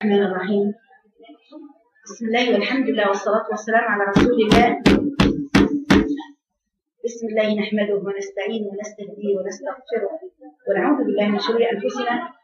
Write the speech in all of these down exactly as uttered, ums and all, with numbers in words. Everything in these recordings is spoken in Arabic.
الرحمن الرحيم. بسم الله والحمد لله والصلاة والسلام على رسول الله. بسم الله نحمده ونستعينه ونستهديه ونستغفره ونعوذ بالله من شرور أنفسنا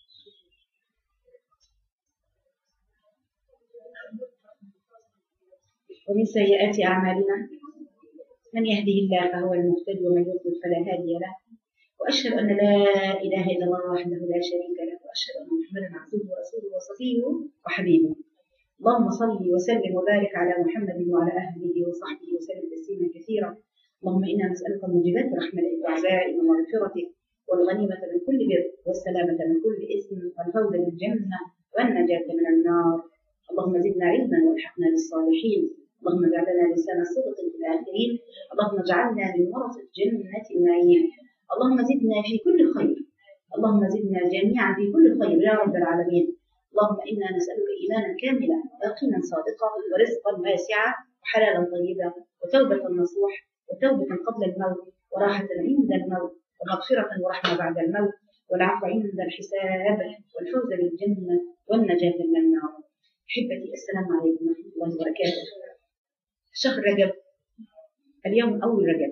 ومن سيئات أعمالنا. من يهده الله فهو المهتدي ومن يضلل فلا هادي له، وأشهد أن لا إله إلا الله وحده لا شريك له، وأشهد أن محمدا عبده ورسوله وصفيه وحبيبه. اللهم صل وسلم وبارك على محمد وعلى أهله وصحبه وسلم تسليما كثيرا. اللهم إنا نسألك موجبات رحمتك وعزائم ومغفرتك والغنيمة من كل بر والسلامة من كل إثم والفوز بالجنة والنجاة من النار. اللهم زدنا علما والحقنا بالصالحين. اللهم اجعلنا لسان صدق في الآخرين. اللهم اجعلنا من ورثة جنة النعيم. اللهم زدنا في كل خير. اللهم زدنا جميعا في كل خير يا رب العالمين. اللهم إنا نسألك إيمانا كاملا ويقينا صادقا ورزقا واسعا وحلالا طيبا وتوبة نصوح وتوبة قبل الموت وراحة عند الموت ومغفرة ورحمة بعد الموت والعفو عند الحساب والفوز بالجنة والنجاة من النار. أحبتي السلام عليكم ورحمة الله وبركاته. شهر رجب اليوم أول رجب،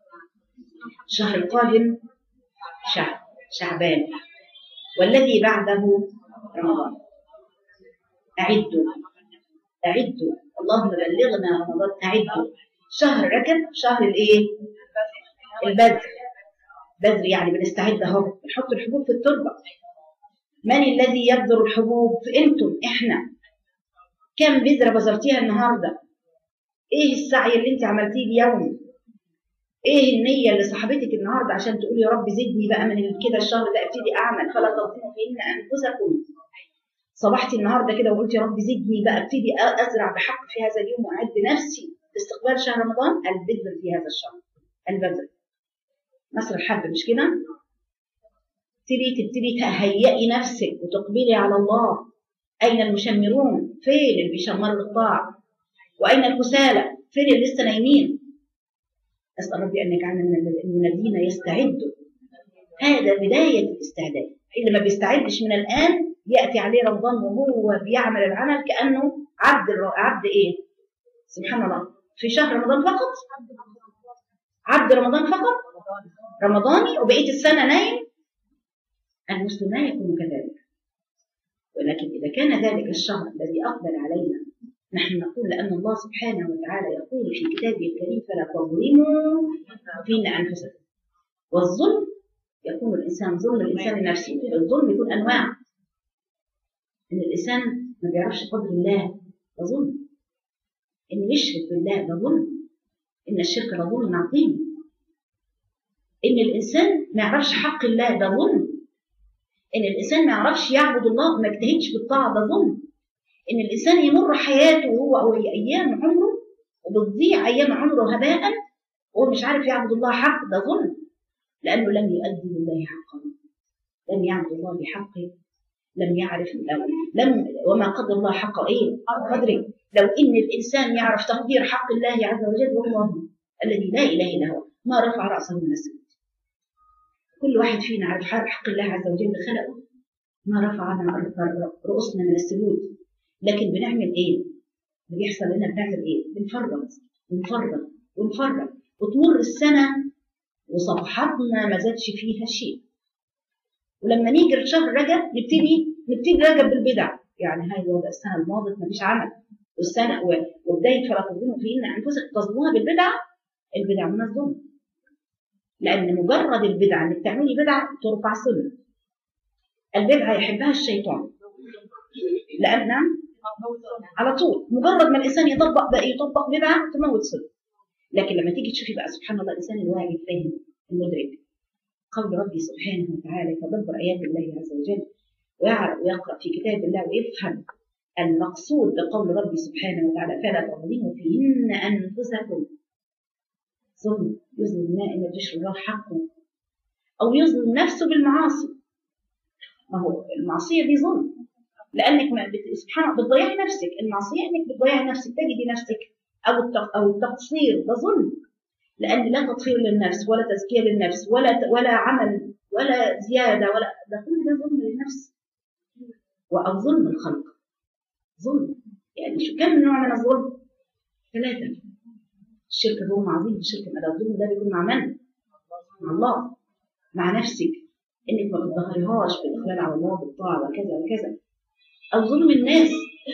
الشهر القادم شهر شعبان والذي بعده رمضان. أعدوا أعدوا اللهم بلغنا رمضان. أعدوا شهر رجب شهر الإيه؟ البذر. بذر يعني بنستعد أهو، نحط الحبوب في التربة. من الذي يبذر الحبوب؟ أنتم، إحنا. كم بذرة بذرتيها النهارده؟ إيه السعي اللي أنت عملتيه اليوم؟ ايه النية اللي صاحبتك النهارده عشان تقولي يا رب زدني بقى من كده الشهر ده ابتدي اعمل فلا تظلموا فيهن انفسكم. صبحتي النهارده كده وقلت يا رب زدني بقى ابتدي ازرع بحق في هذا اليوم واعد نفسي لاستقبال شهر رمضان. البذر في هذا الشهر، البذر مصر الحب، مش كده؟ تبتدي تبتدي تهيئي نفسك وتقبلي على الله. اين المشمرون؟ فين اللي بيشمروا الطاعه؟ واين الكسالى؟ فين اللي لسه نايمين؟ أسأل ربي أن يجعلنا من الذين يستعدوا. هذا بداية الاستعداد. اللي ما بيستعدش من الآن يأتي عليه رمضان وهو بيعمل العمل كأنه عبد عبد إيه؟ سبحان الله. في شهر رمضان فقط، عبد رمضان فقط، رمضاني، وبقية السنة نايم. المسلم لا يكون كذلك، ولكن إذا كان ذلك الشهر الذي أقبل علينا نحن نقول لأن الله سبحانه وتعالى يقول في كتابه الكريم فلا تظلموا فينا أنفسكم. والظلم يكون الإنسان ظلم الإنسان لنفسه. الظلم يكون أنواع. إن الإنسان ما بيعرفش قدر الله ده ظلم. إن يشرك بالله ده ظلم. إن الشرك لظلم عظيم. إن الإنسان ما يعرفش حق الله ده ظلم. إن الإنسان ما يعرفش يعبد الله وما يجتهدش بالطاعة ده ظلم. إن الإنسان يمر حياته وهو أو أيام عمره وبتضيع أيام عمره هباء وهو مش عارف يعبد الله حق، ده ظلم، لأنه لم يؤدي لله حقه، لم يعبد الله بحقه، لم يعرف لو لم وما قدر الله حقه إيه؟ قدره. لو إن الإنسان يعرف تقدير حق الله عز وجل والله الذي لا إله إلا هو ما رفع رأسه من السجود. كل واحد فينا عارف حق الله عز وجل خلقه، ما رفعنا رؤوسنا من السجود. لكن بنعمل ايه؟ اللي بيحصل لنا بنعمل ايه؟ بنفرط ونفرط ونفرط وتمر السنه وصفحاتنا ما زادش فيها شيء. ولما نيجي لشهر رجب نبتدي نبتدي رجب بالبدع. يعني هاي وضع السنه الماضيه ما فيش عمل، والسنه وبدايه فلا تظلموا فيهن انفسكم تصدموها بالبدع. البدع من الظلم، لان مجرد البدعه انك تعملي بدعه ترفع سنه. البدعه يحبها الشيطان، لان على طول مجرد ما الانسان يطبق بقى يطبق بدعه تموت سنه. لكن لما تيجي تشوفي بقى سبحان الله الانسان الواعي الفاهم المدرك قول ربي سبحانه وتعالى يتدبر ايات الله عز وجل ويعرف ويقرا في كتاب الله ويفهم المقصود بقول ربي سبحانه وتعالى فلا تظلموا فيهن انفسكم. ظلم، يظلم النائم ما يديش الله حقه او يظلم نفسه بالمعاصي. ما هو المعصيه دي ظلم، لانك ما سبحان الله بتضيعي نفسك. المعصيه انك بتضيعي نفسك، تجدي نفسك او او التقصير ده ظلم، لان لا تطهير للنفس ولا تزكيه للنفس ولا ولا عمل ولا زياده ولا ده كل ده ظلم للنفس او ظلم الخلق. ظلم. يعني شو كم نوع من الظلم؟ ثلاثة. الشرك ظلم عظيم. الشرك ده الظلم ده بيكون مع من؟ مع الله. مع نفسك، انك ما تظهريهاش بالاقبال على الله بالطاعه وكذا وكذا. او ظلم الناس،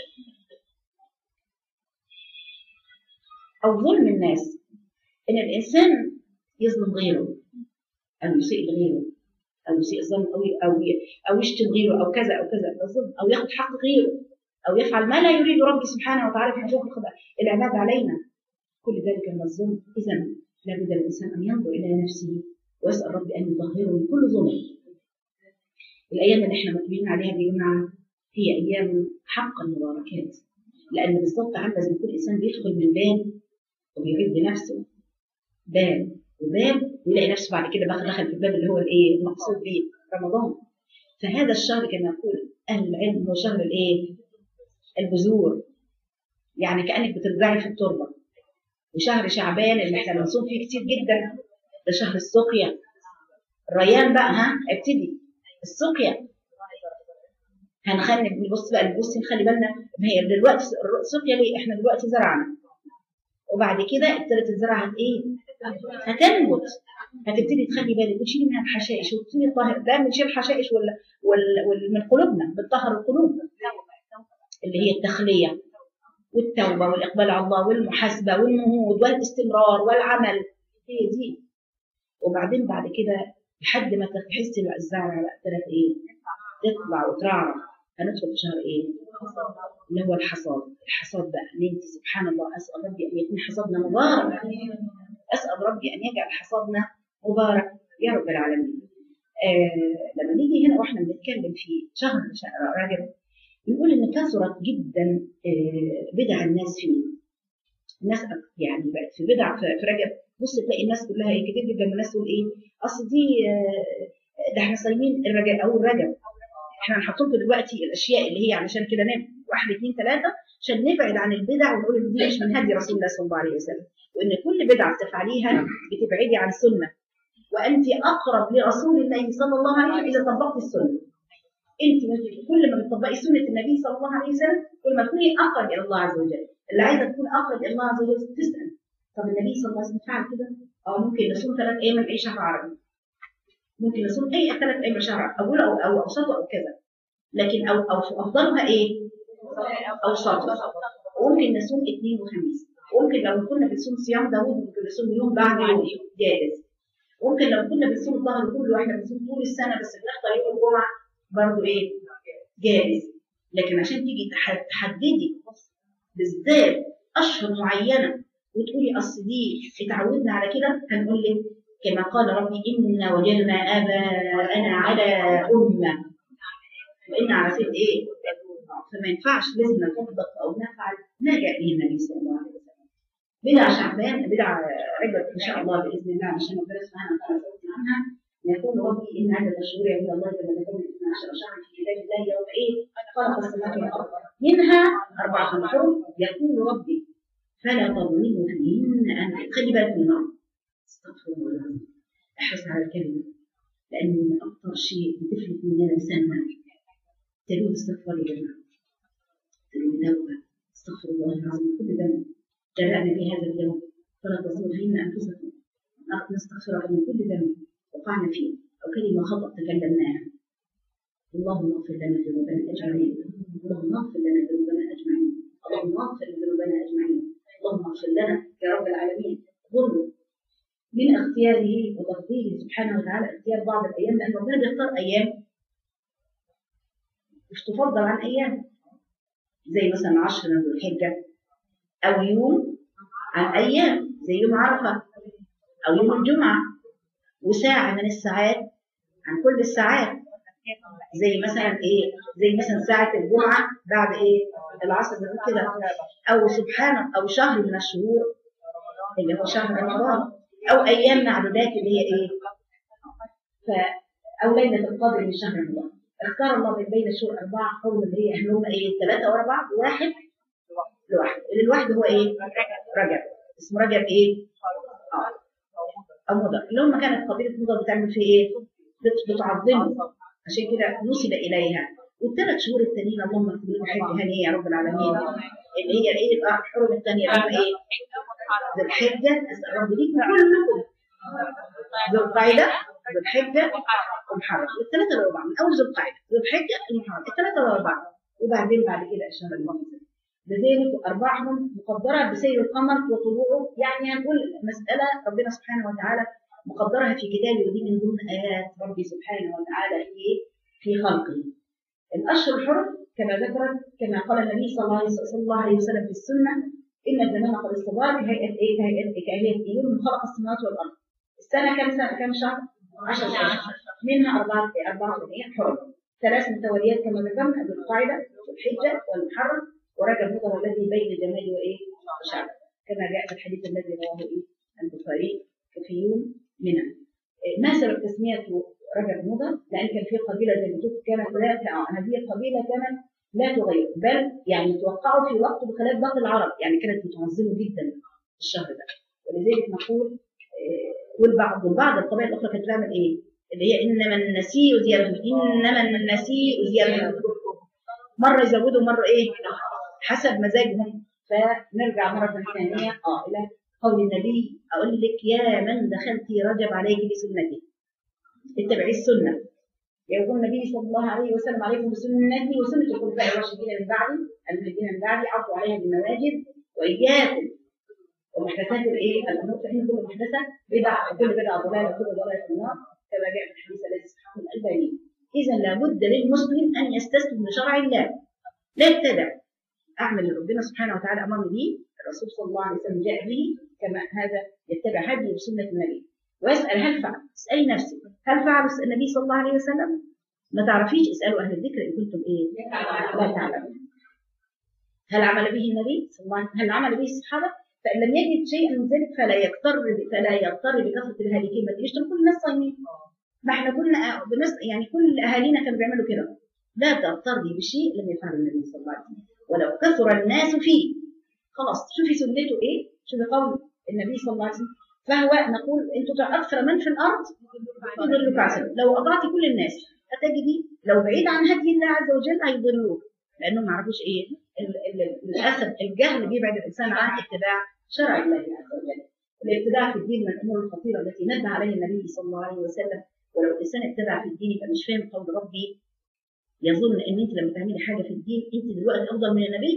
او ظلم الناس ان الانسان يظلم غيره او يسيء لغيره او يسيء الظن او او او يشتم غيره او كذا او كذا، الظلم. او ياخذ حق غيره او يفعل ما لا يريد ربي سبحانه وتعالى في حقوق العباد علينا. كل ذلك من الظلم. اذا لابد الانسان ان ينظر الى نفسه ويسال ربي ان يطهره من كل ظلم. الايام اللي احنا مقبلين عليها دي يا جماعه هي ايام حق المباركات، لان بالضبط عامله زي كل انسان بيدخل من باب وبيعد لنفسه باب وباب ويلاقي نفسه بعد كده بقى دخل في الباب اللي هو الايه المقصود به رمضان. فهذا الشهر كما يقول اهل العلم هو شهر الايه؟ البذور. يعني كانك بترجعي في التربه. وشهر شعبان اللي احنا بنصوم فيه كتير جدا ده شهر السقيا. الريان بقى ها ابتدي السقيا. هنخلي نبص بقى نبص نخلي بالنا. هي دلوقتي السقيا ليه؟ احنا دلوقتي زرعنا وبعد كده ابتدت الزرعه ايه؟ هتنبت. هتبتدي تخلي بالك وتشيلي منها الحشائش وتبتدي الطاهر. ده بنشيل الحشائش ولا وال من قلوبنا بتطهر القلوب اللي هي التخليه والتوبه والاقبال على الله والمحاسبه والنهوض والاستمرار والعمل. هي دي. وبعدين بعد كده لحد ما تحسي الزرعه بقى ابتدت ايه؟ تطلع وترعرع. هندخل في شهر ايه؟ اللي هو الحصاد. الحصاد بقى ان انت سبحان الله اسال ربي ان يكون حصادنا مبارك. اسال ربي ان يجعل حصادنا مبارك يا رب العالمين. آه لما نيجي هنا واحنا بنتكلم في شهر شهر رجب بنقول ان كثرت جدا آه بدع الناس فيه. الناس يعني بقت في بدع في رجب. بص تلاقي الناس كلها ايه كتير جدا من الناس تقول ايه؟ اصل دي آه ده احنا صايمين الرجب او الرجب. احنا هنحط لكم دلوقتي الاشياء اللي هي علشان كده نبدا واحد اثنين ثلاثه عشان نبعد عن البدع ونقول ان دي مش من هدي رسول الله صلى الله عليه وسلم. وان كل بدعه بتفعليها بتبعدي عن السنه. وانت اقرب لرسول الله صلى الله عليه وسلم اذا طبقت السنه. انت كل ما بتطبقي سنه النبي صلى الله عليه وسلم كل ما تكوني اقرب الى الله عز وجل. اللي عايزه تكون اقرب الى الله عز وجل تسال طب النبي صلى الله عليه وسلم فعل كده؟ اه ممكن نصوم ثلاث ايام من اي شهر عربي. ممكن نصوم اي ثلاث ايام من شهر اقول او او اوسطه او كذا. لكن او او افضلها ايه؟ اوسطه. وممكن نصوم اثنين وخميس. وممكن لو كنا بنصوم صيام داوود ممكن نصوم يوم بعد يوم جائز. ممكن لو كنا بنصوم الظهر كله واحنا بنصوم طول السنه بس بنختار يوم الجمعه برضه ايه؟ جائز. لكن عشان تيجي تحددي بالذات اشهر معينه وتقولي اصل دي اتعودنا على كده هنقول لك كما قال ربي انا وجدنا اباءنا على امه وإن على سيد إيه؟ فما ينفعش لازم نطبق أو نفعل ما جاء به النبي صلى الله عليه وسلم. بدع شعبان بدع رجب إن شاء الله بإذن الله عشان ربنا سبحانه وتعالى يقول عنها يقول ربي إن عدد الشهور عند الله كما تكون اثنا عشر شهرا في كتاب الله يوم إيه؟ خلق السماوات والأرض منها أربعة حرم يقول ربي فلا تظلموا فيهن أن خلي بالك من النار. استغفر الله العظيم. احرص على الكلمة لأن أكثر شيء بتفلت مننا لساننا. تلوث استغفار يا جماعة. توبة استغفر الله العظيم كل ذنب جرأنا في هذا اليوم فلا تظلموا فيهن أنفسكم. نستغفر من كل ذنب وقعنا فيه أو كلمة خطأ تكلمناها. اللهم اغفر لنا ذنوبنا أجمعين. اللهم اغفر لنا ذنوبنا أجمعين. اللهم اغفر ذنوبنا أجمعين. اللهم اغفر لنا يا رب العالمين. ظلم من اختياره وتقديره سبحانه وتعالى اختيار بعض الأيام لأن ربنا بيختار أيام مش تفضل عن أيام زي مثلا عشر من ذو الحجة أو يوم عن أيام زي يوم عرفة أو يوم الجمعة وساعة من الساعات عن كل الساعات زي مثلا إيه زي مثلا ساعة الجمعة بعد إيه العصر كده أو سبحانه أو شهر من الشهور اللي هو شهر رمضان أو أيام معدودات اللي هي إيه ف أو ليلة القدر من شهر رمضان. اختار الله بين الشهور أربعة قوم اللي هي احنا هم ايه ثلاثة ورا بعض واحد لوحده. اللي لوحده هو ايه؟ رجب. اسمه رجب ايه؟ اه أو مضر. اللي هم كانت قبيلة مضر بتعمل فيه ايه؟ بتعظمه عشان كده نسب إليها والثلاث شهور التانيين اللهم اكتب لنا حج هاني يا رب العالمين، اللي هي ايه الحرم الثانيه اللي هم ايه؟ ذو الحجه. اسال رب ليكم كلكم ذو القعده ذو الحجه ومحرم، الثلاثه الاربعه من اول ذو القعده ذو الحجه المحرم، الثلاثه الاربعه، وبعدين بعد كده الشهر المنصب. لذلك ارباحهم مقدره بسير القمر وطلوعه، يعني هنقول مساله ربنا سبحانه وتعالى مقدرها في كتابه، ودي من ضمن ايات ربي سبحانه وتعالى في في خلقه. الاشهر الحرم كما ذكرت كما قال النبي صلى الله عليه صلى الله عليه وسلم في السنه: ان الزمان قد استدار كهيئه ايه؟ كهيئه كهيئه يوم خلق السماوات والارض. السنه كم سنه كم شهر؟ عشر شهور، منها اربعه اربعه حرم، ثلاث متواليات كما ذكرنا: ذو القعده والحجه والمحرم ورجب مضر الذي بين جمال وايه؟ وشعب، كما جاء في الحديث الذي رواه ايه؟ البخاري في يوم منى. ما سبب تسميته رجب مضر؟ لان كان في قبيله زي ما قلت كانت لا هذه القبيله كانت لا تغير، بل يعني توقعوا في وقت بخلاف باقي العرب، يعني كانت متعظمه جدا الشهر ده. ولذلك نقول والبعض والبعض القبائل الاخرى كانت تعمل ايه؟ اللي هي انما النسيء زياده، انما النسيء زياده، مره يزودوا مره ايه؟ حسب مزاجهم. فنرجع مره ثانيه اه الى قول النبي: اقول لك يا من دخلت رجب عليك بسنتي اتبعي السنه. يقول النبي صلى الله عليه وسلم: عليكم بسنتي وسنه الخلفاء الراشدين من بعدي المهديين من بعدي، عضوا عليها بالنواجذ واياكم ومحدثات الايه؟ الامور، فان كل محدثه بدعه وكل بدعه ضلاله وكل ضلاله في النار، كما جاء في الحديث الذي صححه الالباني. اذا لابد للمسلم ان يستسلم لشرع الله، لا يتبع اعمل اللي ربنا سبحانه وتعالى امرني به، الرسول صلى الله عليه وسلم جاء به، كما هذا يتبع هدي وسنه النبي، ويسال هل فعل. اسالي نفسك هل فعل النبي صلى الله عليه وسلم؟ ما تعرفيش؟ اسالوا اهل الذكر ان كنتم ايه؟ لا تعلمون. هل عمل به النبي صلى الله عليه وسلم؟ هل عمل به الصحابه؟ فان لم يجد شيئا من ذلك فلا يغتر فلا يغتر بكثره الهالكين، ما تجيش كل الناس صايمين، ما احنا كنا بنص يعني كل اهالينا كانوا بيعملوا كده. لا تغتري بشيء لم يفعله النبي صلى الله عليه وسلم، ولو كثر الناس فيه. خلاص شوفي سنته ايه؟ شوفي قول النبي صلى الله عليه وسلم: فهو نقول ان تطع اكثر من في الارض يضلك عن سبيل. لو اطعتي كل الناس هتجدي لو بعيد عن هدي الله عز وجل هيضلوك، لانهم ما يعرفوش ايه للاسف الجهل بيبعد الانسان عن اتباع شرع الله عز وجل. الابتداع في الدين من الامور الخطيره التي نبه عليها النبي صلى الله عليه وسلم. ولو الانسان ابتدع في الدين يبقى مش فاهم قول ربي، يظن ان انت لما تعملي حاجه في الدين انت دلوقتي افضل من النبي.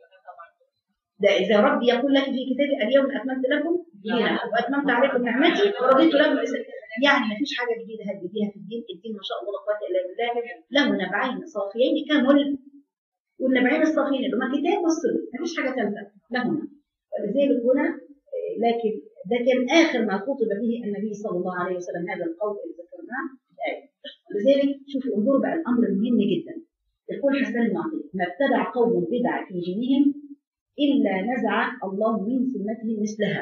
ده اذا ربي يقول لك في كتابه: اليوم اكملت لكم دينكم واتممت عليكم نعمتي ورضيت لكم الاسلام. يعني ما فيش حاجه جديده هتجيبيها في الدين، الدين ما شاء الله لا قوه الا بالله، له نبعين صافيين كمل، والنبعين الصافيين اللي هما الكتاب والسنه، ما فيش حاجه ثالثه لهما. ولذلك هنا لكن ده كان اخر ما خطب به النبي صلى الله عليه وسلم، هذا القول اللي ذكرناه في الايه. لذلك شوفوا انظروا بقى الامر المهم جدا. يقول حسان المعطي: ما ابتدع قوم بدعه في دينهم الا نزع الله من سنتهم مثلها.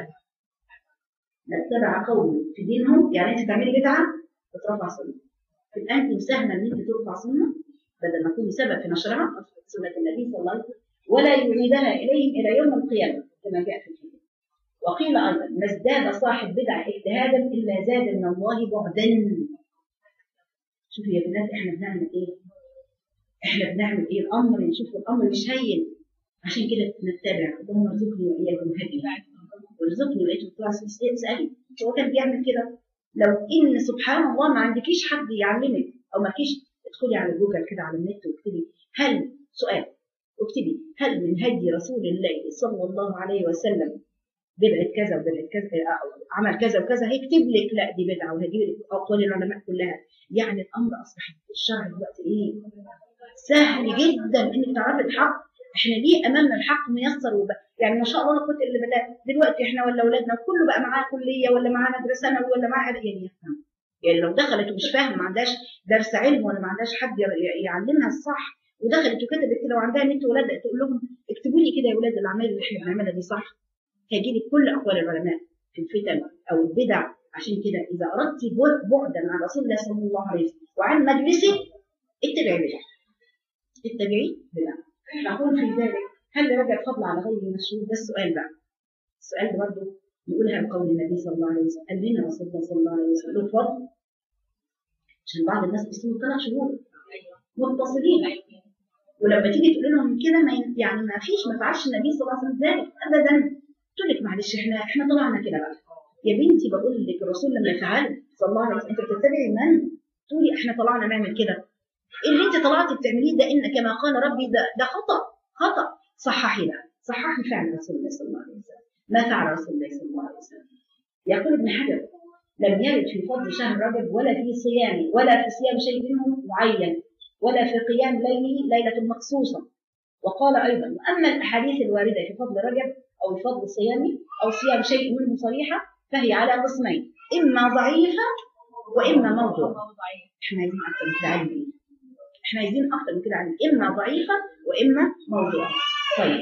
ما ابتدع قوم في دينهم، يعني انت تعملي بدعه بترفع سنه، تبقى انت مساهمه ان انت ترفع سنه بدل ما تكون سبب في نشرها سنه النبي صلى الله عليه وسلم، ولا يعيدها اليهم الى يوم القيامه كما جاء في الحديث. وقيل ايضا: ما ازداد صاحب بدعه اجتهادا الا زاد من الله بعدا. شوفوا يا بنات احنا بنعمل ايه؟ احنا بنعمل ايه؟ الامر نشوف الامر مش هين، عشان كده نتبع. اللهم ارزقني واياكم هدي وارزقني واياكم كلاس. اسالي هو كان بيعمل كده؟ لو ان سبحان الله ما عندكيش حد يعلمك او ما فيش، ادخلي على جوجل كده على النت واكتبي هل سؤال اكتبي هل من هدي رسول الله صلى الله عليه وسلم بدعه كذا وبدعه كذا عمل كذا وكذا، هيكتب لك لا دي بدعه، وهيجيب لك اقوال العلماء كلها. يعني الامر اصبح الشرع دلوقتي ايه؟ سهل جدا انك تعرفي الحق. احنا ليه امامنا الحق ميسر وبقى يعني ما شاء الله لا قوه الا بالله. دلوقتي احنا ولا اولادنا كله بقى معاه كليه ولا معاه مدرسه ثانوي ولا معاه يعني يفهم. يعني لو دخلت ومش فاهم ما عندهاش درس علم ولا ما عندهاش حد يعلمها الصح، ودخلت وكتبت كده وعندها نت ولاد تقول لهم اكتبوا لي كده يا ولاد الاعمال اللي احنا بنعملها دي صح، هيجي لك كل اقوال العلماء في الفتن او البدع. عشان كده اذا اردت بعدا عن رسول الله صلى الله عليه وسلم وعن مجلسه اتبعي بدع، اتبعي بدع. نقول في ذلك: هل لرجل فضل على غير المشهور؟ ده السؤال بقى. السؤال ده برضه نقولها بقول النبي صلى الله عليه وسلم. قال لنا رسول الله صلى الله عليه وسلم له فضل، عشان بعض الناس بيصوموا ثلاث شهور متصلين. ولما تيجي تقول لهم كده ما ين- يعني ما فيش ما فعلش النبي صلى الله عليه وسلم ذلك ابدا. تقول لك معلش احنا احنا طلعنا كده بقى. يا بنتي بقول لك الرسول لما فعل صلى الله عليه وسلم انت بتتبعي من؟ تقولي احنا طلعنا نعمل كده. اللي انت طلعتي بتعمليه ده ان كما قال ربي ده ده خطا خطا. صححي بقى صححي فعل رسول الله صلى الله عليه وسلم. ما فعل رسول الله صلى الله عليه وسلم؟ يقول ابن حجر لم يرد في فضل شهر رجب ولا في صيامه ولا في صيام شيء منه معين ولا في قيام ليله ليله مخصوصه. وقال ايضا واما الاحاديث الوارده في فضل رجب او في فضل صيامه او صيام شيء منه صريحه فهي على قسمين اما ضعيفه واما موضوع. احنا عايزين اكثر من كده علم. احنا عايزين اكثر من كده علم. اما ضعيفه واما موضوع. طيب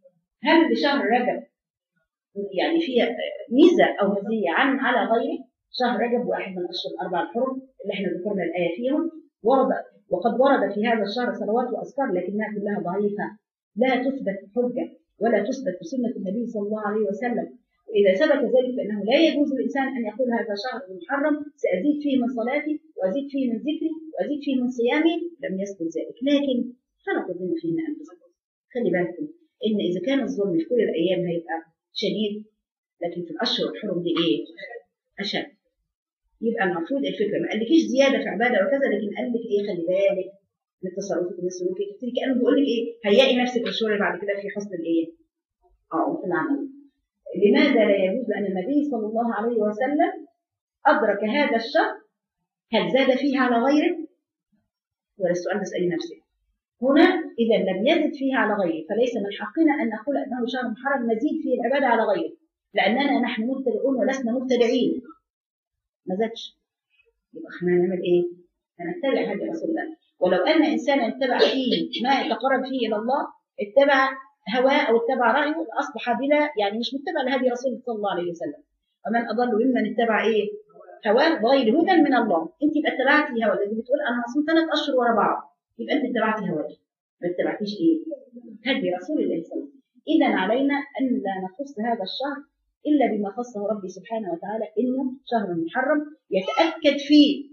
هل لشهر رجب يعني فيها ميزه او مزيه عن على غيره؟ شهر رجب واحد من الاشهر الاربعه الحرم اللي احنا ذكرنا الايه فيهم. ورد وقد ورد في هذا الشهر صلوات واذكار لكنها كلها ضعيفه لا تثبت حجه ولا تثبت بسنه النبي صلى الله عليه وسلم. واذا ثبت ذلك فانه لا يجوز للانسان ان يقول هذا شهر محرم سازيد فيه من صلاتي وازيد فيه من ذكري وازيد فيه من صيامي. لم يثبت ذلك. لكن فلا تظن فينا انفسكم. خلي بالكم ان اذا كان الظلم في كل الايام هيبقى شديد لكن في الاشهر الحرم دي ايه؟ اشد. يبقى المفروض الفكره ما قالكيش زياده في عباده وكذا لكن قال لك ايه؟ خلي بالك من تصرفك ومن سلوكك. تفتكري كانه بيقول لك ايه؟ هيئي نفسك للشغل بعد كده في حسن الايه؟ اه في العمل. لماذا لا يجوز ان النبي صلى الله عليه وسلم ادرك هذا الشهر هل زاد فيه على غيره؟ ولا السؤال ده اسالي نفسك. هنا اذا لم يزد فيه على غيره فليس من حقنا ان نقول انه شهر محرم نزيد فيه العباده على غيره لاننا نحن مبتدعون ولسنا مبتدعين. ما زادش يبقى احنا هنعمل ايه؟ هنتبع هدي رسول الله. ولو ان انسانا اتبع فيه ما يتقرب فيه الى الله اتبع هواه او اتبع رايه اصبح بلا يعني مش متبع لهدي رسول الله صلى الله عليه وسلم. ومن اضل ممن اتبع ايه؟ هواه بغير هدى من الله. انت يبقى اتبعتي هواه. الذي بتقول انا هصوم ثلاث اشهر ورا بعض يبقى انت اتبعتي هواه ما اتبعتيش ايه؟ هدي رسول الله صلى الله عليه وسلم. اذا علينا ان لا نخص هذا الشهر إلا بما خصه ربي سبحانه وتعالى إنه شهر محرم يتأكد فيه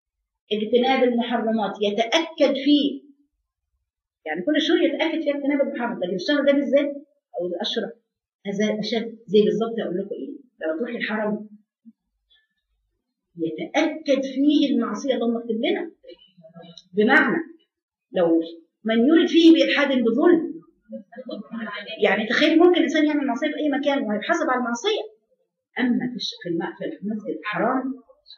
اجتناب المحرمات. يتأكد فيه يعني كل شهر يتأكد فيه اجتناب المحرمات لكن الشهر ده بالذات أو الأشهر هذا أشد. زي بالظبط أقول لكم إيه؟ لو تروحي الحرم يتأكد فيه المعصية. اللهم اكتب لنا. بمعنى لو من يريد فيه بإلحاد بظلم يعني تخيل ممكن الانسان يعمل معصيه في اي مكان وهيتحاسب على المعصيه. اما في في المسجد الحرام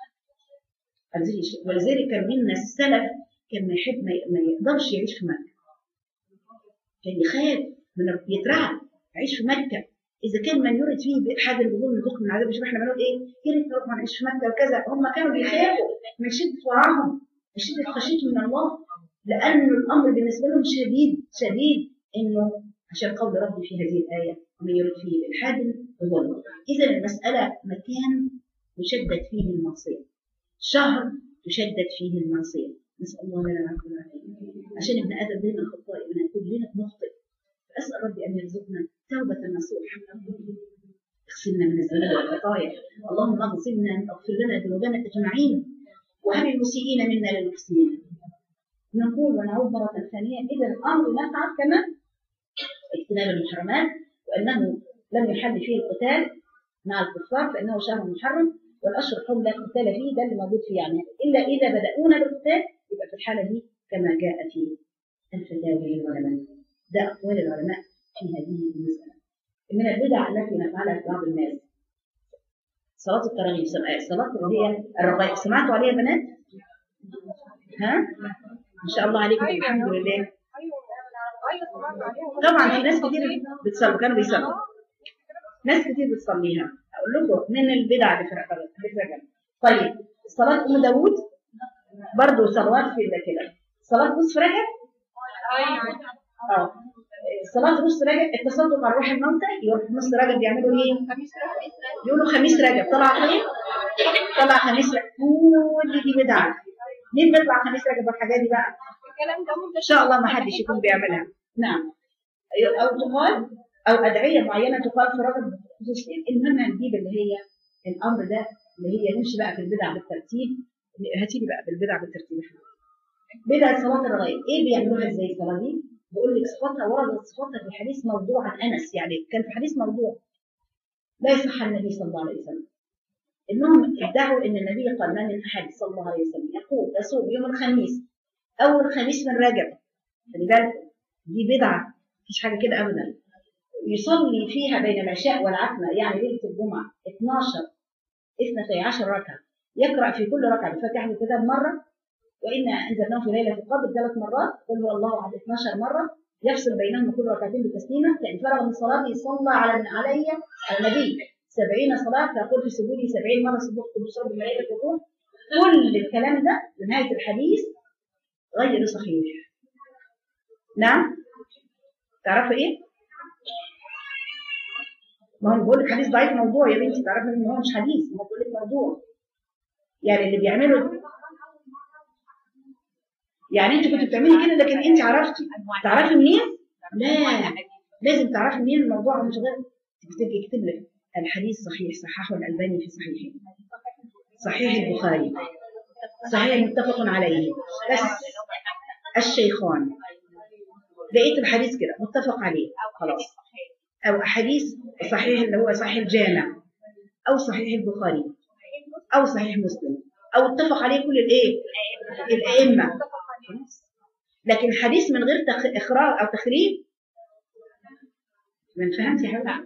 ولذلك كان منا السلف كان ما يحب ما يقدرش يعيش في مكه. كان يخاف من يترعب يعيش في مكه. اذا كان من يريد فيه بإلحاد الظلم ذوق من العذاب. مش احنا بنقول ايه؟ يا ريت نروح نعيش في مكه وكذا. هم كانوا بيخافوا من شده ورعهم من شده خشيتهم من الله لان الامر بالنسبه لهم شديد شديد انه عشان قول ربي في هذه الآية ومن يرد فيه بالحاد بظلم. إذا المسألة مكان يشدد فيه المعصية. شهر يشدد فيه المعصية. نسأل الله لنا نكون عشان ابن آدم دائما خطاء ابن كلنا بنخطئ. فأسأل ربي أن يرزقنا توبة نصوح اغسلنا من الذنوب والخطايا. اللهم اغسلنا اغفر لنا ذنوبنا أجمعين وهب المسيئين منا للمحسنين. نقول ونعود مرة ثانية إذا الأمر نفع كما اجتناب المحرمات وأنه لم يحل فيه القتال مع الكفار فإنه شهر محرم والأشهر الحرم لا قتال فيه. ده اللي موجود فيه يعني إلا إذا بدأونا بالقتال يبقى في الحالة دي كما جاء في الفتاوى للعلماء. ده أقوال العلماء في هذه المسألة. من البدع التي نفعلها بعض الناس صلاة التراويح. الصلاة اللي هي الرغائب سمعتوا عليها بنات؟ ها؟ ما شاء الله عليكم الحمد لله. طبعا في ناس كتير بتصلي كانوا بيصلوا ناس كتير بتصليها. اقول لكم من البدع اللي في رجب. طيب صلاه ام داوود برضه صلوات في كده. صلاه نصف رجب اه صلاه نصف رجب التصدق مع روح الموتى. يروح نصف رجب بيعملوا ايه؟ يقولوا خميس رجب طلع خير طلع خميس رجب. كل دي بدعه. مين بيطلع خميس رجب والحاجات دي بقى؟ ان شاء الله ما حدش يكون بيعملها. نعم. او تقال او ادعيه معينه تقال في رجب خصوصيا. المهم هنجيب اللي هي الامر ده اللي هي نمشي بقى في البدع بالترتيب. هاتي لي بقى بالبدع بالترتيب. بدعة صلاة الرغائب ايه بيعملوها ازاي الصلاة دي؟ بقول لك صفاتها وردت صفاتها في حديث موضوع عن انس، يعني كان في حديث موضوع لا يصح عن النبي صلى الله عليه وسلم. انهم ادعوا ان النبي قال ما من احد صلى الله عليه وسلم يقول يصوم يوم الخميس اول خميس من رجب، خلي بالك دي بدعه مفيش حاجه كده ابدا، يصلي فيها بين العشاء والعتمه يعني ليله الجمعه اثناشر اثنتي عشر ركعه، يقرا في كل ركعه بفاتحه الكتاب مره، وإنا أنزلناه في ليلة القدر ثلاث مرات، قل هو الله أحد اثناشر مرة، يفصل بينهم كل ركعتين بتسليمة، فإن فرغ من صلاته صلى على علي على النبي سبعين صلاة، فيقول في سجوده سبعين مرة سبحت بصوت الملائكة والروح. كل الكلام ده لنهاية الحديث غير صحيح. نعم؟ تعرفوا إيه؟ ما هو بقول لك حديث ضعيف موضوع يا بنتي، تعرفي إن هو مش حديث، هو بقول لك موضوع. يعني اللي بيعملوا يعني انت كنت بتعملي كده لكن انت عرفتي تعرفي منين؟ لا لازم تعرفي منين الموضوع مش غير تكتب يكتب لك الحديث صحيح صححه الألباني في صحيحه، صحيح البخاري، صحيح متفق عليه، بس الشيخان لقيت الحديث كده متفق عليه خلاص، او احاديث صحيح اللي هو صحيح الجامع او صحيح البخاري او صحيح مسلم او اتفق عليه كل الايه الائمه، لكن حديث من غير تخ... اخراج او تخريج ما فهمتي حاجه.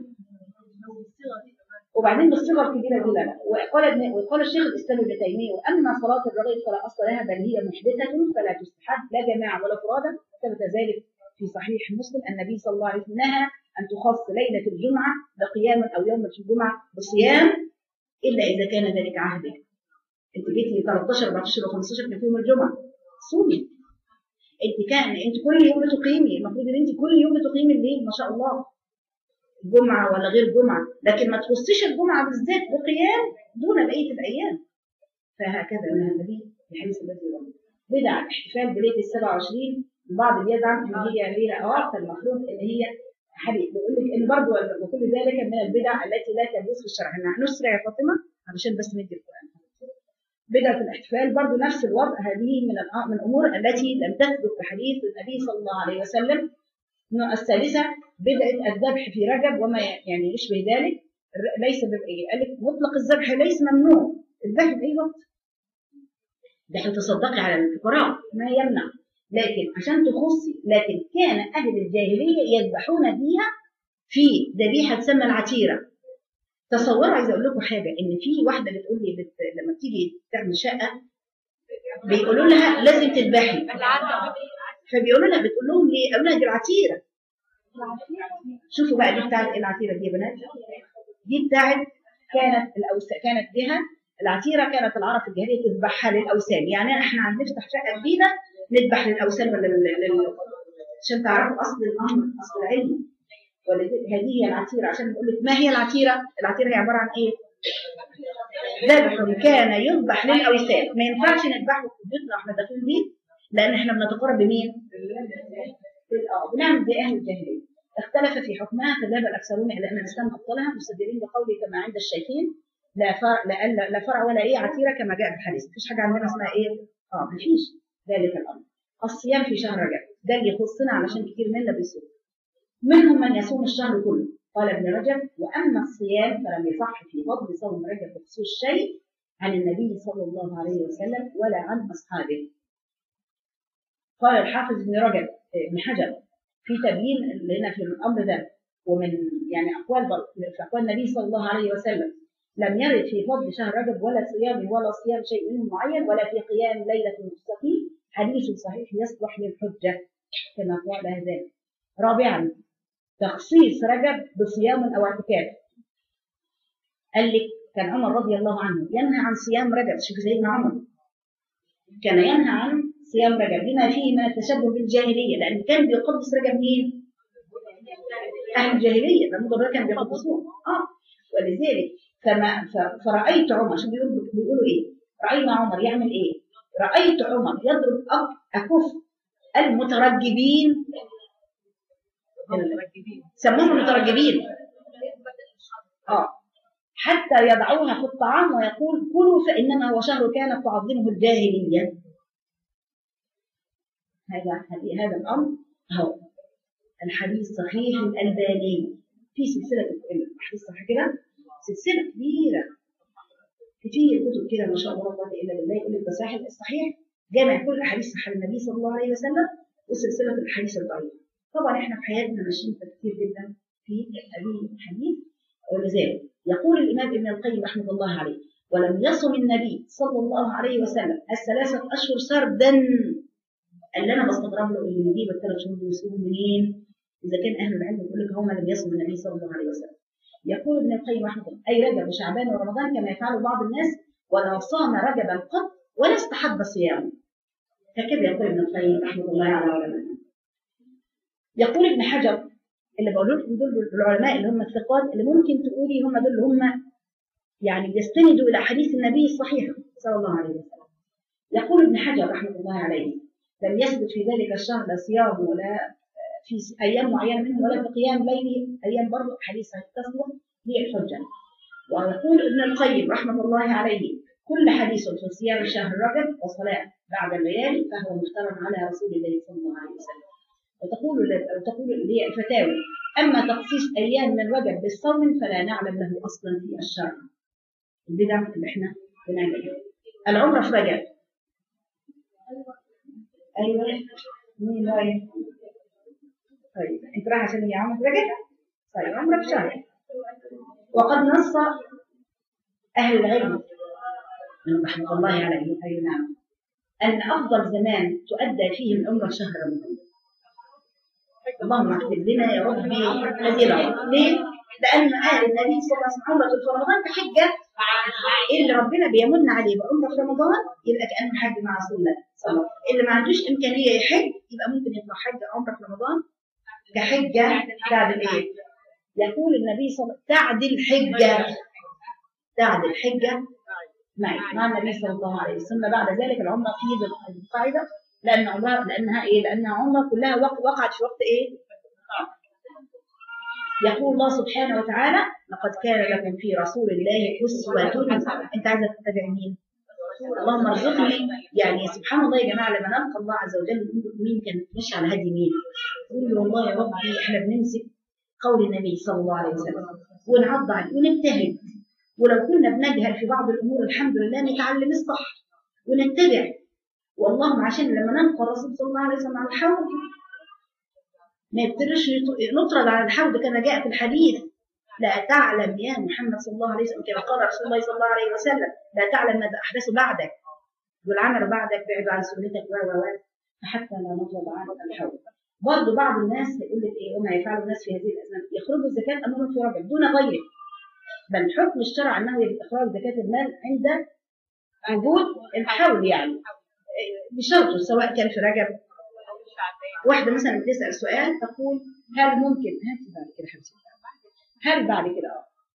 وبعدين بالصيغه الكبيره دي لا، وقال ابن وقال الشيخ الاسلام ابن تيميه واما صلاه الرغيب فلا اصل لها بل هي محدثه فلا تستحب لا جماعه ولا فرادى، ثبت ذلك في صحيح مسلم النبي صلى الله عليه وسلم نهى ان تخص ليله الجمعه بقياما او يوم الجمعه بصيام الا اذا كان ذلك عهدك. انت جيتي ثلاثة عشر أربعة عشر و15 كان في يوم الجمعه صومي، انت كان انت كل يوم بتقيمي، المفروض ان انت كل يوم بتقيمي الليل ما شاء الله جمعه ولا غير جمعه، لكن ما تخصيش الجمعه بالذات بقيام دون بقيه الايام. فهكذا من النبي في حديث الذي رواه. بدع الاحتفال بليله السبعة وعشرين، البعض بيزعم ان هي ليله اه فالمفروض ان هي حديث بيقول لك ان برضه وكل ذلك من البدع التي لا تجوز في الشرع. نسرع يا فاطمه علشان بس ندي القران. بدعة الاحتفال برضو نفس الوضع، هذه من من الأمور التي لم تثبت بحديث النبي صلى الله عليه وسلم. الثالثة بدعة الذبح في رجب وما يعني يشبه ذلك، ليس بإيه قال لك مطلق الذبح ليس ممنوع، الذبح بأي وقت ده تصدقي على الفقراء ما يمنع، لكن عشان تخصي، لكن كان أهل الجاهلية يذبحون بها في ذبيحة تسمى العتيرة. تصوروا عايزه اقول لكم حاجه، ان في واحده بتقول لي بت... لما بتيجي تعمل شقه بيقولوا لها لازم تذبحي، فبيقولوا لها بتقول لهم ليه؟ قالوا لها دي العتيره. شوفوا بقى دي بتاعت العتيره دي يا بنات، دي بتاعت كانت الأوس... كانت بها العتيره، كانت العرب في الجاهليه تذبحها للاوثان، يعني احنا هنفتح شقه جديده نذبح للاوثان ولا لل... عشان تعرفوا اصل الامر اصل العلم. هذه هي العتيرة. عشان نقول لك ما هي العتيرة؟ العتيرة هي عبارة عن ايه؟ ذبح كان يذبح للأوثان، ما ينفعش نذبحه في بيوتنا واحنا داخلين البيت لأن احنا بنتقرب بمين؟ بنعمل زي أهل الجاهلية. اختلف في حكمها فذهب الأكثرون إلى أن الإسلام أبطلها مستدلين بقوله كما عند الشيخين لا فرع لا, لا فرع ولا ايه عتيرة كما جاء في الحديث، مفيش حاجة عندنا اسمها ايه؟ اه مفيش ذلك الأمر. الصيام في شهر رجب ده اللي يخصنا علشان كتير منا بيصوم، منهم من يصوم الشهر كله. قال ابن رجب واما الصيام فلم يصح في فضل صوم رجب بخصوص شيء عن النبي صلى الله عليه وسلم ولا عن اصحابه. قال الحافظ ابن رجب ابن حجر في تبيين لنا في الامر ده، ومن يعني اقوال في اقوال النبي صلى الله عليه وسلم لم يرد في فضل شهر رجب ولا صيام ولا صيام شيء منه معين ولا في قيام ليله مستقيم حديث صحيح يصلح للحجه كما قال ذلك. رابعا تخصيص رجب بصيام او اعتكاف. قال لك كان عمر رضي الله عنه ينهى عن صيام رجب، شوف سيدنا عمر كان ينهى عن صيام رجب لما فيه من التشبه بالجاهليه، لان كان بيقدس رجب مين؟ اهل الجاهليه، ده كان بيقدسوه اه ولذلك فما فرايت عمر، شوف بيقولوا بيقولوا ايه؟ راينا عمر يعمل ايه؟ رايت عمر يضرب اكف المترجبين، سموهم المترجبين اه حتى يضعوها في الطعام ويقول كلوا فانما هو شهر كانت تعظمه الجاهليه. هذا هذا الأمر هو الحديث صحيح الألباني في سلسلة الحديث صحيح كده، سلسلة كبيرة كتير كتب كده ما شاء الله لا قوة إلا بالله، يقول لك صحيح الصحيح جامع كل الأحاديث صحيح النبي صلى الله عليه وسلم وسلسلة الأحاديث الضعيفة. طبعا احنا في حياتنا ماشيين كتير جدا في هذه الحديث. ولذلك يقول الإمام ابن القيم رحمه الله عليه: ولم يصم النبي صلى الله عليه وسلم الثلاثة أشهر سردا. اللي أنا بستغرب له اللي يجيب الثلاث شهور دول يصوموا منين؟ إذا كان أهل العلم يقول لك هم لم يصم النبي صلى الله عليه وسلم. يقول ابن القيم رحمه الله: أي رجب وشعبان ورمضان كما يفعل بعض الناس، ولو صام رجبا قط ولا استحب صيامه. هكذا يقول ابن القيم رحمه الله على علمائه. يقول ابن حجر اللي بقول لكم دول العلماء اللي هم الثقات اللي ممكن تقولي هم دول اللي هم يعني بيستندوا الى حديث النبي الصحيح صلى الله عليه وسلم. يقول ابن حجر رحمه الله عليه: لم يثبت في ذلك الشهر لا صيام ولا في ايام معينه منهم ولا في قيام ليلي ايام، برضه حديث تصلح هي الحجه. ويقول ابن القيم رحمه الله عليه: كل حديث في صيام شهر رجب وصلاه بعد الليالي فهو مفترض على رسول الله صلى الله عليه وسلم. وتقول وتقول هي الفتاوى: اما تخصيص ايام من رجب بالصوم فلا نعلم له اصلا في الشرع. البدع اللي احنا بنعملها. العمره في رجب. ايوه مين رايح؟ طيب انت رايح عشان هي عمره في رجب؟ طيب عمره في شهر. وقد نص اهل العلم رحمه الله عليه اي نعم ان افضل زمان تؤدى فيه العمره شهر رمضان. اللهم اكتب لنا يا ربي هذه العمره. ليه؟ لان قال النبي صلى الله عليه وسلم: عمره في رمضان كحجه. اللي ربنا بيمن عليه بعمره في رمضان يبقى كانه حج مع رسول الله صلى الله عليه وسلم. اللي ما عندوش امكانيه يحج يبقى ممكن يطلع حج عمره في رمضان كحجه تعدل ايه؟ يقول النبي صلى الله عليه وسلم: تعدل حجه، تعدل حجه معي مع النبي صلى الله عليه وسلم. بعد ذلك العمره في القاعده لان عمره لانها ايه؟ لانها عمره كلها وقعت في وقت ايه؟ يقول الله سبحانه وتعالى: لقد كان لكم في رسول الله أسوة. انت عايزه تتبع مين؟ اللهم ارزقني. يعني سبحان الله يا جماعه لما نلقى الله عز وجل مين كان ماشي على هدي مين؟ يقول والله يا ربي احنا بنمسك قول النبي صلى الله عليه وسلم ونعض عليه ونجتهد، ولو كنا بنجهل في بعض الامور الحمد لله نتعلم الصح ونتبع. والله عشان لما نلقى الرسول صلى الله عليه وسلم على الحوض ما يبتدش نطرد على الحوض كما جاء في الحديث: لا تعلم يا محمد صلى الله عليه وسلم كما قال رسول الله صلى الله عليه وسلم: لا تعلم ماذا احدث بعدك والعمل بعدك بعد عن سنتك و و فحتى لا نطرد على الحوض. برضه بعض الناس يقول لك ايه وما يفعل الناس في هذه الازمان؟ يخرجوا الزكاه امرهم في رجب دون غيره، بل حكم الشرع انه يجب اخراج زكاه المال عند وجود الحول، يعني بشرطه سواء كان في رجب. واحدة مثلا بتسأل سؤال تقول: هل ممكن هاتي بعد كده حبيبتي هل بعد كده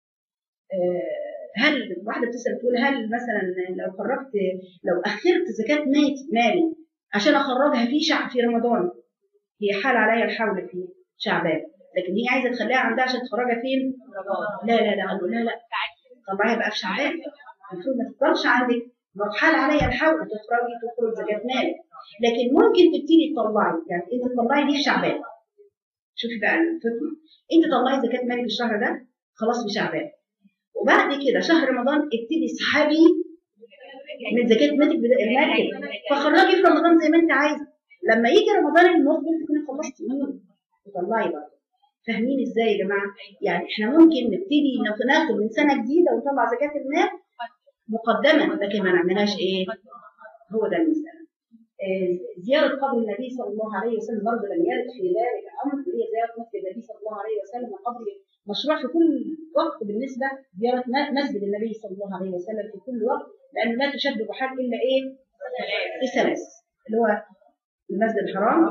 اه هل واحدة بتسأل تقول: هل مثلا لو خرجت لو أخرت زكاة مالي عشان أخرجها في شعب في رمضان هي حال عليها الحول في شعبان، لكن هي عايزة تخليها عندها عشان تخرجها فين؟ لا لا لا أقول لا لا طلعيها بقى في شعبان. المفروض ما تفضلش عندك حال عليها الحول تخرجي تخرج زكاة مالك، لكن ممكن تبتدي تطلعي، يعني انت تطلعي دي في شعبان. شوفي بقى الفطنه، انت طلعي زكاه مالك الشهر ده خلاص في شعبان، وبعد كده شهر رمضان ابتدي اسحبي من زكاه مالك مالك فخرجي في رمضان زي ما انت عايزه. لما يجي رمضان المقبل تكوني خلصتي منه وطلعي برضه. فاهمين ازاي يا جماعه؟ يعني احنا ممكن نبتدي ناخد من سنه جديده ونطلع زكاه المال مقدما، لكن ما نعملهاش ايه؟ هو ده المساله. زيارة قبر النبي صلى الله عليه وسلم برضه لم يرد في ذلك أمر، هي زيارة مسجد النبي صلى الله عليه وسلم. قبر مشروع في كل وقت بالنسبة زيارة مسجد النبي صلى الله عليه وسلم في كل وقت، لأنه لا تشد بحال إلا إيه؟ بثلاث، اللي هو المسجد الحرام،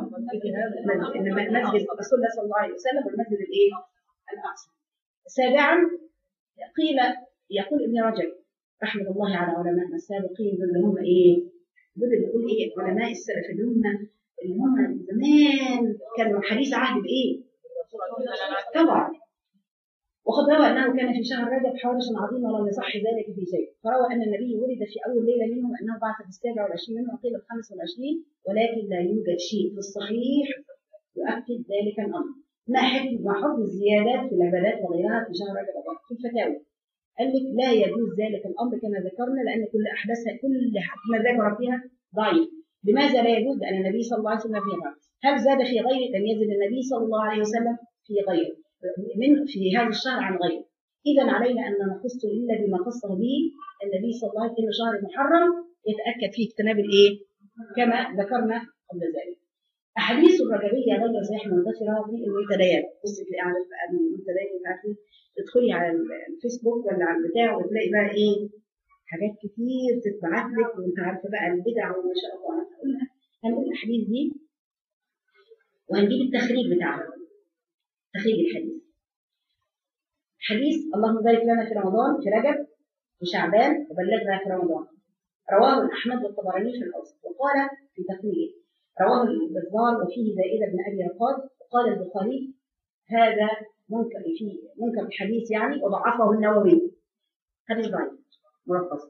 مسجد رسول الله صلى الله عليه وسلم، والمسجد الإيه؟ الأقصى. سابعا قيل يقول ابن رجب رحمه الله على علماء السابقين اللي هم إيه؟ دول اللي بيقول ايه علماء السلف اللي هم اللي هم زمان كانوا حديث عهد بايه؟ طبعا. وقد روى أنه كان في شهر رجب حوادث عظيمة ولم يصح ذلك في شيء، فروى أن النبي ولد في أول ليلة منه وأنه بعث في السابع والعشرين منه وقيل الخامس والعشرين، ولكن لا يوجد شيء في الصحيح يؤكد ذلك الأمر. ما حكم ما حكم الزيادات في العبادات وغيرها في شهر رجب في الفتاوى؟ قال لك لا يجوز ذلك الأمر كما ذكرنا، لأن كل أحداثها كل ما ذكر فيها ضعيف. لماذا لا يجوز؟ لأن النبي صلى الله عليه وسلم فيها. هل زاد في غيره؟ لم يزد النبي صلى الله عليه وسلم في غيره من في هذا الشهر عن غيره. إذا علينا أن نخص إلا بما خصه به النبي صلى الله عليه وسلم. شهر محرم يتأكد فيه اجتناب الإيه؟ كما ذكرنا قبل ذلك. أحاديث الرجبية غير صحيحة منتشرة في المنتديات. بصي تلاقي على المنتديات مش عارفين، تدخلي على الفيسبوك ولا على البتاع وتلاقي بقى إيه؟ حاجات كتير تتبعت لك وأنت عارفة بقى البدع وما شاء الله. هنقولها هنقول الأحاديث دي وهنجيب التخريج بتاعها. تخريج الحديث. حديث اللهم بارك لنا في رمضان في رجب وشعبان وبلغنا في رمضان، رواه أحمد والطبراني في الأوسط، وقال في تقريره رواه البزار وفيه زائدة بن أبي رقاد، وقال البخاري هذا منكر فيه منكر الحديث يعني، وضعفه النووي. حديث ضعيف مرخص.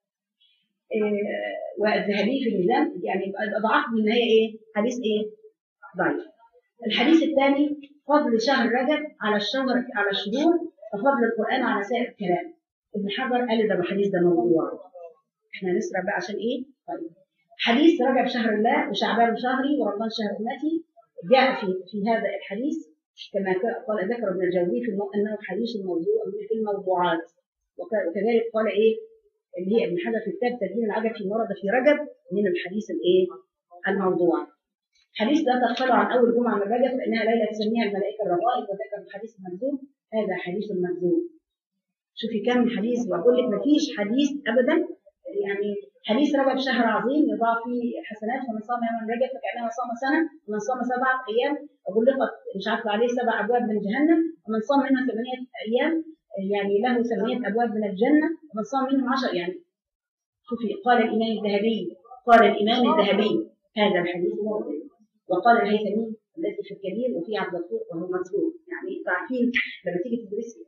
إيه والذهبي في الميزان يعني ضعف من هي ايه؟ حديث ايه؟ ضعيف. الحديث الثاني فضل شهر رجب على الشهر على الشهور وفضل القرآن على سائر الكلام. ابن حجر قال ده الحديث ده موضوع. احنا نسرع بقى عشان ايه؟ طيب. حديث رجب شهر الله وشعبان شهري ورمضان شهر امتي جاء في في هذا الحديث كما قال ذكر ابن الجوزي في انه حديث الموضوع في الموضوعات، وكذلك قال ايه اللي هي ابن حجر في كتاب تبيين العجب في ورد في رجب من الحديث الايه؟ الموضوع. حديث لا تغفلوا عن اول جمعه من رجب فانها ليله تسميها الملائكه الرغائب، وذكر الحديث المكذوب. هذا حديث المكذوب. شوفي كم حديث، واقول لك ما فيش حديث ابدا يعني. حديث رجب شهر عظيم يضاع فيه حسنات، فمن صام يوم رجب فكانما صام سنه، ومن صام سبعه ايام اغلقت مش عارفه عليه سبع ابواب من جهنم، ومن صام منها ثمانيه ايام يعني له ثمانيه ابواب من الجنه، ومن صام منهم عشر يعني. شوفي قال الامام الذهبي قال الامام الذهبي هذا الحديث موضوع. وقال الهيثمي الذي في الكبير وفي عبد الغفور وهو مذكور. يعني عارفين لما تيجي تدرسي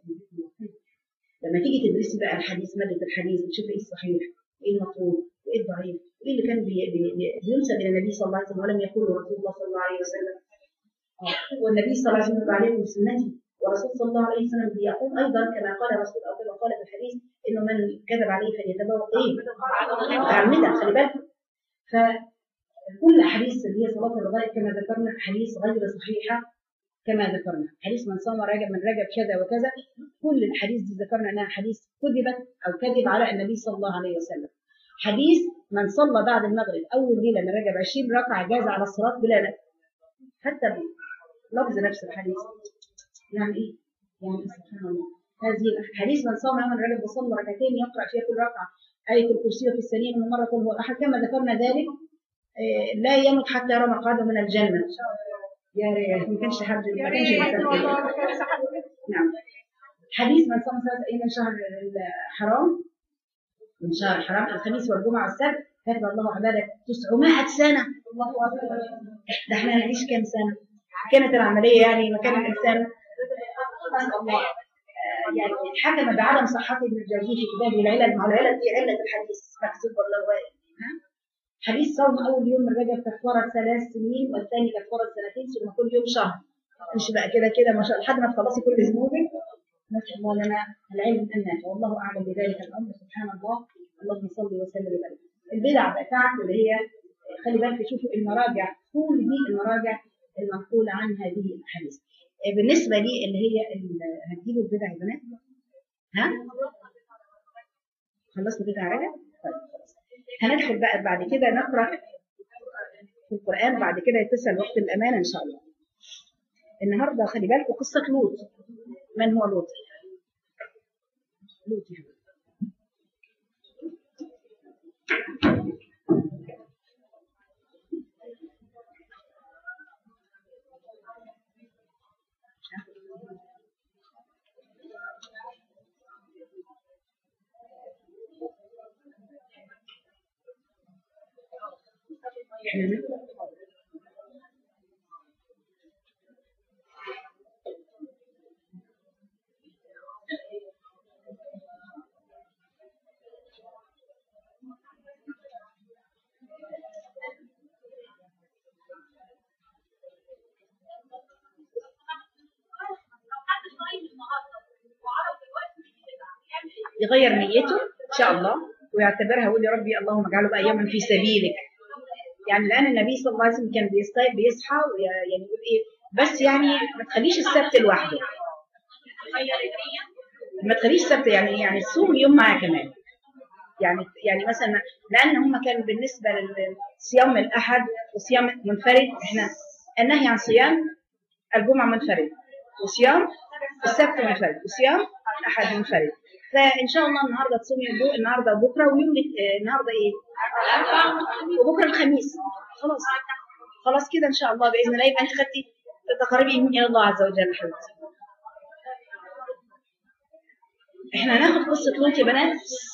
لما تيجي تدرسي بقى الحديث ماده الحديث بتشوفي ايه الصحيح وايه المطلوب وايه الضعيف وايه اللي كان بينسب الى النبي صلى الله عليه وسلم ولم يقوله رسول الله صلى الله عليه وسلم. والنبي صلى الله عليه وسلم عليكم بسنتي، ورسول صلى الله عليه وسلم بيقول ايضا كما قال رسول او كما قال في الحديث انه من كذب عليه فليتبوأ ايه متعمدا. خلي بالكم. فكل احاديث اللي هي صلاه الرغائب كما ذكرنا حديث غير صحيحه كما ذكرنا. حديث من صام رجب من رجب كذا وكذا، كل الحديث دي ذكرنا انها حديث كذبت او كذب على النبي صلى الله عليه وسلم. حديث من صلى بعد المغرب اول ليله من رجب عشرين ركعه جاز على الصلاه بلا لا، حتى لفظ نفس الحديث. يعني ايه؟ يعني سبحان الله. هذه الحديث من صام يوم رجب وصلى ركعتين يقرا فيها كل ركعه آية الكرسي في السنين من مرة هو أحد كما ذكرنا ذلك. لا يمت حتى يرى مقعده من الجنة. يا ريت ما كانش حد ما كانش نعم. حديث من صام ثلاث أيام من شهر الحرام من شهر الحرام الخميس والجمعة والسبت كتب الله عبادة تسعمائة سنة. الله أكبر. ده احنا هنعيش كام سنة؟ كانت العملية يعني مكان الإنسان نسأل الله يعني حكم بعدم صحته ابن الجوزي في كتابه العلل. مع العلل دي علة الحديث مكذوب والله وارد. حديث صوم أول يوم من رجب كفارة ثلاث سنين والثاني كفارة سنتين ثم كل يوم شهر. مش بقى كده كده ما شاء الله لحد ما تخلصي كل ذنوبك. نسأل الله لنا العلم النافع والله أعلم بذلك الأمر. سبحان الله. اللهم صل وسلم وبارك. البدع بتاعت اللي هي خلي بالك شوفوا المراجع كل دي المراجع المنقولة عن هذه الأحاديث. بالنسبة لي اللي هي هتجيبوا البدع يا بنات؟ ها؟ خلصنا بدع رجب؟ طيب خلاص. هندخل بقى بعد كده نقرأ في القرآن بعد كده يتصل وقت الأمانة إن شاء الله. النهارده خلي بالكم قصة لوط. من هو لوط؟ لوط يعني. يغير نيته إن شاء الله ويعتبرها يقول يا ربي اللهم اجعله بقى يوما في سبيلك. يعني الآن النبي صلى الله عليه وسلم كان بيصحى بيصحى يعني يقول إيه بس يعني ما تخليش السبت لوحده، ما تخليش السبت يعني يعني الصوم يوم معاه كمان. يعني يعني مثلا لأن هم كان بالنسبة للصيام الأحد وصيام منفرد، إحنا النهي عن صيام الجمعة منفرد وصيام السبت منفرد وصيام الأحد منفرد. فإن شاء الله النهاردة تصومي النهاردة وبكرة ويوم النهاردة إيه وبكرة الخميس، خلاص خلاص كده إن شاء الله بإذن الله يبقى أنت خدتي تقربي إلى الله عز وجل. حبيبتي إحنا هناخد قصة لوط يا بنات.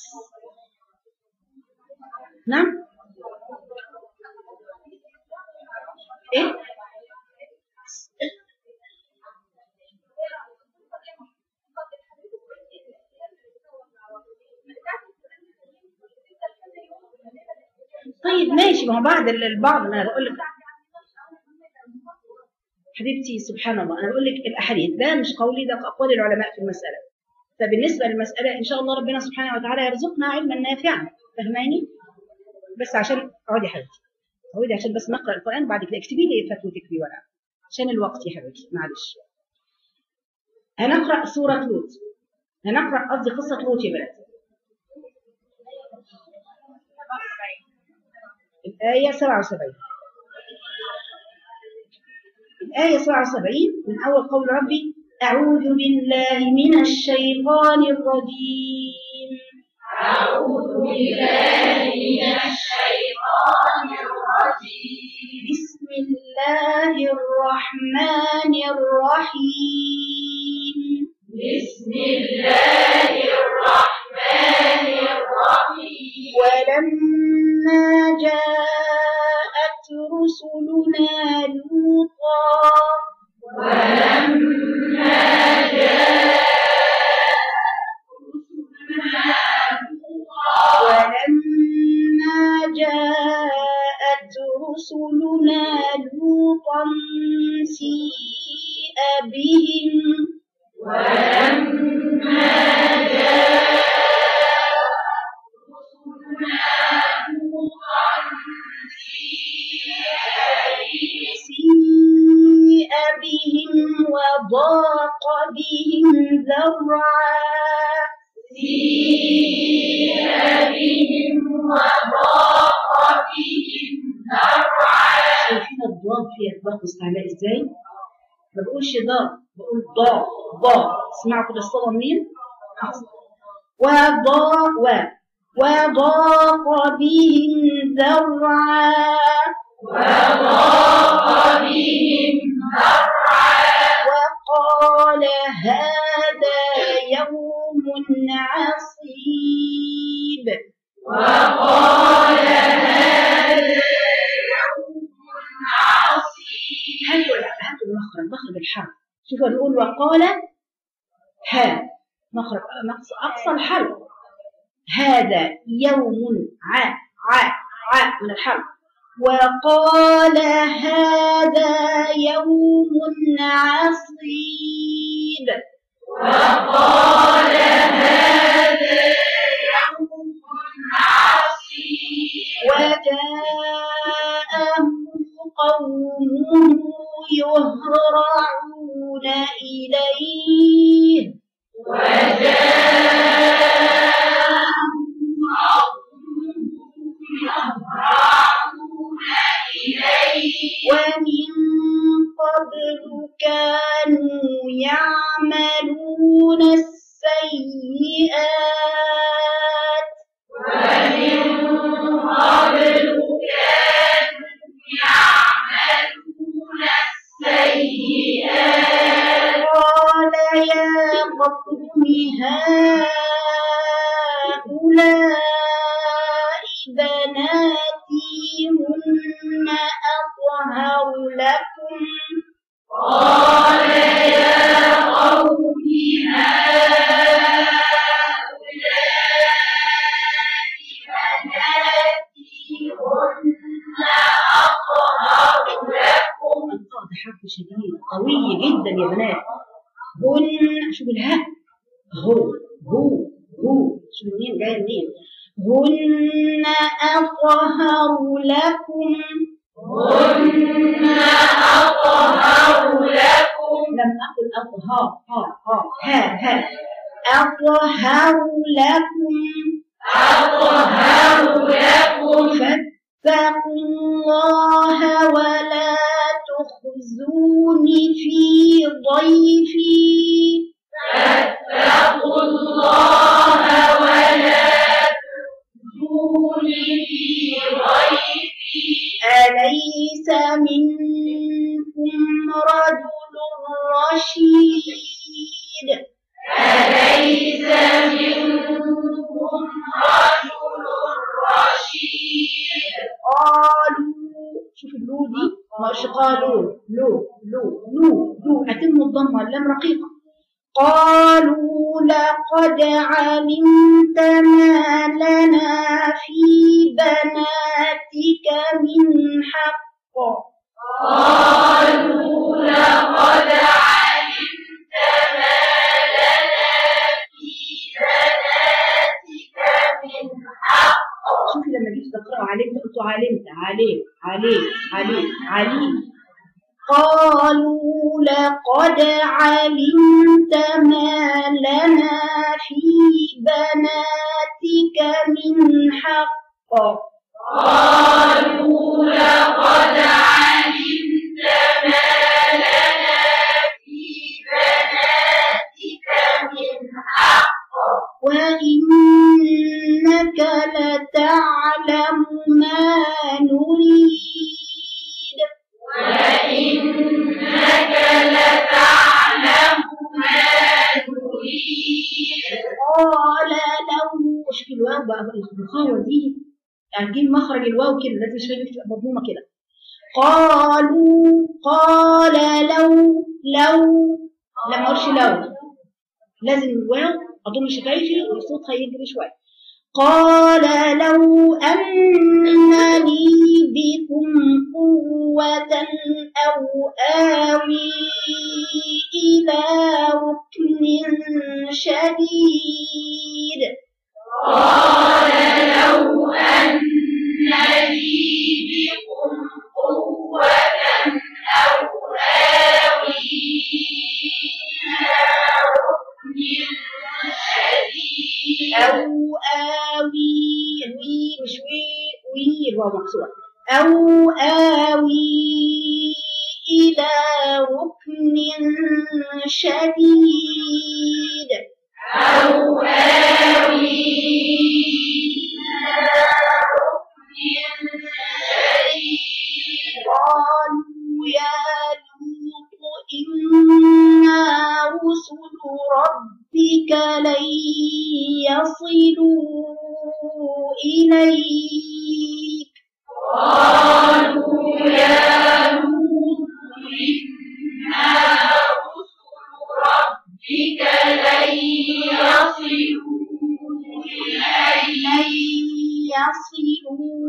نعم إيه طيب ماشي، ما هو بعد البعض ما انا بقول لك حبيبتي سبحان الله، انا بقول لك الاحاديث ده مش قولي، ده اقوال العلماء في المساله. فبالنسبه للمساله ان شاء الله ربنا سبحانه وتعالى يرزقنا علما نافعا، فهماني؟ بس عشان اقعدي يا حبيبتي اقعدي عشان بس نقرا القران، بعد كده اكتبي لي فتوتك في ورقه عشان الوقت يا حبيبتي معلش. هنقرا سوره لوط، هنقرا قصدي قصه لوط يا بنات. الآية سبعة وسبعين، الآية سبعة وسبعين من أول قول ربي أعوذ بالله من الشيطان الرجيم. أعوذ بالله من الشيطان الرجيم. بسم الله الرحمن الرحيم. بسم الله الرحمن الرحيم. ولما جاءت رسلنا لوطا ولما جاءت رسلنا لوطا ولما جاءت رسلنا لوطا سيء بهم ولما جاءت سيء بهم وضاق بهم ذرعا سيء بهم وضاق بهم ذرعا. شايفين الضاد فيها اطباق واستعلاء ازاي؟ ما بقولش ضاد، بقول ضاء ضاء. اسمعوا كده الصوره منين؟ وضاء و وضاق بهم ذرعا وضاق بهم ذرعا. وقال هذا يوم عصيب وقال هذا يوم عصيب. هاتوا هاتوا المخرج، مخرج الحرف. شوفوا نقول وقال ها مخرج اقصى الحرف. هذا يوم ع ع ع من الحرف. وقال هذا يوم عصيب وقال هذا يوم عصيب. وجاءه قومه يهرعون إليه وجاءه يهرعون إليه. ومن قبل كانوا يعملون السيئات ومن قبل كانوا يعملون السيئات. قال يا قوم هؤلاء بناتي هن أطهر لكم. قال يا قوم هؤلاء بناتي هن أطهر لكم. القاء ده حرف شديد قوي جدا يا بنات. هن شوف الهاء هو هو هو شوف منين جايه منين. هن أطهر لكم. هن أطهر لكم. لم أقل أطهر ها ها ها ها أطهر لكم. أطهر لكم. فاتقوا الله ولا تخزوني في ضيفي. فاتقوا الله ولا تخزوني في ضيفي. أليس منكم رجل رشيد. أليس منكم رجل رشيد. قالوا شوف اللو دي مش قالوا لو لو لو لو أتم الضمة اللام رقيقة. قالوا لقد علمت ما لنا في بناتك من حق. قالوا لقد علمت ما لنا في بناتك من حق. شوفي لما جيت تقرأوا علمت قلتوا علمت عليم عليم عليم عليم. قالوا لقد علمت ما لنا في بناتك من حق. قالوا لقد علمت ما لنا في بناتك من حق. وإنك لتعلم ما نريد. وإنك لتعلم ما نريد. قال له شوف الواو بقى الخاوة دي هتجيب مخرج الواو كده لازم شوية تبقى مضمومة كده. قالوا قال لو لو لما اقولش لو لازم الواو اضم شفايفي وصوتها يجري شويه. قال لو أن لي بكم قوة أو آوي إلى ركن شديد. قال لو أن لي بكم قوة أو آوي إلى ركن شديد. أو آوي الوي مش وي وي الواو مكسورة. أو آوي إلى ركن شديد. أو آوي إلى ركن شديد. قالوا يا لوط إنا رسل ربك لن يصلوا إليك. قالوا يا لوط إنا رسل ربك لن يصلوا إليك. لن يصلوا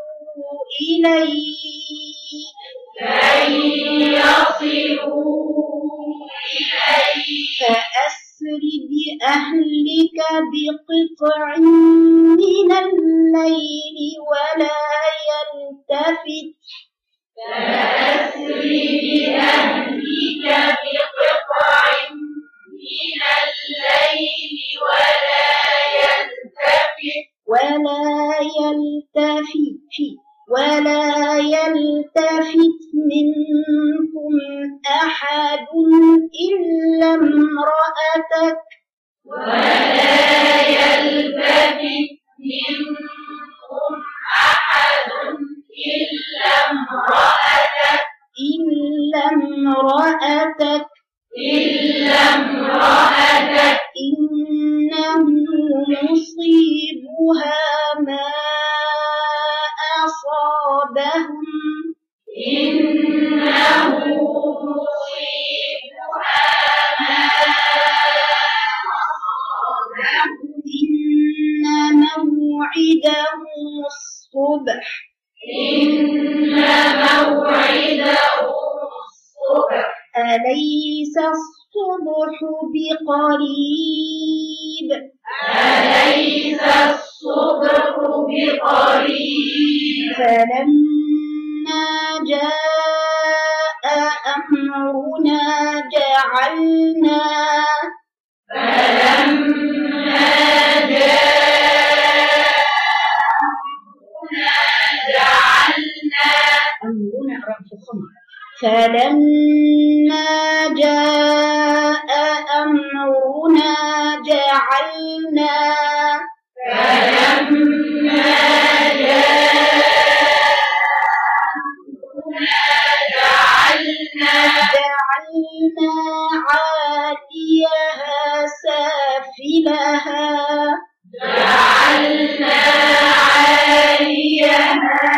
إليك. لن يصلوا إليك. فأسر بأهلك بقطع من الليل ولا يلتفت. فأسر بأهلك بقطع من الليل ولا يلتفت. ولا يلتفت ولا يلتفت منكم أحد إلا امرأتك. ولا يلتفت منكم أحد إلا امرأتك. إلا امرأتك إلا امرأتك. إنه مصيبها ما أصابهم. إنه مصيبها ما أصابهم. إن موعدهم الصبح. إن موعدهم الصبح. أليس الصبح بقريب. بقريب أليس الصبح بقريب فلما جاء أمرنا جعلنا فلما جاء جعلنا أمرنا رأس الخمر فلما جاء أمرنا جعلنا فلما جاء جعلنا جعلنا عاليها سافلها جعلنا عاليها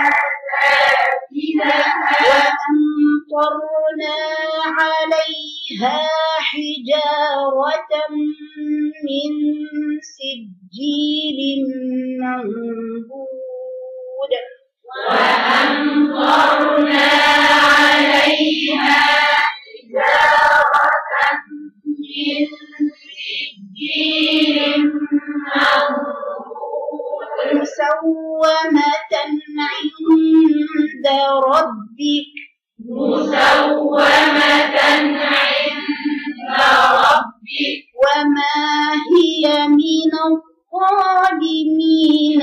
سافلها وأمطرنا عليها حجارة من سجيل منضود وأمطرنا عليها حجارة من سجيل منضود مسومة عند ربك مسومة عند ربك وما هي من الظالمين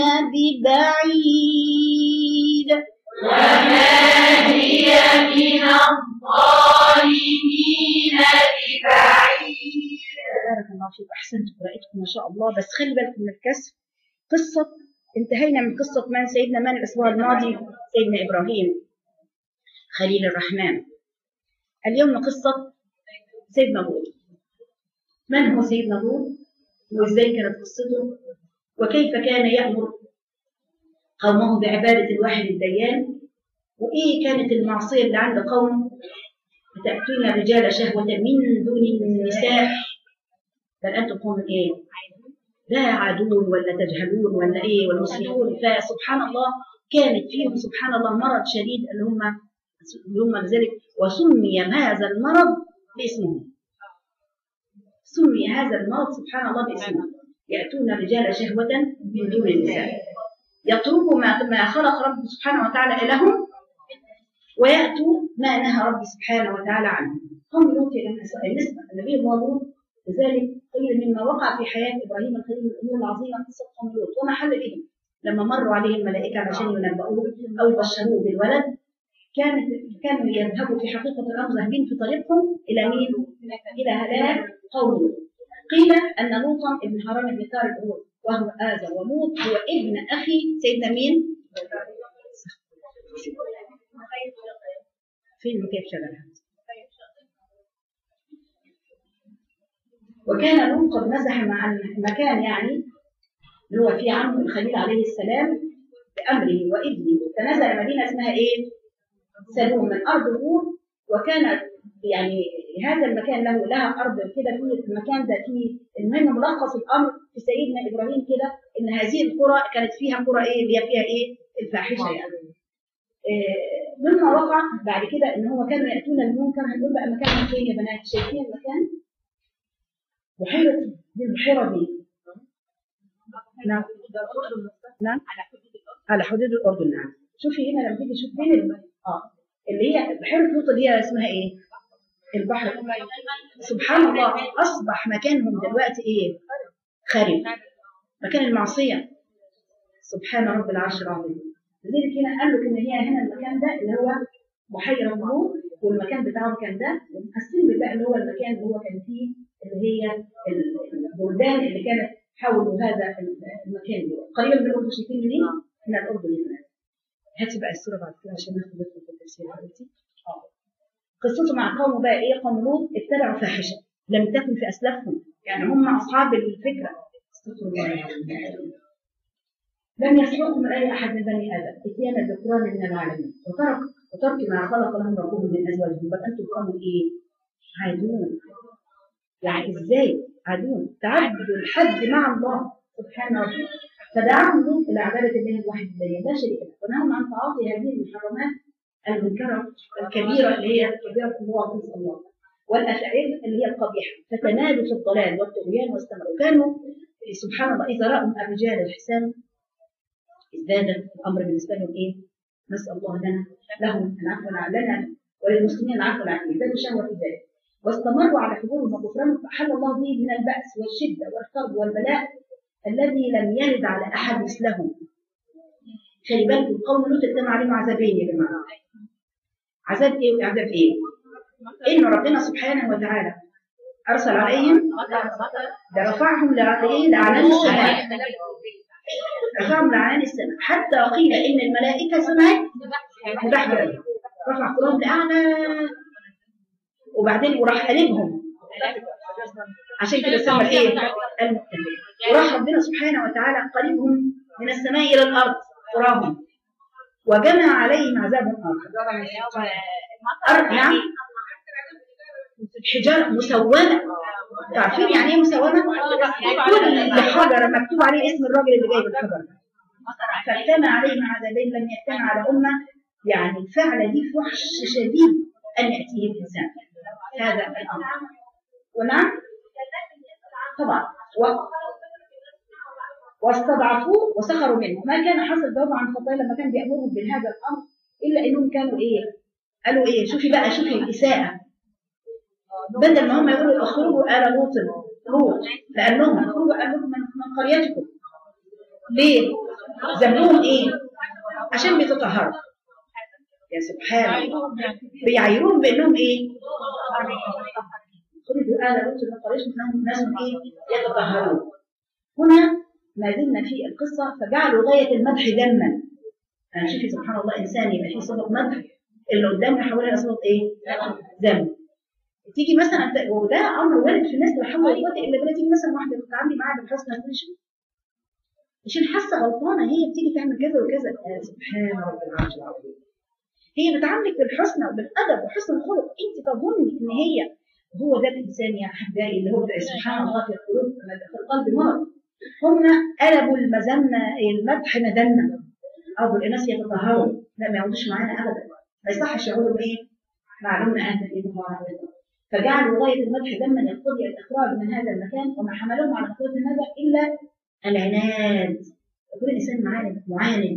ببعيد وما هي من الظالمين ببعيد. بارك الله فيك، أحسنتم قراءتكم ما شاء الله. بس خلي بالكم من الكسر. قصة انتهينا من قصة من سيدنا من الأسبوع الماضي سيدنا إبراهيم خليل الرحمن. اليوم قصة سيدنا لوط. من هو سيدنا لوط وإزاي كانت قصته وكيف كان يأمر قومه بعبادة الواحد الديان، وإيه كانت المعصية اللي عند قوم تأتون الرجال شهوة من دون النساء بل أنتم قوم إيه؟ لا عادون ولا تجهلون ولا إيه والمسلمون. فسبحان الله كانت فيهم سبحان الله مرض شديد اللي هم اللي هم لذلك وسمي هذا المرض باسمه. سمي هذا المرض سبحان الله باسمه. يأتون الرجال شهوة من دون النساء، يتركوا ما ما خلق رب سبحانه وتعالى لهم ويأتوا ما نهى رب سبحانه وتعالى عنه. قوم لوط بالنسبة النبي لوط لذلك قيل مما وقع في حياة إبراهيم الخليل من الأمور العظيمة قصة قوم لوط وما حل بهم لما مروا عليه الملائكة عشان ينبؤوه أو يبشروه بالولد. كانت كانوا يذهبوا في حقيقة الأمر ذاهبين في طريقهم إلى مين؟ إلى هلاك قوم لوط. قيل أن لوطا ابن حرام بن طارق وهو آزر، ولوط هو ابن أخي سيدنا مين؟ فين كيف شغلها؟ وكان لوط قد مزح مع المكان يعني اللي هو في عمه الخليل عليه السلام بأمره وابنه، فنزل مدينة اسمها إيه؟ سلوم من أرض لوط. وكان يعني هذا المكان له لها أرض كده في المكان ده فيه المهم ملخص الأمر في سيدنا إبراهيم كده إن هذه القرى كانت فيها قرى إيه اللي هي فيها إيه؟ الفاحشة يعني. إيه مما وقع بعد كده إن هو كانوا يأتون المنكر. هنقول بقى مكان فين يا بنات؟ شايفين المكان؟ بحيرة دي البحيرة دي نعم نعم على حدود الأردن. نعم شوفي هنا لما تيجي تشوف فين اه اللي هي بحيرة لوط دي اسمها ايه؟ البحر. سبحان الله أصبح مكانهم دلوقتي ايه؟ خارب، مكان المعصية. سبحان رب العرش العظيم. لذلك هنا قال لك ان هي هنا المكان ده اللي هو بحيرة لوط والمكان بتاعه كان ده، ومقسم بقى اللي هو المكان اللي هو كان فيه اللي هي البلدان اللي كانت حولوا هذا المكان ده قريبا من الأردن. شايفين منين؟ من الأردن هنا. هاتي بقى الصورة بعد كده عشان ناخد بالكم في التفسير حبيبتي. اه قصته مع قومه بقى ايه؟ قوم لوط اتبعوا فاحشة لم تكن في أسلافهم، يعني هم أصحاب الفكرة. استغفر الله لم يسبقهم من أي أحد من بني آدم إتيانا بالقرآن من العالمين وترك وترك ما خلق لهم ربهم من أزواجهم. بل أنتم قوم إيه؟ عادون. يعني إزاي عادون؟ تعبدوا الحد مع الله سبحانه وتعالى. فدعاهم لوط إلى عبادة الله الواحد الديان لا شريك له، ونهاهم عن تعاطي هذه المحرمات المنكرة الكبيرة اللي هي كبيرة الله عز وجل والأفعال اللي هي القبيحة، فتنادوا في الضلال والطغيان واستمروا. كانوا سبحان الله إذا رأوا الرجال الحسان ازداد الأمر بالنسبة لهم إيه؟ نسأل الله لنا لهم العفو لنا وللمسلمين العفو والعافية، ازدادوا شهوة في ذلك واستمروا على حضورهم وكفرهم، فأحل الله به من البأس والشدة والكرب والبلاء الذي لم يرد على أحد مثله. خلي بالكم قوم لوط اتم عليهم عذابين يا جماعة. عذاب إيه وعذاب إيه؟ إن ربنا سبحانه وتعالى أرسل عليهم ده رفعهم لأعلام السماء، رفعهم لأعلام السماء حتى قيل إن الملائكة سمعت بحجر، رفع قلوبهم لأعلى وبعدين وراح قلبهم عشان كده سمى ايه المؤمنين، وراح ربنا سبحانه وتعالى قلبهم من السماء الى الارض قراهم وجمع عليهم عذاب اخر. نعم حجاره مسومه، تعرفين يعني ايه مسومه؟ كل حجر مكتوب عليه اسم الراجل اللي جايب الحجر، فاجتمع عليهم عذابين لم يجتمع على امه. يعني الفعل دي فحش شديد ان ياتيه الانسان هذا الامر. ونعم طبعا و... واستضعفوه وسخروا منه. ما كان حصل جواب عن خطايا لما كان بيأمرهم بهذا الامر الا انهم كانوا ايه؟ قالوا ايه؟ شوفي بقى شوفي الاساءه، بدل ما هم يقولوا اخرجوا آل لوط لوط لانهم اخرجوا آل لوط من قريتكم. ليه؟ ذنبهم ايه؟ عشان بيتطهروا. يا سبحان الله بيعيروهم بانهم ايه؟ خرجوا آل لوط من قريتكم انهم ناس ايه؟ يتطهرون. هنا ما زلنا في القصه فجعلوا غايه المدح ذما. انا شوفي سبحان الله انسان يبقى فيه صفه مدح اللي قدامنا حوالينا صفه ايه؟ ذم. تيجي مثلا وده امر وارد في الناس لا حول ولا قوه الا بالله. تيجي مثلا واحده بتتعاملي معاها بالحسنى تقولي شو عشان حاسه غلطانه هي بتيجي تعمل كذا وكذا. سبحان رب العرش العظيم. هي بتعاملك بالحسنى وبالادب وحسن الخلق، انت تظني ان هي هو ده الانسان يا احبائي اللي هو سبحان الله في القلوب في القلب مرض. هم قلبوا المذمه المدح مذمه او الناس يتطهروا. لا ما يقعدوش معانا ابدا، ما يصحش يقولوا ايه؟ معلومه انت في الله. فجعلوا غايه المدح ذما يقتضي الاخراج من هذا المكان، وما حملهم على خطوه هذا الا العناد. يكون الانسان معاند معاند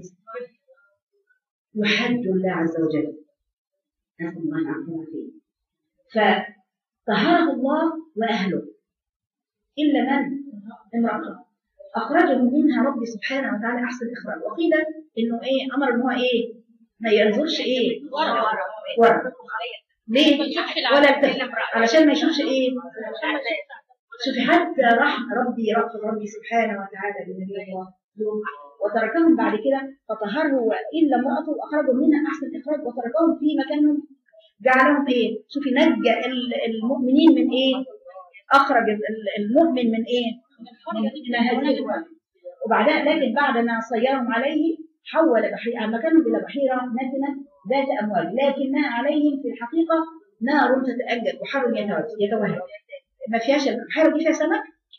يحد الله عز وجل. نسال الله العافيه والعافيه. فطهره الله واهله الا من؟ امراته اخرجهم منها ربي سبحانه وتعالى احسن اخراج. وقيل انه ايه؟ امر ان هو ايه؟ ما ينظرش ايه؟ ورا. ليه؟ ولا التفت علشان ما يشوفش ايه؟ شوفي حتى رحم ربي رأف ربي سبحانه وتعالى بالنبي الله وتركهم بعد كده فطهروا الا امراته واخرجوا منها احسن اخراج وتركهم في مكانهم. جعلهم ايه؟ شوفي نجى المؤمنين من ايه؟ اخرج المؤمن من ايه؟ من هذه الوقت. وبعدها لكن بعد ما صيرهم عليه حول بحيرة مكانهم الى بحيره نتنه ذات امواج لكنها عليهم في الحقيقه نار تتأجج وحر يتوهج. ما فيهاش البحيره دي فيها سمك؟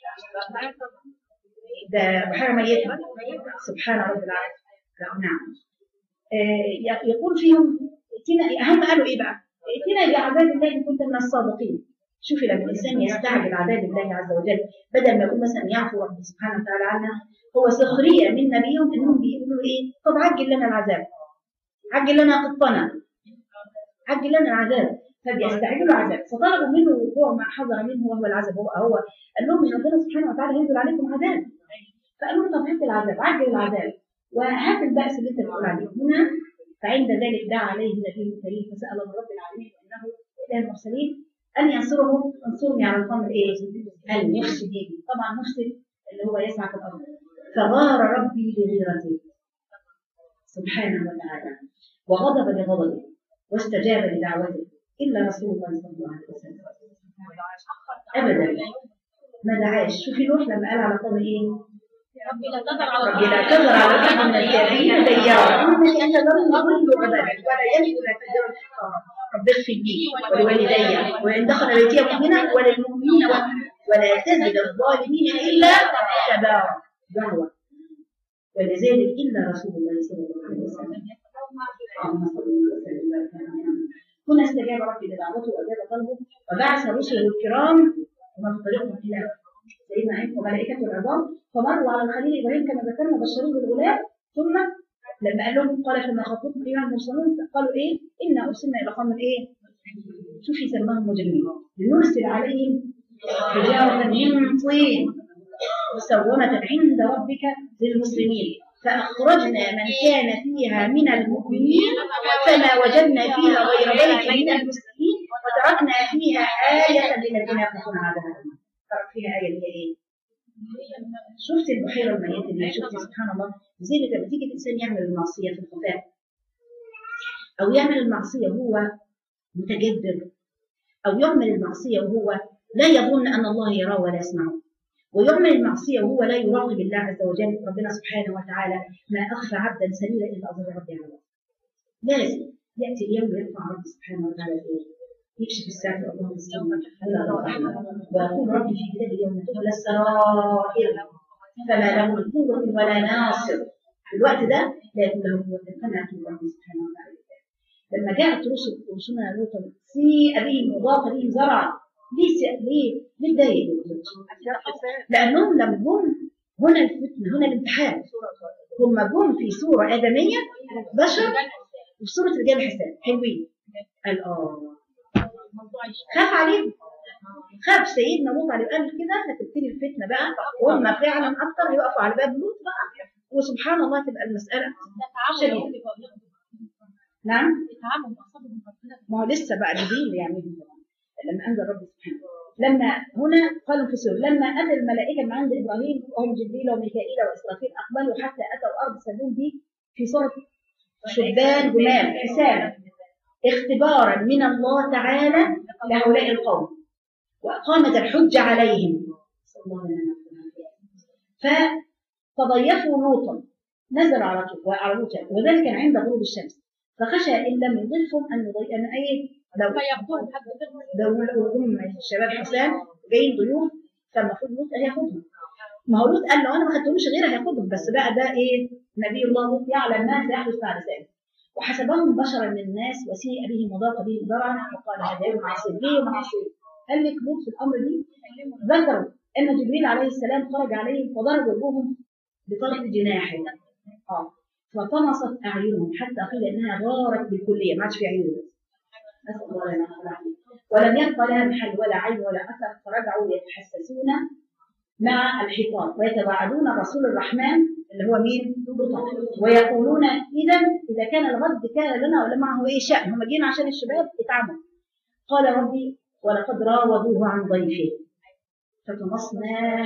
ده بحيره ميته. سبحان رب العالمين. نعم. آه يقول فيهم ائتنا، هم قالوا ايه بقى؟ ائتنا بعذاب الله ان كنت من الصادقين. شوفي لما الانسان يستعجل عذاب الله عز وجل بدل ما يكون مثلا يعفو ربه سبحانه وتعالى عنه، هو سخريه من نبيهم انهم بيقولوا ايه؟ طب عجل لنا العذاب، عجل لنا قطنا، عجل لنا العذاب. فبيستعجلوا العذاب فطلبوا منه وقوع ما حضر منه وهو العذاب. هو هو قال لهم ان ربنا سبحانه وتعالى ينزل عليكم عذاب، فقالوا له طب هات العذاب، عجل العذاب وهات البأس اللي انت بتقول عليه. هنا فعند ذلك دعا عليه النبي الكريم فسأل رب العالمين انه اله المرسلين ان ينصرهم. انصرني على القوم الايه؟ المفسدين. طبعا مفسد اللي هو يسعى في الارض. فغار ربي لغيرته سبحانه وتعالى وغضب لغضبه واستجاب لدعوته الا رسول الله صلى الله عليه وسلم ابدا ما دعاش. شوفي نوح لما قال على قوم ايه؟ ربي لا تذر على ربي لا تذر على الارض من الكافرين ديارا انك انت ذر كل عبادك ولا يجد لا تذر الحقاره. رب اغفر لي ولوالدي وان دخل بيتي مؤمنا وللمؤمنين ولا تزد الظالمين الا تبارا دعوه. ولذلك الا رسول الله صلى الله عليه وسلم اللهم صل وسلم وبارك على. هنا استجاب ربي لدعوته واجاب طلبه وبعث رسله الكرام وما طريقهم الى سيدنا إبراهيم وملائكة العظام، فمروا على الخليل إبراهيم كما ذكرنا بشروه بالغلام، ثم لما قال لهم قال فما خطبكم أيها المرسلون قالوا إيه؟ إنا أرسلنا إلى قوم إيه؟ شوفي سماهم مجرمين لنرسل عليهم حجارة من طين مسومة عند ربك للمسلمين فأخرجنا من كان فيها من المؤمنين فما وجدنا فيها غير بيت من المسلمين وتركنا فيها آية للذين يخافون عذاب الأليم. ترك فيها آية اللي هي إيه؟ شفت البحيرة الميتة اللي شفت سبحان الله زي لما تيجي الإنسان يعمل المعصية في الخفاء أو يعمل المعصية وهو متجدر أو يعمل المعصية وهو لا يظن أن الله يراه ولا يسمعه ويعمل المعصية وهو لا يراقب الله عز وجل. ربنا سبحانه وتعالى ما أخفى عبدا سليلا إلا أظهر ربي على الله. لازم يأتي اليوم ويرفع ربي سبحانه وتعالى إيه؟ يكشف الساعة اللهم صل ويقول ربي في كتاب اليوم تبلى السرائر فما له من قوة ولا ناصر. في الوقت ده لا يكون له قوة فما يكون ربي سبحانه وتعالى. لما جاءت رسل رسلنا لوطا سيء بهم وضاق بهم زرعا ليه ليه ليه ضايق؟ لأنهم لم جم هنا الفتنة هنا الامتحان. هم جم في صورة آدمية بشر وفي صورة رجال حساب حلوين. قال آه خاف عليهم خاف سيدنا لوط عليه قال كده هتبتدي الفتنة بقى وهم فعلا أكتر يقفوا على باب لوط بقى وسبحان الله تبقى المسألة شديدة. نعم ما هو لسه بقى جديد يعني لما أنزل رب سبحانه لما هنا قالوا في سورة لما أتى الملائكة من عند إبراهيم وهم جبريل وميكائيل وإسرافيل أقبلوا حتى أتوا أرض سدوم دي في صورة شبان جمال حسان اختبارا من الله تعالى لهؤلاء القوم وأقامت الحجة عليهم فتضيفوا لوطا نزل على لوطا وذلك عند غروب الشمس فخشى إن لم يضيفهم أن يضيف أن أي لو لو هم الشباب حسان جايين ضيوف فالمفروض لوط هياخدهم. ما هو لوط قال له أنا ما خدتهمش غير هياخدهم بس بقى ده إيه نبي الله لوط يعلم ما سيحدث بعد ذلك وحسبهم بشرا من الناس وسيء بهم وضاق بهم ذرعا وقال هذا يوم عصيب ليه يوم عصيب. قال لك لوط في الأمر دي ذكروا أن جبريل عليه السلام خرج عليهم فضرب وجوههم بطرف جناحه اه فطمست أعينهم حتى قيل إنها غارت بالكلية ما عادش في عيون نسأل الله لنا ولم يبقى لها محل ولا عين ولا أثر فرجعوا يتحسسون مع الحيطان ويتباعدون رسول الرحمن اللي هو مين؟ ويقولون إذا إذا كان الغد كان لنا ولا معه إيه شأن هم جينا عشان الشباب يتعاملوا. قال ربي ولقد راودوه عن ضيفه فطمسنا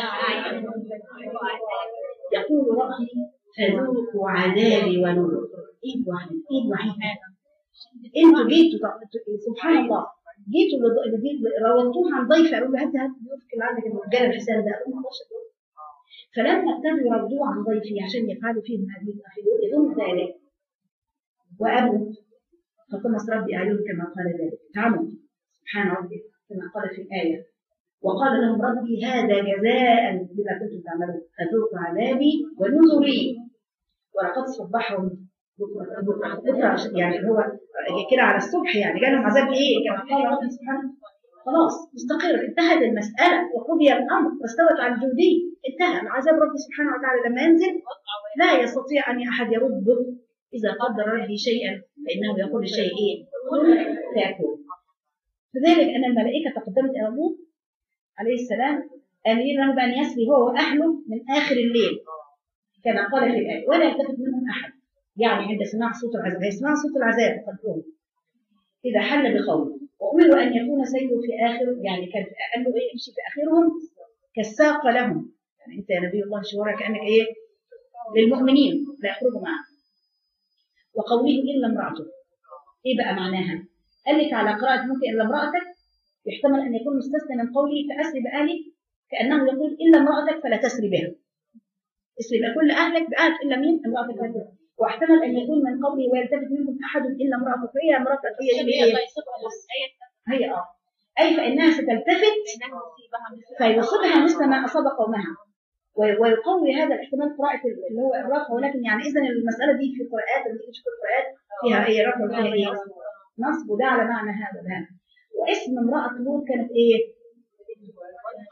يقول ربي فذوقوا عذابي ونذر. ايد واحده ايد واحده انتوا جيتوا سبحان الله جيتوا راودتوه عن ضيف قالوا له هات هات ضيوفك اللي عندك الرجال الحسان ده فلما ابتدوا يردوه عن ضيفي عشان يفعلوا فيهم هذه يدوم ذلك وابوا فطمس ربي اعينهم كما قال ذلك تعموا سبحان ربي كما قال في الايه وقال لهم ربي هذا جزاء بما كنتم تعملون فذوقوا عذابي ونذري ولقد صبحهم بكره يعني هو كده على الصبح يعني جالهم عذاب ايه كما قال ربي سبحانه خلاص مستقر انتهت المساله وقضي الامر واستوت على الجودي انتهى عذاب ربي سبحانه وتعالى لما ينزل لا يستطيع ان احد يرده اذا قدر ربي شيئا فانه يقول الشيء ايه كن فيكون. لذلك ان الملائكه تقدمت الى لوط عليه السلام امين له بان يسري هو واهله من اخر الليل كما قال في الايه ولا يلتفت منهم احد يعني عند سماع صوت العذاب هيسمع صوت العذاب تقول اذا حل بقوله وامروا ان يكون سيده في اخر يعني كان قال له ايه امشي في اخرهم كالساق لهم يعني انت يا نبي الله شعورك كانك ايه للمؤمنين لا يخرجوا معه. وقوله الا امراته ايه بقى معناها؟ قال لك على قراءه ممكن الا امراتك يحتمل ان يكون مستثنى من قوله فاسري باهلك كانه يقول الا امراتك فلا تسري بها اسري بكل اهلك باهلك الا مين امراتك بها. واحتمل ان يكون من قوله ويلتفت منكم احد الا امراتك هي امراتك هي هي هي اه اي فانها ستلتفت فيصيبها مثل ما اصاب قومها ويقوي هذا الاحتمال قراءه اللي هو الرفع ولكن يعني اذا المساله دي في قراءات اللي تشوف القراءات فيها ايه رفع وفيها ايه نصب وده على معنى هذا الهام. واسم امراه لوط كانت ايه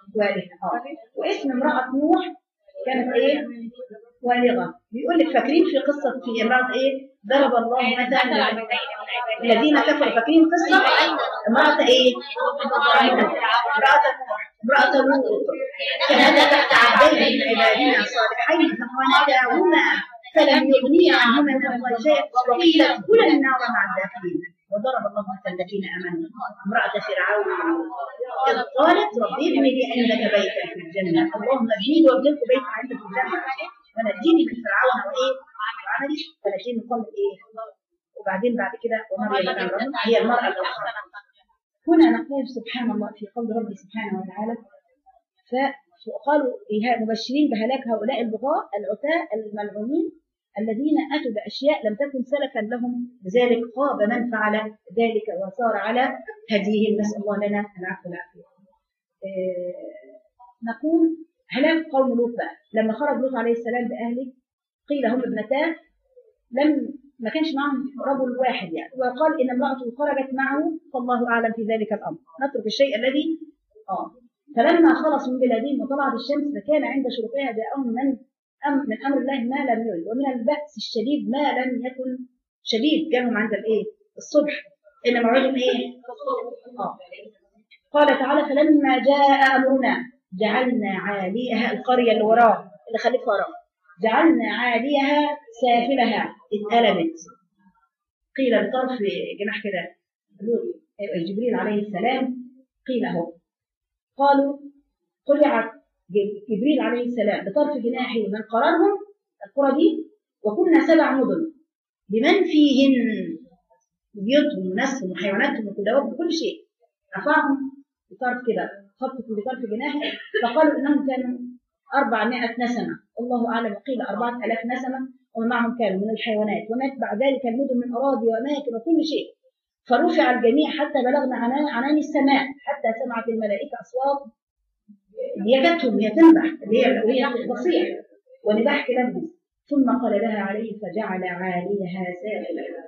والغة. اه واسم امرأة نوح كانت ايه؟ والغة. بيقول لك فاكرين في قصة في امرأة ايه؟ ضرب الله مثلا الذين كفروا، فاكرين قصة امرأة ايه؟ امرأة نوح، امرأة لوط، كانت تحت عبدين من عبادنا صالحين فخانتاهما فلم يغنيا عنهما من الله شيئا وقيل ادخلا النار مع الداخلين. وضرب الله مثل الذين امنوا امرأة فرعون إذ قالت رب ابن لي عندك بيتا في الجنة، اللهم ابني وابن لك بيتا عندك في الجنة ونجيني من فرعون وايه؟ وعملي ونجيني من قوم ايه؟ وبعدين بعد كده ومريم ابن هي المرأة الأخرى. هنا نقول سبحان الله في قول ربي سبحانه وتعالى فقالوا مبشرين بهلاك هؤلاء البغاء العتاة الملعونين الذين أتوا بأشياء لم تكن سلفا لهم، لذلك خاب من فعل ذلك وصار على هديهم. نسأل الله لنا العفو والعافية. نقول هلاك قوم لوط بقى لما خرج لوط عليه السلام بأهله قيل هم ابنتاه، لم ما كانش معهم رجل واحد يعني، وقال إن امرأته خرجت معه فالله أعلم في ذلك الأمر. نترك الشيء الذي آه فلما خلص من بلادهم وطلعت الشمس فكان عند شرطها جاءهم من أم من أمر الله ما لم يرد، ومن البأس الشديد ما لم يكن شديد جاءهم عند الإيه؟ الصبح. إن موعدهم إيه؟ آه قال تعالى فلما جاء أمرنا جعلنا عاليها القرية اللي وراه اللي خلفها وراه جعلنا عاليها سافلها اتقلبت. قيل بطرف جناح كده جبريل عليه السلام قيل اهو قالوا قلعت جبريل عليه السلام بطرف جناحه من قرارهم القرى دي وكنا سبع مدن بمن فيهن بيوتهم وناسهم وحيواناتهم وكلهم بكل شيء رفعهم بطرف كده خطط بطرف جناحه فقالوا انهم كانوا أربعمائة نسمة الله أعلم وقيل أربعة آلاف نسمة ومعهم كانوا من الحيوانات وما يتبع ذلك المدن من أراضي وأماكن وكل شيء. فرفع الجميع حتى بلغنا عنان السماء حتى سمعت الملائكة أصوات يكتهم يتنبح اللي هي البصيح ونباح كلامهم ثم قال لها عليه فجعل عاليها سافلها.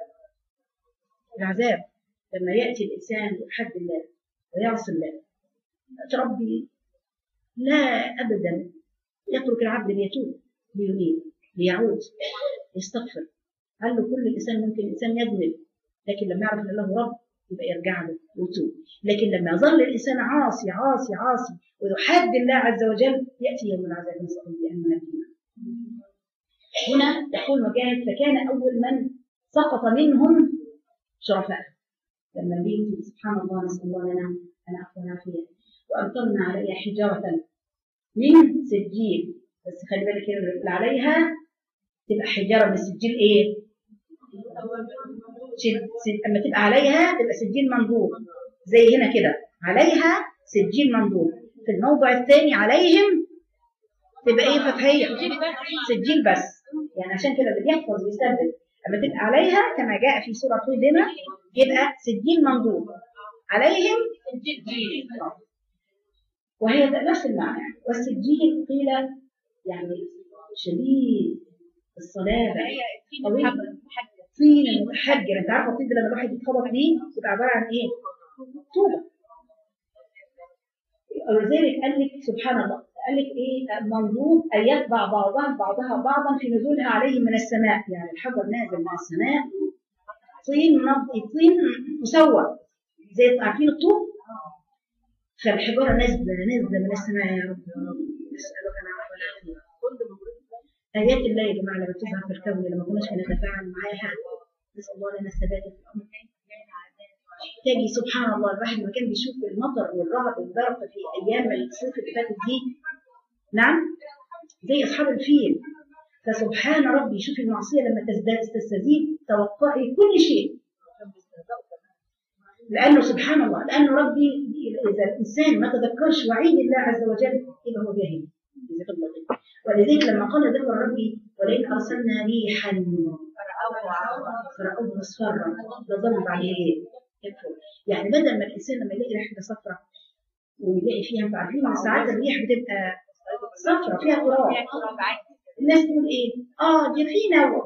العذاب لما يأتي الإنسان بحد الله ويعصي الله ربي لا أبدا يترك العبد ليتوب لينيب ليعود يستغفر. قال له كل الإنسان ممكن الإنسان يذنب لكن لما يعرف أن له رب يبقى يرجع له ويتوب. لكن لما يظل الإنسان عاصي عاصي عاصي ويحاد الله عز وجل يأتي يوم العذاب نسأل الله أن نجينا. هنا يقول مجاهد فكان أول من سقط منهم شرفاء لما نبي سبحان الله نسأل الله لنا أن أعفو العافية وأمطرنا عليها حجارة من سجيل. بس خلي بالك اللي عليها تبقى حجاره من السجيل ايه؟ اما تبقى عليها تبقى سجيل منضود زي هنا كده عليها سجيل منضود. في الموضع الثاني عليهم تبقى ايه فتحيه سجيل بس يعني عشان كده اللي بيحفظ بيثبت اما تبقى عليها كما جاء في سوره هود هنا يبقى سجيل منضود عليهم سجيل وهي نفس المعنى. والسجيل قيل يعني شديد الصلابة طويل طين المتحجر. انت عارفه الطين لما الواحد يتخبط فيه يبقى عباره عن ايه؟ طوبه. ولذلك قال لك سبحان الله قال لك ايه منظور ان يتبع بعضها بعضها بعضا في نزولها عليهم من السماء. يعني الحجر نازل من السماء طين طين مسوى زي عارفين الطوب فالحجاره نازله نازله من السماء. يا رب نسالك انا والعافيه. آيات الله يا جماعة لما تظهر في الكون لما كناش بنتفاعل معاها نسأل الله لنا الثبات في الأمر. تجي سبحان الله الواحد لما كان بيشوف المطر والرعد والبرق في أيام الصيف اللي فاتت دي نعم زي أصحاب الفيل. فسبحان ربي شوف المعصية لما تزداد تستزيد توقعي كل شيء لأنه سبحان الله لأنه ربي إذا الإنسان ما تذكرش وعيد الله عز وجل يبقى هو جاهل. ولذلك لما قال ذكر ربي ولئن أرسلنا ريحا فرأوه مصفرا لظل عليه يكفر. يعني بدل ما الإنسان لما يلاقي ريحة صفرة ويلاقي فيها انتوا عارفين ساعات الريح بتبقى صفرة فيها تراب الناس تقول ايه؟ اه دي في نوع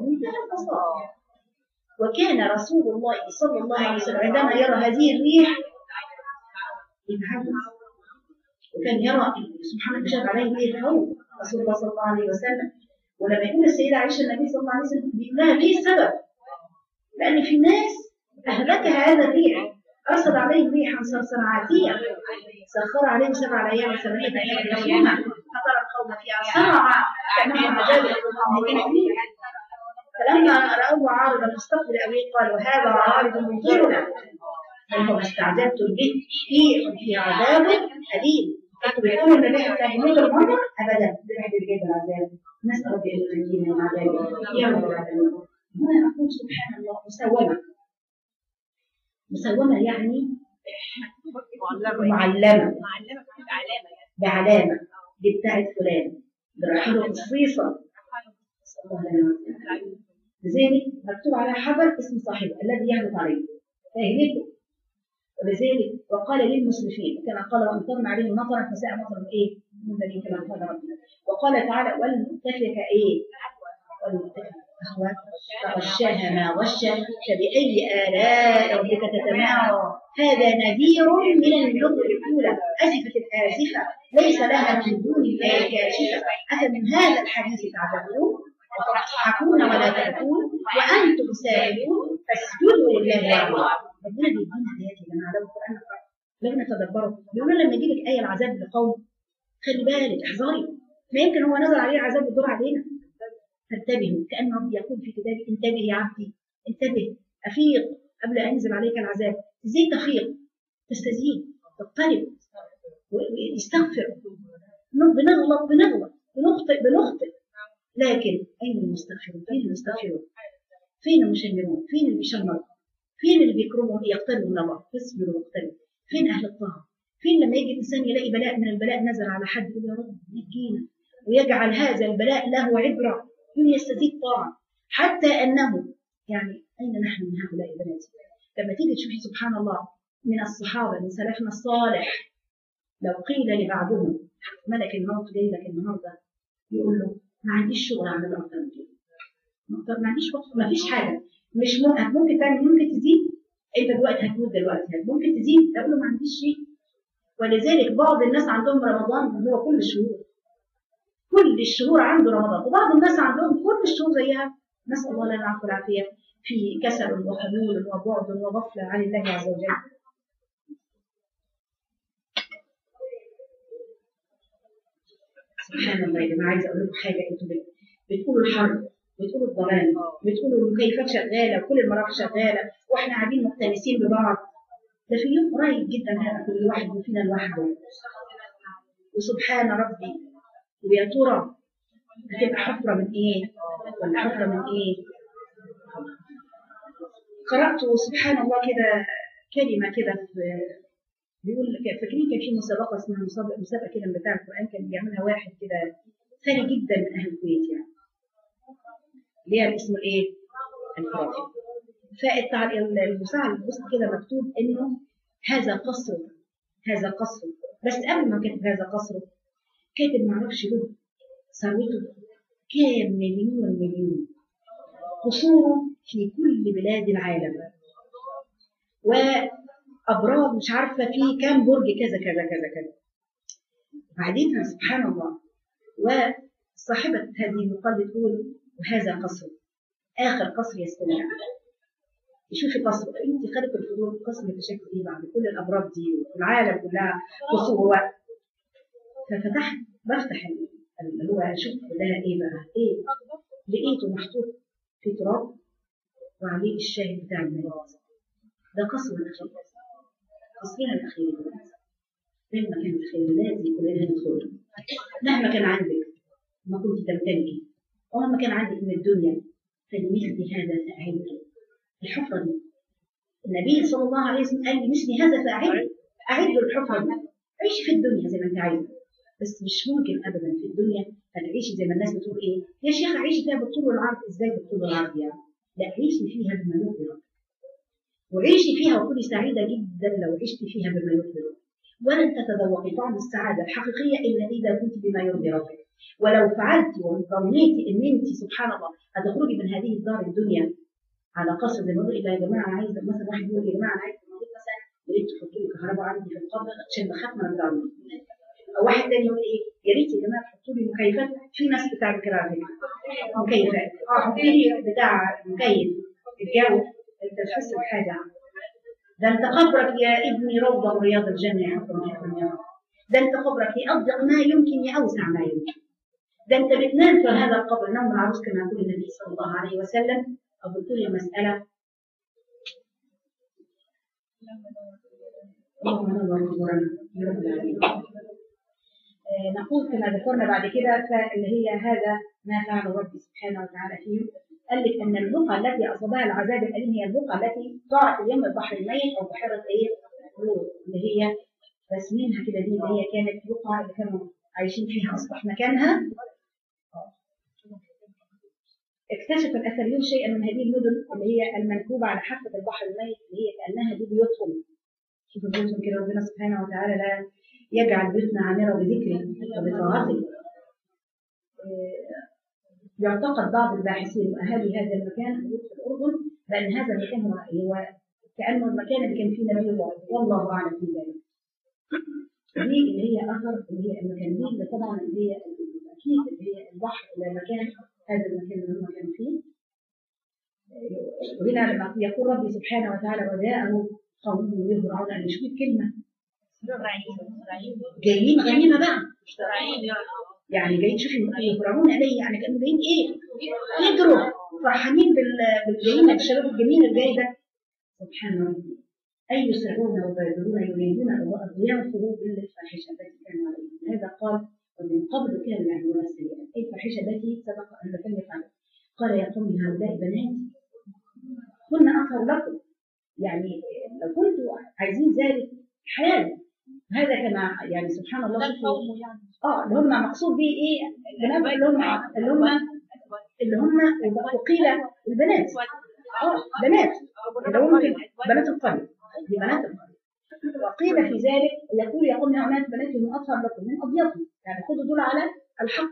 وكان رسول الله صلى الله عليه وسلم عندما يرى هذه الريح يتحدث وكان يرى سبحان الله شاب عليه ليه الحوض رسول الله صلى الله عليه وسلم. ولما يقول السيدة عائشة النبي صلى الله عليه وسلم بيقول لها ليه سبب؟ لأن في ناس أهلكها هذا الريح، أرسل عليهم ريحا صرصرا عاتية سخر عليهم سبع ليال وثمانية أيام يوما فطر القوم فيها صرعا كأنهم عجائب الله. فلما رأوه عارضا مستقبل أبيه قالوا هذا عارض ممطرنا بل هو استعجلتم به ريح في عذاب أليم. أنتم بتقولوا إن الريح لا يموت المطر أبدا، الريح بيجيب العذاب. نسأل ربي أن ينجينا من العذاب يا رب العالمين. هنا نقول سبحان الله مسومة. مسومة يعني معلمة بعلامة دي بتاعت فلان برحله خصيصة. لذلك مكتوب على حجر اسم صاحبه الذي يهلك عليه فيهلكه. ولذلك وقال للمسرفين كما قال وامطرنا عليهم مطرا فساء مطر ايه من الذي كما قال ربنا. وقال تعالى والمؤتفكة ايه والمؤتفكة أهوى فغشاها ما غشا فبأي آلاء ربك تتمارى. هذا نذير من النذر الأولى أزفت الآزفة ليس لها من دون الله كاشفة أفمن هذا الحديث تعجبون وتضحكون ولا تبكون وأنتم سامعون فاسجدوا لله واعبدوا. ربنا بيدينا آيات يا جماعة. لو القرآن لو نتدبره بيقولوا لما يجي لك آية العذاب لقوم خلي بالك احذري، ما يمكن هو نزل عليه عذاب الدور علينا. فانتبهوا كأن ربي يقول في كتابه انتبه يا عبدي انتبه أفيق قبل أن ينزل عليك العذاب. ازاي تفيق؟ تستزيد تقترب ويستغفر. بنغلط بنغلط بنخطئ بنخطئ لكن أين المستغفرون؟ فين المستغفرون؟ فين المشمرون؟ فين اللي بيشمروا؟ فين اللي بيكرموا يقتربوا من الله؟ تصبروا واقتربوا. فين أهل الطاعة؟ فين لما يجي الإنسان يلاقي بلاء من البلاء نزل على حد يقول يا رب نجينا ويجعل هذا البلاء له عبرة يستزيد طاعة. حتى أنه يعني أين نحن من هؤلاء بناتي؟ لما تيجي تشوفي سبحان الله من الصحابة من سلفنا الصالح لو قيل لبعضهم ملك الموت جاي لك النهارده يقول له ما عنديش شغل اعمل اكتر من كده، ما عنديش وقت، ما فيش حاجه، مش ممكن تعمل، ممكن تزيد، انت دلوقتي هتموت دلوقتي ممكن تزيد، اقول له ما عنديش شيء. ولذلك بعض الناس عندهم رمضان هو كل الشهور، كل الشهور عنده رمضان، وبعض الناس عندهم كل الشهور زيها. نسال الله لنا العفو والعافيه في كسل وخمول وبعد وغفله عن الله عز وجل. سبحان الله يا جماعه. عايزه اقول لكم حاجه، انتوا بتقولوا الحرب، بتقولوا الضلال، بتقولوا المكيفات شغاله وكل المراكب شغاله واحنا قاعدين مختلسين ببعض. ده في يوم قريب جدا هيبقى كل واحد فينا لوحده. وسبحان ربي، ويا ترى هتبقى حفره من ايه؟ ولا حفره من ايه؟ قرات سبحان الله كده كلمه كده في بيقول فاكرين كان في مسابقه اسمها مسابقه مسابقه كده بتاع القران كان بيعملها واحد كده ثري جدا من اهل الكويت يعني، اللي هي اسمه ايه؟ الفرافي. فالمساعد البوست كده مكتوب انه هذا قصر، هذا قصر، بس قبل ما كتب هذا قصر كاتب معرفش له ثروته كام مليون مليون، قصوره في كل بلاد العالم، وابراج مش عارفه في كام برج كذا كذا كذا كذا. بعدين سبحان الله، وصاحبه هذه المقال بتقول وهذا قصر، اخر قصر يسكنها. شوفي قصر، انت خلق الفضول قصر يتشكل ايه بعد كل الابراج دي والعالم كلها قصور. ففتحت بفتح اللي هو شفت لها ايه بقى، ايه لقيته محطوط في تراب وعليه الشاهد بتاع الميلاد. ده قصر الاخير، قصرنا الاخير. مهما كان الخير لازم كلنا ندخل، مهما كان عندك ما كنت تمتلكي ومهما كان عندك من الدنيا، فلمثل هذا فأعدوا. الحفرة دي النبي صلى الله عليه وسلم قال لمثل هذا فأعدوا، أعدوا الحفرة دي. عيشي في الدنيا زي ما انت عايزه، بس مش ممكن ابدا في الدنيا هتعيشي زي ما الناس بتقول ايه يا شيخ عيشي فيها بالطول والعرض. ازاي بالطول والعرض يعني؟ لا، عيشي فيها بما يرضي ربك، وعيشي فيها وكوني سعيده جدا لو عشتي فيها بما يرضي ربك. ولن تتذوقي طعم السعاده الحقيقيه الا اذا كنت بما يرضي ربك. ولو فعلتي وظنيتي ان انت سبحان الله هتخرجي من هذه الدار الدنيا على قصر زي ما بقول يا جماعه انا عايزه مثلا واحد يقول يا جماعه انا عايزه مثلا يا ريت تحطوا لي كهرباء عندي في القبر عشان بخاف من الضلمه. او واحد تاني يقول ايه يا ريت يا جماعه تحطوا لي مكيفات، في ناس بتعمل كده على فكره مكيفات، اه حطي لي بتاع مكيف الجو انت تحس بحاجه. ده انت قبرك يا ابني روضه من رياض الجنه يا حكم يا حكم يا رب. ده انت قبرك يأضيق ما يمكن يأوسع ما يمكن. ده انت بتنام في هذا القبر نوم العروس كما يقول النبي صلى الله عليه وسلم. او قلت لي مساله اللهم نور قبورنا يا رب العالمين. نقول كما ذكرنا بعد كده فاللي هي هذا ما فعل ربي سبحانه وتعالى فيه. قال لك ان البقعه التي اصابها العذاب الاليم هي البقعه التي ضاعت اليوم البحر الميت او بحيره ايه؟ لوط، اللي هي رسمينها كده دي اللي هي كانت بقعه اللي كانوا عايشين فيها اصبح مكانها. اكتشف الاثريون شيئا من هذه المدن اللي هي المنكوبه على حافه البحر الميت اللي هي كانها دي بيوتهم. شوفوا بيوتهم كده ربنا سبحانه وتعالى لا يجعل بيوتنا عامره بذكره وبطاعته. يعتقد بعض الباحثين واهالي هذا المكان في الاردن بان هذا المكان هو كانه المكان اللي كان فيه نبي الله والله اعلم في ذلك. دي اللي هي اثر اللي هي المكان دي اللي طبعا اللي هي اكيد اللي هي البحر الى مكان هذا المكان اللي هم كانوا فيه. وهنا لما يقول ربي سبحانه وتعالى وجاءه قومه يهرعون ان يشوف كلمه جايين غنيمه بقى يعني جايين شوفي يهرعون اليه يعني كانوا جايين ايه؟ يجروا فرحانين بالجريمه بالشباب الجميل الجاي ده. سبحان ربي اي يسرعون وبادرون يريدون اضياء الفروض للفاحشه التي كانوا عليها. هذا قال ومن قبل كان يعملون السيئات اي الفاحشه التي سبق ان كان يفعلها. قال يا قوم هؤلاء بناتي كنا اطهر لكم. يعني لو كنتوا عايزين ذلك حال هذا كما يعني سبحان الله اه اللي هم مقصود به ايه؟ البنات اللي هم اللي هم اللي هم وقيل البنات اه بنات اللي هم بنات القريه دي بنات القريه. وقيل في ذلك يقول يا قوم هؤلاء بناتي من اطهر لكم من اضيافهم يعني خذوا دول على الحق.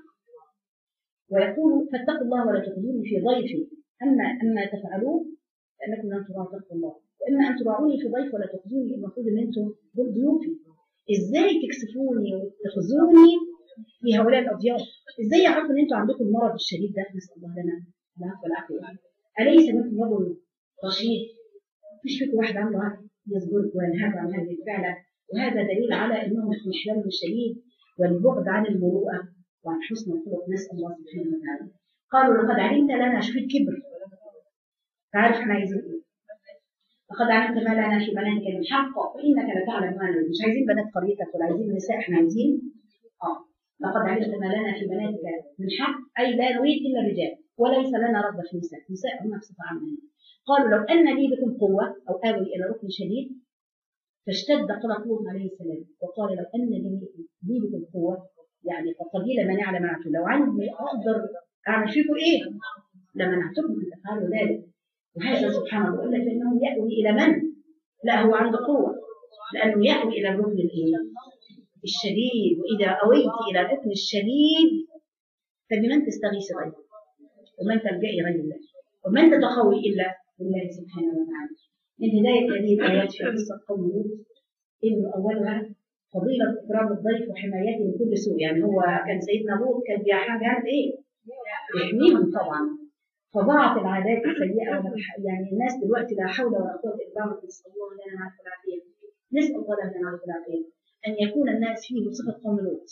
ويقول فاتقوا الله ولا تخزوني في ضيفي اما اما تفعلوه فانكم لن تراعوا تقوى الله واما ان تراعوني في ضيف ولا تخزوني المفروض ان انتم دول ضيوفي. ازاي تكسفوني وتخزوني في هؤلاء الاضياف؟ ازاي يعرفوا ان انتم عندكم المرض الشديد ده؟ نسال الله لنا العفو والعافيه. اليس منكم رجل رشيد؟ مفيش فيكم واحد عنده عقل يصبر وينهى عن هذه الفعله. وهذا دليل على انهم في احلام الشديد والبعد عن المروءه وعن حسن الخلق. نسال الله سبحانه وتعالى. قالوا لقد علمت لنا شو الكبر. تعرف احنا عايزين ايه؟ لقد علمت ما لنا في بناتك من حق وانك لتعلم ما نريد. مش عايزين بنات قريتك ولا عايزين نساء، احنا عايزين اه لقد علمت ما لنا في بناتك من حق اي لا نريد الا الرجال وليس لنا رغبه في النساء. النساء هم بصفه عامه. قالوا لو ان لي بكم قوه او اوي الى ركن شديد فاشتد قلق لوط عليه السلام وقال لو ان لي بكم قوه يعني فقليل من يعلم عنكم لو عندي اقدر اعمل فيكم ايه لمنعتكم ان تفعلوا ذلك. وهذا سبحان الله الا فانه ياوي الى من؟ لا هو عنده قوه لانه ياوي الى الركن الشديد. واذا اويت الى الركن الشديد فبمن تستغيث غيره ومن تلجئي غير الله ومن تتخوي الا بالله سبحانه وتعالى. من هدايه هذه الايات في قصه قوم لوط انه اولها فضيله اكرام الضيف وحمايته من كل سوء. يعني هو كان سيدنا لوط كان بيعمل ايه؟ يحميهم طبعا. فضاعت العادات السيئه يعني الناس دلوقتي لا حول ولا قوه الا بالله. نسال الله لنا العافيه والعافيه. نسال الله لنا العافيه والعافيه ان يكون الناس فيه بصفه قوم لوط.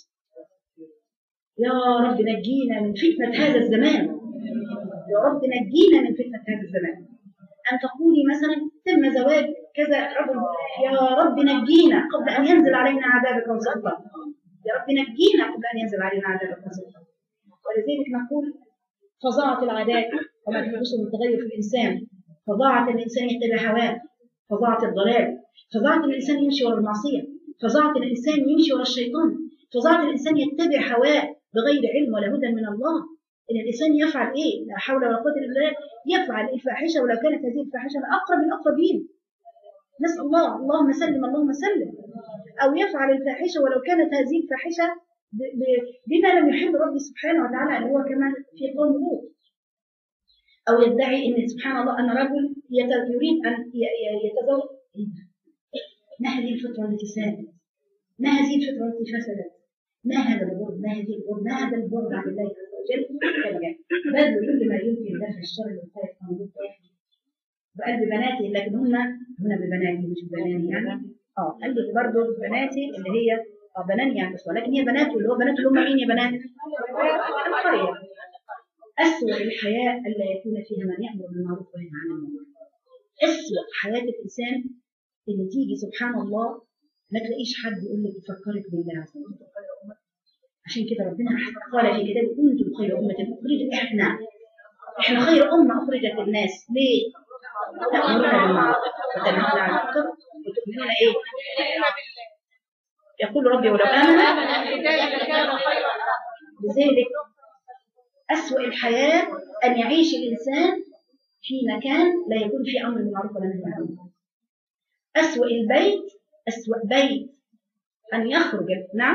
يا رب نجينا من فتنه هذا الزمان. يا رب نجينا من فتنه هذا الزمان. ان تقولي مثلا تم زواج كذا رجل يا رب نجينا قبل ان ينزل علينا عذابك وسلطان. يا رب نجينا قبل ان ينزل علينا عذابك وسلطان. ولذلك نقول فضاعت العادات وما يحدث من تغير في الانسان. فضاعت الانسان يتبع هواه. فضاعت الضلال. فضاعت الانسان يمشي ورا المعصيه. فضاعت الانسان يمشي ورا الشيطان. فضاعت الانسان يتبع هواه بغير علم ولا هدى من الله. ان الانسان يفعل ايه؟ لا حول ولا قوه الا بالله. يفعل الفاحشه ولو كانت هذه الفاحشه الاقرب من الاقربين. نسال الله اللهم سلم اللهم سلم. او يفعل الفاحشه ولو كانت هذه الفاحشه بما لم يحب ربي سبحانه وتعالى اللي هو كمان في قوم لوط. او يدعي ان سبحان الله ان رجل يريد ان يتزوج. ما هذه الفتره التي سادت؟ ما هذه الفتره التي فسدت؟ ما هذا البغض، ما هذه البغض، ما هذا البغض عن الله عز وجل. بذل كل ما يمكن دفع الشر والخير موجود بقلب بناتي، لكن هم هنا ببناتي مش ببناني يعني. اه قال لك برضه بناتي اللي هي اه بناني يعني بس، ولكن هي بناته اللي هو بناته اللي هم مين يا بنات؟ القرية. أسوأ الحياة ألا يكون فيها من يأمر بالمعروف وينهى عن المنكر. أسوأ حياة الإنسان اللي تيجي سبحان الله ما تلاقيش حد يقول لك يفكرك بالله عز وجل. عشان كده ربنا قال في كتابه كنتم خير أمة أخرجت. إحنا إحنا خير أمة أخرجت الناس. ليه؟ تأمرون بالمعروف وتنهون عن المنكر وتؤمنون إيه؟ يقول ربي ولو آمن لذلك أسوأ الحياة أن يعيش الإنسان في مكان لا يكون فيه أمر بالمعروف ولا نهي عن المنكر. أسوأ البيت أسوأ بيت أن يخرج. نعم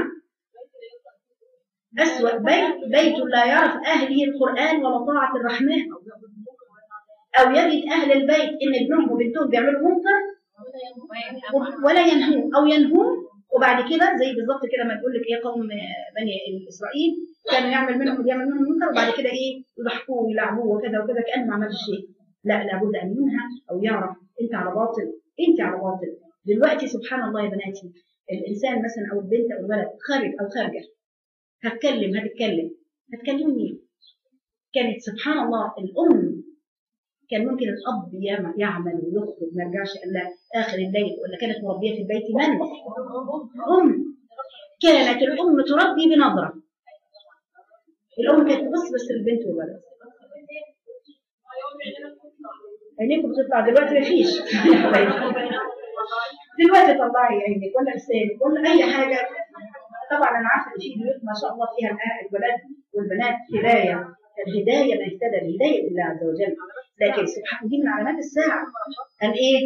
أسوأ بيت بيت لا يعرف أهله القرآن ولا طاعة الرحمن، أو يجد أهل البيت إن ابنهم وبنتهم بيعملوا منكر ولا ينهون، أو ينهون وبعد كده زي بالظبط كده ما بيقول لك ايه قوم بني اسرائيل كانوا يعمل منهم اللي يعمل منهم منكر وبعد كده ايه يضحكوه ويلعبوه وكذا وكذا كانه ما عملش شيء. لا لابد ان ينهى او يعرف انت على باطل، انت على باطل. دلوقتي سبحان الله يا بناتي الانسان مثلا او البنت او الولد خارج او خارجه هتكلم هتتكلم هتكلم مين؟ كانت سبحان الله الام كان ممكن الاب يعمل ويخرج ما يرجعش الا اخر الليل، ولا كانت مربيه في البيت من؟ ام. كانت الام تربي بنظره. الام كانت تبص بس للبنت والولد. عينيكم بتطلع دلوقتي مفيش. دلوقتي طلعي عينك ولا لسانك ولا اي حاجه. طبعا انا عارفه ان في بيوت ما شاء الله فيها الولاد والبنات هدايه، الهدايه ما اهتدى بهدايه الله عز وجل، لكن سبحان دي من علامات الساعه ان ايه؟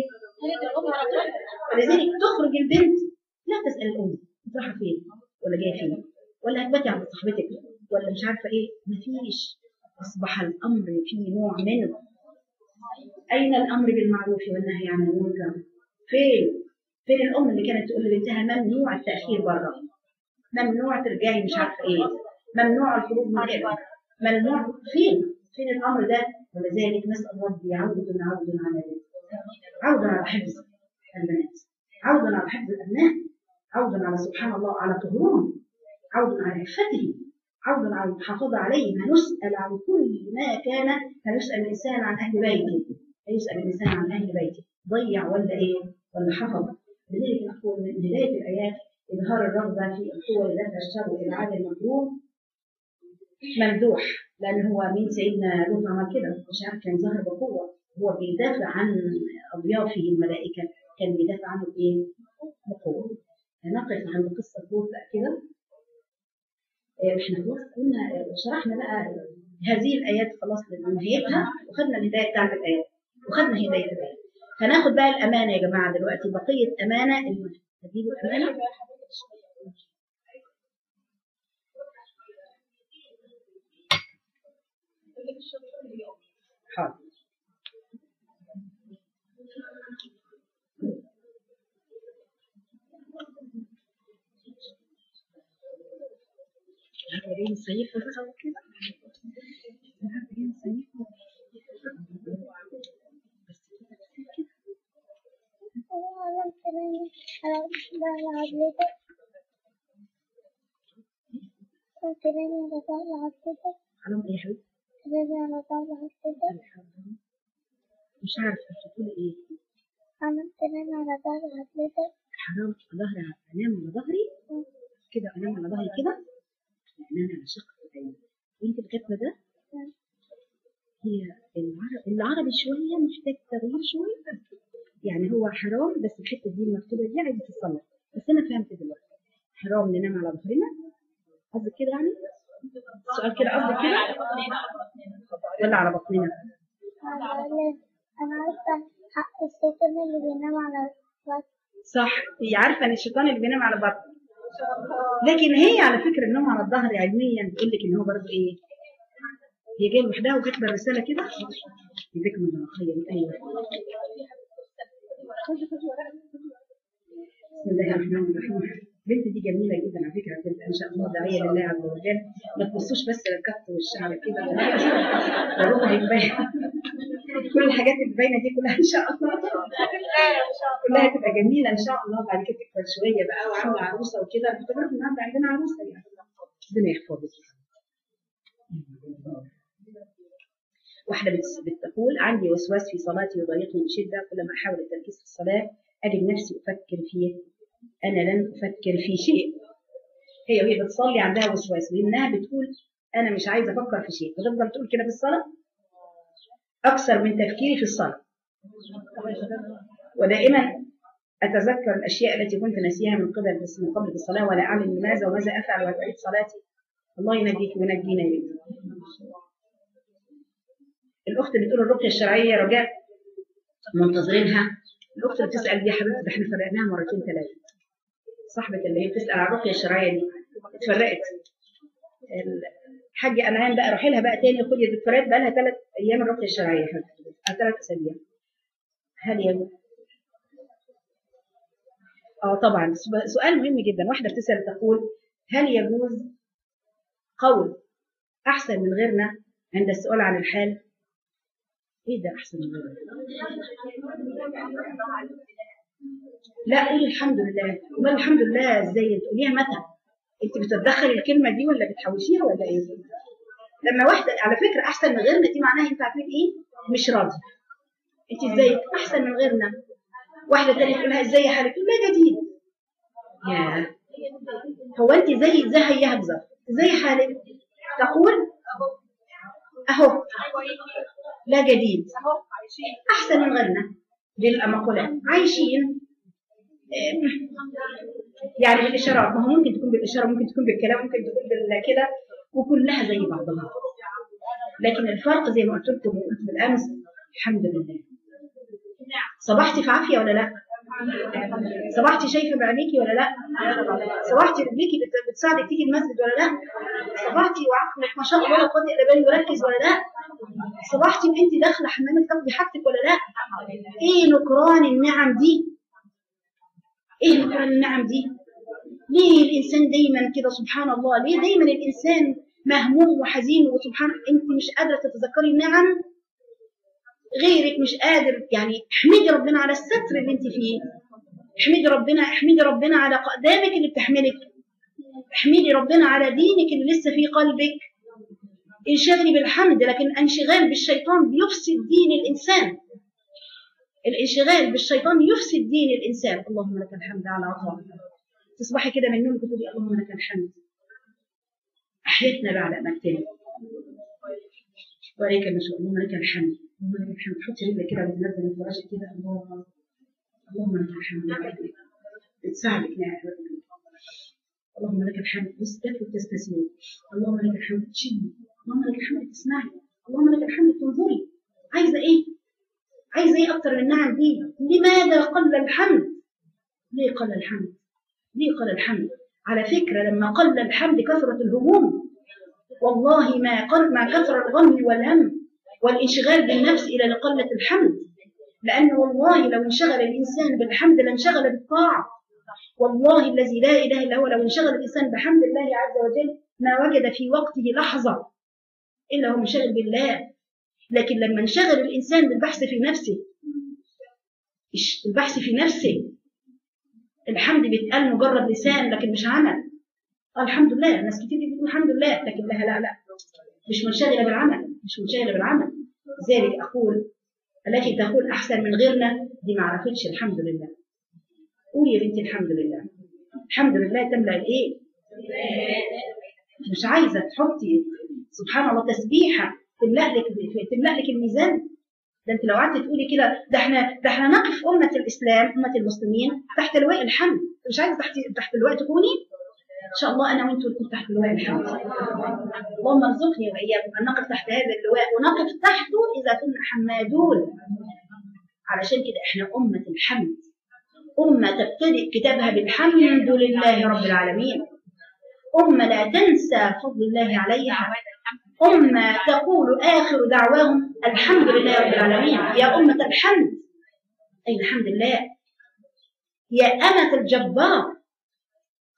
ولذلك تخرج البنت لا تسال الام انت رايحه فين ولا جايه فين ولا هتباتي عند صاحبتك ولا مش عارفه ايه. مفيش. اصبح الامر فيه نوع من اين الامر بالمعروف والنهي عن المنكر؟ فين؟ فين الام اللي كانت تقول لبنتها ممنوع التاخير بره، ممنوع ترجعي مش عارفه ايه، ممنوع الخروج من كده، ممنوع. فين؟ فين الامر ده؟ ولذلك نسال ربي عوده عوده على ذلك، عودا على حفظ البنات، عودا على حفظ الابناء، عودا على سبحان الله على طهورهم، عودا على عفتهم، عودا على المحافظه عليهم. هنسال عن كل ما كان، هنسال الانسان عن اهل بيته، هيسال الانسان عن اهل بيته ضيع ولا ايه ولا حفظ. لذلك نقول من بدايه الايات اظهار الرغبه في القوه لدفع الشر والابعاد المطلوب ممدوح، لان هو مين سيدنا لوط عمل كده مش عارف كان ظهر بقوه، هو بيدافع عن اضيافه الملائكه كان بيدافع عنه بايه؟ بقوه. هنقف عند قصه لوط بقى كده. احنا خلاص كنا شرحنا بقى هذه الايات خلاص لنهايتها وخدنا الهدايه بتاعت الايات وخدنا هدايه الايات. هناخد بقى الامانه يا جماعه دلوقتي بقيه امانه هتجيبوا الامانه. حاضر. عارفين السيف ولا كده؟ عارفين السيف بس كده. علم ايه يا حبيبي؟ مش عارفه تقولي ايه؟ عملت تنام على ظهر حضرتك. حرام ظهري انام على ظهري كده، انام على ظهري كده، انام على شق العين. وانت اللي كاتبه ده؟ هي العربي, العربي شويه محتاج تغيير شويه، يعني هو حرام بس الحته دي المكتوبه دي عايزه تتصلح، بس انا فهمت دلوقتي. حرام ننام على ظهرنا قصدك كده يعني؟ السؤال كده قصدك كده ولا على بطننا؟ انا عارفه حق الشيطان اللي بينام على بطن. صح، هي عارفه ان الشيطان اللي بينام على بطن، لكن هي على فكره النوم على الظهر علميا بتقول لك ان هو برضه ايه؟ هي جايه لوحدها وكاتبه الرساله كده. يديكم من الخير. ايوه. بسم الله الرحمن الرحيم. البنت دي جميله جدا على فكره، هتبقى ان شاء الله داعيه لله عز وجل. ما تبصوش بس للكف والشعر كده والروح هيبان. كل الحاجات اللي باينه دي كلها ان شاء الله كلها تبقى جميله ان شاء الله. بعد كده تكبر شويه بقى وعامله عروسه وكده. افتكرت النهارده عندنا عروسه يعني. ربنا يحفظك. واحده بتقول عندي وسواس في صلاتي يضايقني بشده، كلما احاول التركيز في الصلاه اجد نفسي افكر فيه. انا لن افكر في شيء. هي وهي بتصلي عندها وسواس لانها بتقول انا مش عايزه افكر في شيء، فتفضل تقول كده في الصلاه اكثر من تفكيري في الصلاه. ودائما اتذكر الاشياء التي كنت ناسيها من قبل من قبل الصلاه ولا اعلم لماذا وماذا افعل واعيد صلاتي. الله ينجيك وينجينا يا بنتي. الاخت بتقول الرقيه الشرعيه رجاء منتظرينها. الاخت اللي بتسال دي يا حبيبتي ده احنا فرقناها مرتين ثلاثه. صاحبه اللي هي بتسال على الرقيه الشرعيه دي اتفرقت. الحاجه انعام بقى روحي لها بقى تاني خدي الدكتورات بقى لها ثلاث ايام الرقيه الشرعيه ثلاث اسابيع. هل يجوز؟ اه طبعا سؤال مهم جدا. واحده بتسال تقول هل يجوز قول احسن من غيرنا عند السؤال عن الحال؟ ايه ده احسن من غيرنا؟ لا قولي الحمد لله. قولي الحمد لله ازاي؟ تقوليها متى؟ انت بتتدخلي الكلمه دي ولا بتحوشيها ولا ايه؟ لما واحده على فكره احسن من غيرنا دي معناها انت عارفين ايه؟ مش راضي. انت ازاي احسن من غيرنا؟ واحده ثانيه تقول لها ازاي حالك؟ تقول لها جديد. يا هو انت زي زي بالظبط زي حالك؟ تقول اهو لا جديد احسن من غيرنا. دي المقولات عايشين يعني بالاشارات. ما هو ممكن تكون بالاشاره ممكن تكون بالكلام ممكن تكون بالكده وكلها زي بعضها. لكن الفرق زي ما قلت لكم وقلت بالامس الحمد لله. صبحتي في عافيه ولا لا؟ صبحتي شايفه بعينيكي ولا لا؟ صبحتي رجليكي بتساعدك تيجي المسجد ولا لا؟ صبحتي وعقلك ما شاء الله لا قوه الا بالله يركز ولا لا؟ صبحتي وانت داخله حمامك تاخدي حاجتك ولا لا؟ ايه نكران النعم دي؟ ايه نكران النعم دي؟ ليه الانسان دايما كده سبحان الله؟ ليه دايما الانسان مهموم وحزين وسبحان انت مش قادره تتذكري النعم؟ غيرك مش قادر. يعني احمدي ربنا على الستر اللي انت فيه. احمدي ربنا احمدي ربنا على اقدامك اللي بتحملك. احمدي ربنا على دينك اللي لسه في قلبك. انشغلي بالحمد. لكن الانشغال بالشيطان بيفسد دين الانسان. الانشغال بالشيطان يفسد دين الانسان. اللهم لك الحمد على عطائك. تصبحي كده من نومك وتقولي اللهم لك الحمد احيتنا بعد مكتنا وعليك النشور. اللهم لك الحمد اللهم لك الحمد. حطي رجلك كده وتنزل من فراشك كده. اللهم اللهم لك الحمد بتساعدك نعم. اللهم لك الحمد تستكفي وتستسير. اللهم لك الحمد تشدي. اللهم لك الحمد تسمعي. اللهم لك الحمد تنظري. عايزه ايه؟ عايزه ايه اكتر من النعم دي؟ لماذا قل الحمد؟ ليه قل الحمد؟ ليه قل الحمد؟ على فكره لما قل الحمد كثرت الهموم. والله ما قل ما كثر الغم والهم والانشغال بالنفس الى لقله الحمد. لان والله لو انشغل الانسان بالحمد لانشغل بالطاعه. والله الذي لا اله الا هو لو انشغل الانسان بحمد الله عز وجل ما وجد في وقته لحظه الا هو منشغل بالله. لكن لما انشغل الانسان بالبحث في نفسه البحث في نفسه الحمد بيتقال مجرد لسان لكن مش عمل. الحمد لله. ناس كتير بتقول الحمد لله لكن لها لا لا مش منشغله بالعمل مش منشغله بالعمل. لذلك اقول التي تقول احسن من غيرنا دي ما عرفتش الحمد لله. قولي يا بنتي الحمد لله. الحمد لله تملا الايه؟ مش عايزه تحطي سبحان الله تسبيحه تملا لك تملا لك الميزان. ده انت لو قعدت تقولي كده ده احنا ده احنا نقف امه الاسلام امه المسلمين تحت لواء الحمد. مش عايزه تحت تحت اللواء تكوني ان شاء الله انا وانتم نكون تحت لواء الحمد. اللهم ارزقني واياكم ان نقف تحت هذا اللواء ونقف تحته اذا كنا حمادون. علشان كده احنا امه الحمد. امه تبتدئ كتابها بالحمد لله رب العالمين. امه لا تنسى فضل الله عليها. أمة تقول آخر دعواهم الحمد لله رب العالمين. يا أمة الحمد أي الحمد لله. يا أمة الجبار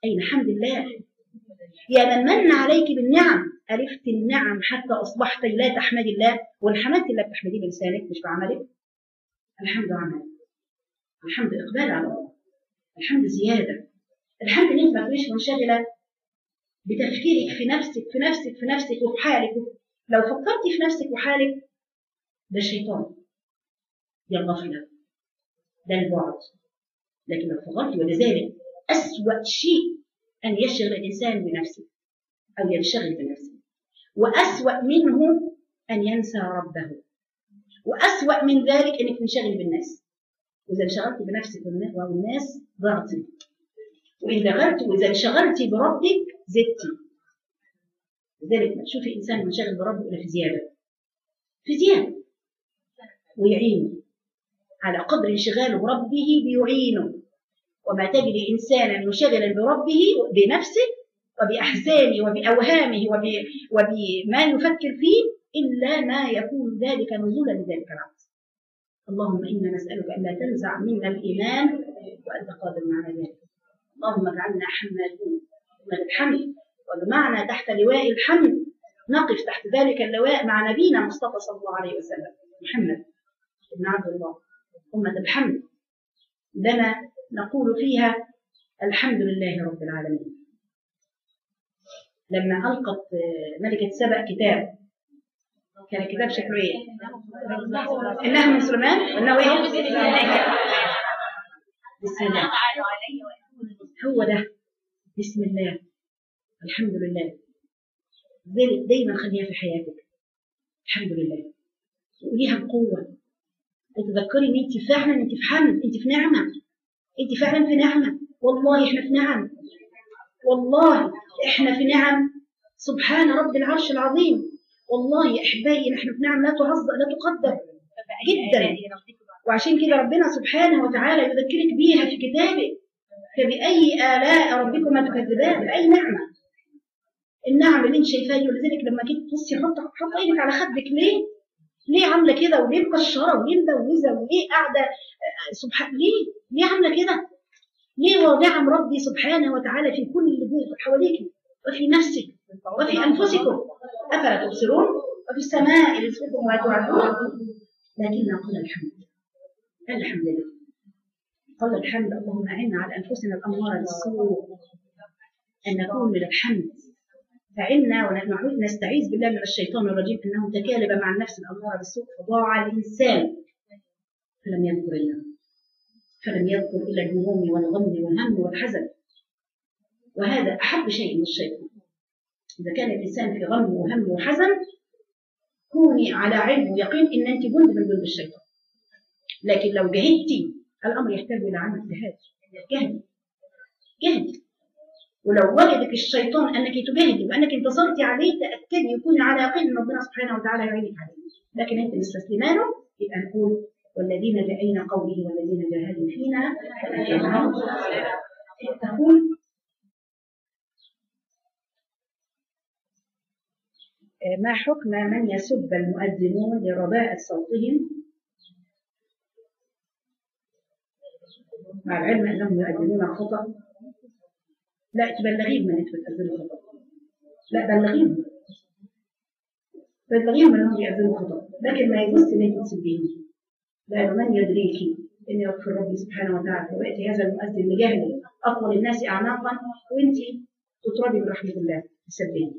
أين حمد الله؟ يا من من عليك بالنعم، ألفت النعم حتى أصبحت لا تحمد الله. والحمد الله بتحمديه بلسانك مش بعملك. الحمد عمل، الحمد إقبال على الله، الحمد زيادة، الحمد إن أنت ما تبقيش منشغلة بتفكيرك في نفسك في نفسك في نفسك وفي حالك. لو فكرتي في نفسك وحالك ده الشيطان، دي الغفلة، ده البعد. لكن لو فكرتي، ولذلك أسوأ شيء أن يشغل الإنسان بنفسه أو ينشغل بنفسه، وأسوأ منه أن ينسى ربه، وأسوأ من ذلك أنك تنشغل بالناس. وإذا انشغلت بنفسك والناس ضعتي، وإذا غلت وإذا انشغلتي بربك زدتي. لذلك ما تشوفي إنسان منشغل بربه إلا في زيادة، في زيادة، ويعينه على قدر انشغاله بربه بيعينه. وما تجد إنسانا منشغلا بربه بنفسه وبأحزانه وبأوهامه وبما يفكر فيه إلا ما يكون ذلك نزولا لذلك العبد. اللهم إنا نسألك أن لا تنزع منا الإيمان وأنت قادر على ذلك. اللهم اجعلنا حمادين من الحمد، وبمعنى تحت لواء الحمد نقف تحت ذلك اللواء مع نبينا مصطفى صلى الله عليه وسلم محمد بن عبد الله. أمة الحمد لنا نقول فيها الحمد لله رب العالمين. لما ألقت ملكة سبأ كتاب، كان الكتاب شكله ايه؟ إنها من سليمان وإنه ايه؟ بسم الله. هو ده بسم الله، الحمد لله. دايما خليها في حياتك الحمد لله، وقوليها بقوة، وتذكري ان انت فعلا انت في حمد، انت في نعمة، انت فعلا في نعمة. والله احنا في نعم، والله احنا في نعم. سبحان رب العرش العظيم. والله يا احبائي نحن في نعم لا تعظم لا تقدر جدا. وعشان كده ربنا سبحانه وتعالى يذكرك بيها في كتابه. فبأي آلاء ربكما تكذبان؟ بأي نعمة؟ النعم اللي انت شايفاها دي. ولذلك لما جيت تبصي حط حط ايدك على خدك. ليه؟ ليه عامله كده؟ وليه مكشره؟ وليه مبوزه؟ وليه قاعده سبحان؟ ليه؟ ليه عامله كده؟ ليه؟ ونعم ربي سبحانه وتعالى في كل اللي حواليك وفي نفسك وفي انفسكم، افلا تبصرون؟ وفي السماء رزقكم وما توعدون. لكن قل الحمد، الحمد لله، قل الحمد. اللهم اعنا على انفسنا الاماره بالسوء ان نكون من الحمد. فعلنا ونحن نستعيذ بالله من الشيطان الرجيم انه تكالب مع النفس الاماره بالسوء فضاع الانسان فلم يذكر الله، فلم يذكر الا الهموم والغم والهم والحزن. وهذا احب شيء من الشيطان. اذا كان الانسان في غم وهم وحزن كوني على علم ويقين ان انت جند من جند الشيطان. لكن لو جهدتي الامر يحتاج الى عمل اجتهاد. جهدي جهدي. ولو وجدك الشيطان انك تجاهدي وانك انتصرتي عليه تاكدي يكون على يقين ان ربنا سبحانه وتعالى يعينك عليه. لكن انت مستسلمه يبقى نقول والذين جاءين قوله والذين جاهدوا فينا تقول ما حكم من يسب المؤذنون لرباءة صوتهم مع العلم انهم يؤذنون خطأ؟ لا تبلغيهم من انت بتأذنوا خطأ. لا بلغيهم بلغيهم انهم يأذنوا خطأ، لكن ما يجوز ان انت تسبيهم. لأنه من يدريك ان يغفر ربي سبحانه وتعالى ويأتي هذا المؤذن لجهل اطول الناس اعناقا وانت تطردي برحمة الله تسبيه.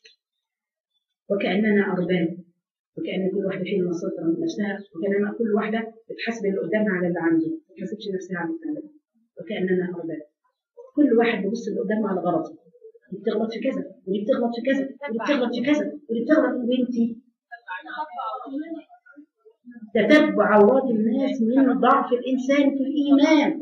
وكأننا أرباب، وكأن كل واحدة فينا مسيطرة من نفسها، وكأننا كل واحدة بتحسب اللي قدامها على اللي عنده، ما تحسبش نفسها على اللي بتعمله. وكأننا أرباب، كل واحد بيبص اللي قدامه على غلطه. اللي بتغلط في كذا، واللي بتغلط في كذا، واللي بتغلط في كذا، واللي بتغلط في بنتي. تتبع عورات الناس من ضعف الإنسان في الإيمان.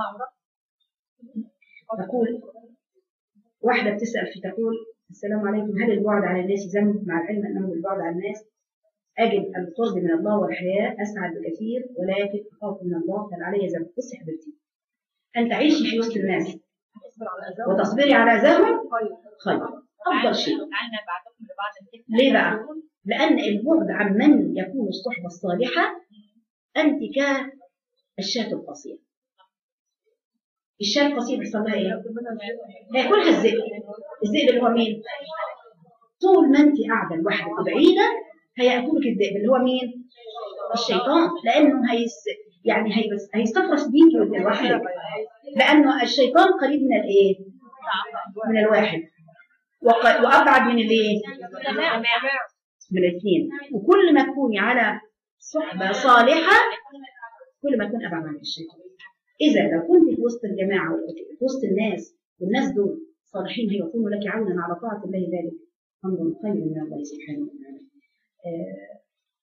تقول واحدة بتسأل في تقول السلام عليكم، هل البعد عن الناس ذنب؟ مع العلم أنه البعد عن الناس أجد القرب من الله والحياة أسعد بكثير، ولكن أخاف من الله بل علي ذنب. بصي حبيبتي، أن تعيشي في وسط الناس وتصبري على أذاهم خير، أفضل شيء. ليه بقى؟ لأن البعد عن من يكون الصحبة الصالحة أنت كالشاة القصيرة. الشاة القصير بيحصل لها ايه؟ هياكلها الذئب. الذئب اللي هو مين؟ طول ما انت قاعده لوحدك وبعيده هياكلك الذئب اللي هو مين؟ الشيطان، لانه هيس يعني هيبس هيستفرس بيكي وانت لوحدك، لانه الشيطان قريب من الايه؟ من الواحد، وابعد من الايه؟ من الاثنين. وكل ما تكوني على صحبه صالحه كل ما تكون ابعد عن الشيطان. اذا لو كنت في وسط الجماعه وفي وسط الناس والناس دول صالحين هيكونوا لك عونا على طاعه الله، ذلك امر خير من الله سبحانه وتعالى. آه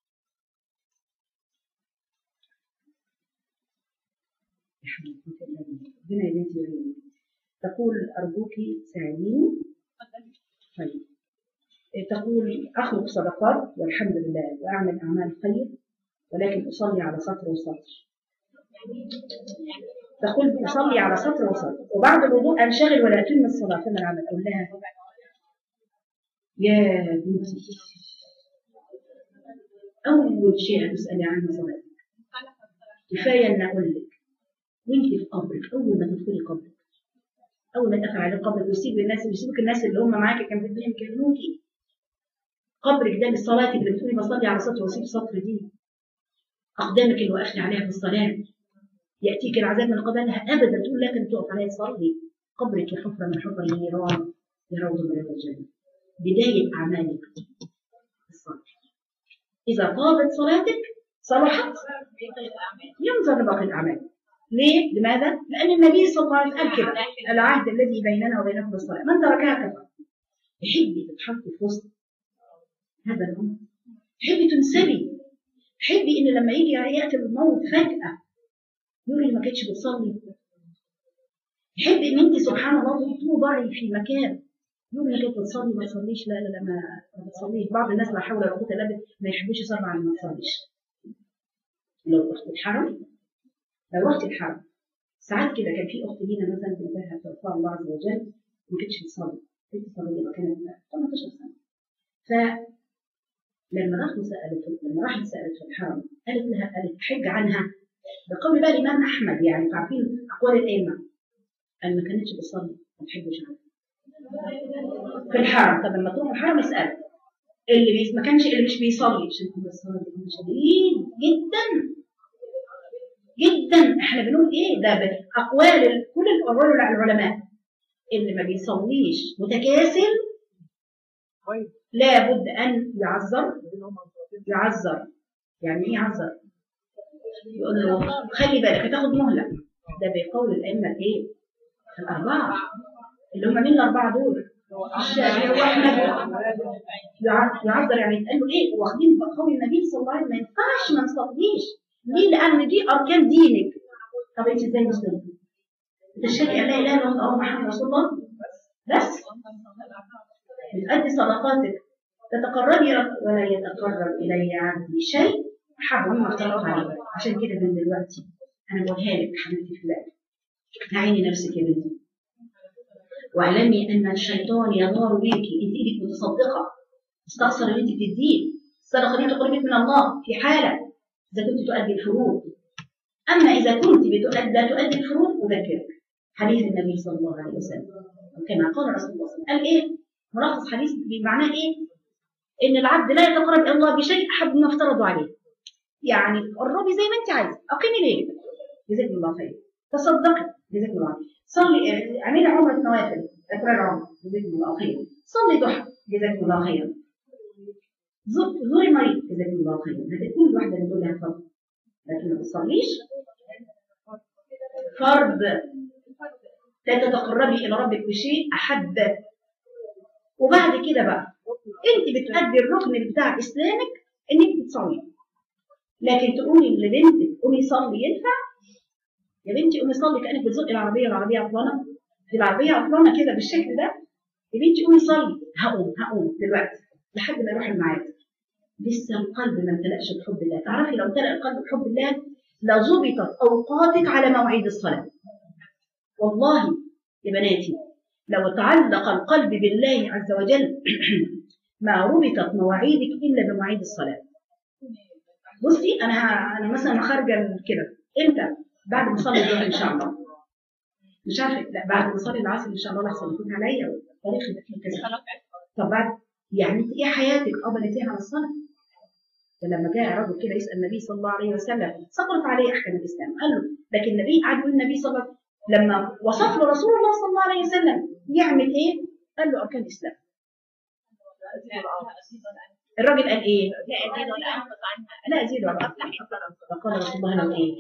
ربنا يا بنتي وعيني. تقول أرجوك ساعديني. طيب تقول أخلق صدقات والحمد لله وأعمل أعمال خير ولكن أصلي على سطر وسطر. تقول أصلي على سطر وسطر وبعد الوضوء أنشغل ولا أتم الصلاة فما العمل؟ أقول لها يا بنتي أول شيء تسألي عنه صلاتك. كفاية أن أقول لك وانت في قبرك، أول ما تدخلي قبرك، أول ما تقفل على قبرك ويسيب الناس ويسيبك الناس اللي هم معاك كانوا في الدنيا يكلموكي، قبرك ده للصلاة اللي بتقولي بصلي على سطر واسيب سطر دي، أقدامك اللي وقفتي عليها في الصلاة يأتيك العذاب من قبلها أبدا تقول لكن تقف عليها تصلي. قبرك حفرة من حفر النيران لروض من رياض الجنة. بداية أعمالك الصلاة. إذا طابت صلاتك صلحت ينظر لباقي الأعمال. ليه؟ لماذا؟ لأن النبي صلى الله عليه وسلم قال كده العهد الذي بيننا وبينكم الصلاة من تركها كفر. تحبي تتحطي في وسط هذا الأمر، تحبي تنسبي، تحبي إن لما يجي يأتي الموت فجأة يقول لي ما كانتش بتصلي، تحبي إن أنت سبحان الله توضعي في مكان يقول لي كانت بتصلي ما تصليش. لا لا لا ما بتصليش. بعض الناس لا حول ولا قوة إلا بالله ما يحبوش يصلوا على ما تصليش. لو رحت الحرم لو رحت الحرم ساعات كده كان في أخت لينا مثلا بنتها توفاها الله عز وجل ما كانتش بتصلي، كانت بتصلي لما كانت ثمانية عشر سنة. فلما راحوا سألت لما راحت سألت في الحرم قالت لها قالت حج عنها بقول بقى الإمام أحمد يعني عارفين أقوال الأئمة قال ما كانتش بتصلي ما تحبش عنها في الحرم. طب لما تروح الحرم اسأل اللي بيس ما كانش اللي مش بيصلي عشان كده الصلاة دي شديد جدا جدا. احنا بنقول ايه ده اقوال كل الاقوال العلماء اللي ما بيصليش متكاسل لابد ان يعذر. يعذر يعني ايه يعذر؟ يقول له خلي بالك هتاخد مهله. ده بقول الائمه الايه الاربعه اللي هم مين الاربعه دول؟ الشافعي واحمد. يعذر يعني يتقال له ايه واخدين بقول النبي صلى الله عليه وسلم ما ينفعش ما نصليش. ليه؟ لأن دي أركان دينك. طب أنت إزاي مسلمة؟ تشهدي أن لا إله إلا الله محمد رسول الله بس بتأدي صدقاتك تتقربي ولا يتقرب إلي عبدي شيء أحب مما افترضت عليه. عشان كده من دلوقتي أنا بقولها لك حبيبتي في الله تعيني نفسك يا بنتي واعلمي أن الشيطان يغار بك. أنت إيدك متصدقة استخسر اللي أنت بتديه. الصدقة دي تقربك من الله في حالة إذا كنت تؤدي الفروض. أما إذا كنت بتؤدي تؤدي الفروض أذكرك حديث النبي صلى الله عليه وسلم كما قال رسول الله صلى الله عليه وسلم. قال إيه؟ ملخص حديث بمعناه إيه؟ إن العبد لا يتقرب إلى الله بشيء أحب ما افترضوا عليه. يعني قربي زي ما أنت عايزة، أقيمي ليلك جزاك الله خير، تصدقي جزاك الله خير، صلي اعملي عمرة نوافل أكرار عمر جزاك الله خير، صلي ضحى جزاك الله خير، زوري مريض جزاك الله خير. هذه كل واحدة نقول لها فرض، لكن ما تصليش فرض لا تتقربي إلى ربك بشيء أحب. وبعد كده بقى أنت بتأدي الركن بتاع إسلامك إنك بتصلي، لكن تقولي لبنتك قومي صلي ينفع؟ يا بنتي قومي صلي كأنك بتزقي العربية العربية عطلانة في العربية عطلانة كده بالشكل ده. يا بنتي قومي صلي. هقوم هقوم دلوقتي لحد ما يروح الميعاد. لسه القلب ما امتلأش بحب الله. تعرفي لو امتلأ القلب بحب الله لظبطت أوقاتك على مواعيد الصلاة. والله يا بناتي لو تعلق القلب بالله عز وجل ما ربطت مواعيدك إلا بمواعيد الصلاة. بصي أنا أنا مثلا خارجة كده إمتى؟ بعد ما أصلي الظهر إن شاء الله. مش عارفه، لا بعد ما اصلي العصر ان شاء الله لحسن يكون عليا الطريق يبقى فيه كذا. طب بعد يعني انت ايه حياتك قبلتيها على الصلاه؟ فلما جاء رجل كده يسال النبي صلى الله عليه وسلم سقطت عليه احكام الاسلام، قال له لكن النبي قعد يقول النبي صلى الله عليه وسلم لما وصف له رسول الله صلى الله عليه وسلم يعمل ايه؟ قال له اركان الاسلام. الراجل قال ايه؟ لا ازيد ولا انقص عنها، لا ازيد ولا انقص. فقال رسول الله له ايه؟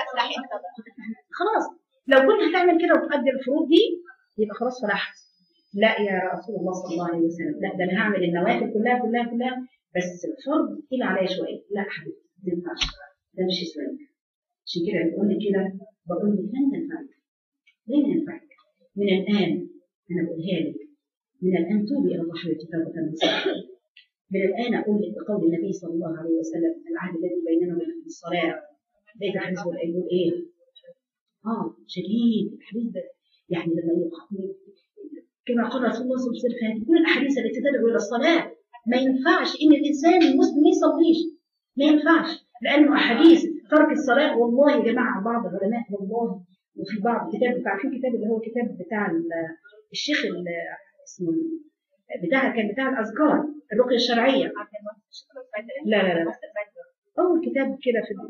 خلاص لو كنت هتعمل كده وتؤدي الفروض دي يبقى خلاص فلحت. لا يا رسول الله صلى الله عليه وسلم، لا ده انا هعمل النوافل كلها كلها كلها بس الفرض تقيل عليا شويه. لا حبيبتي ما ينفعش، ده مش اسلامك. عشان كده بقول لك كده، بقول لك لن تنفعك، لن ينفعك. من الان انا بقولها لك، من الان توبي الى الله حبيبتي توبه نصوحا. من الان اقول لك بقول النبي صلى الله عليه وسلم العهد الذي بيننا وبين الصلاه. لقيت الحديث بيقول ايه؟ اه شديد الحديث ده، يعني لما يقول كما قال رسول الله صلى الله عليه وسلم كل الاحاديث التي تدعو الى الصلاه، ما ينفعش ان الانسان المسلم ما يصليش، ما ينفعش، لانه احاديث ترك الصلاه. والله يا جماعه بعض العلماء والله، وفي بعض كتاب بتاع في كتاب اللي هو كتاب بتاع الشيخ اسمه بتاع كان بتاع الاذكار الرقيه الشرعيه. لا لا لا اول كتاب كده في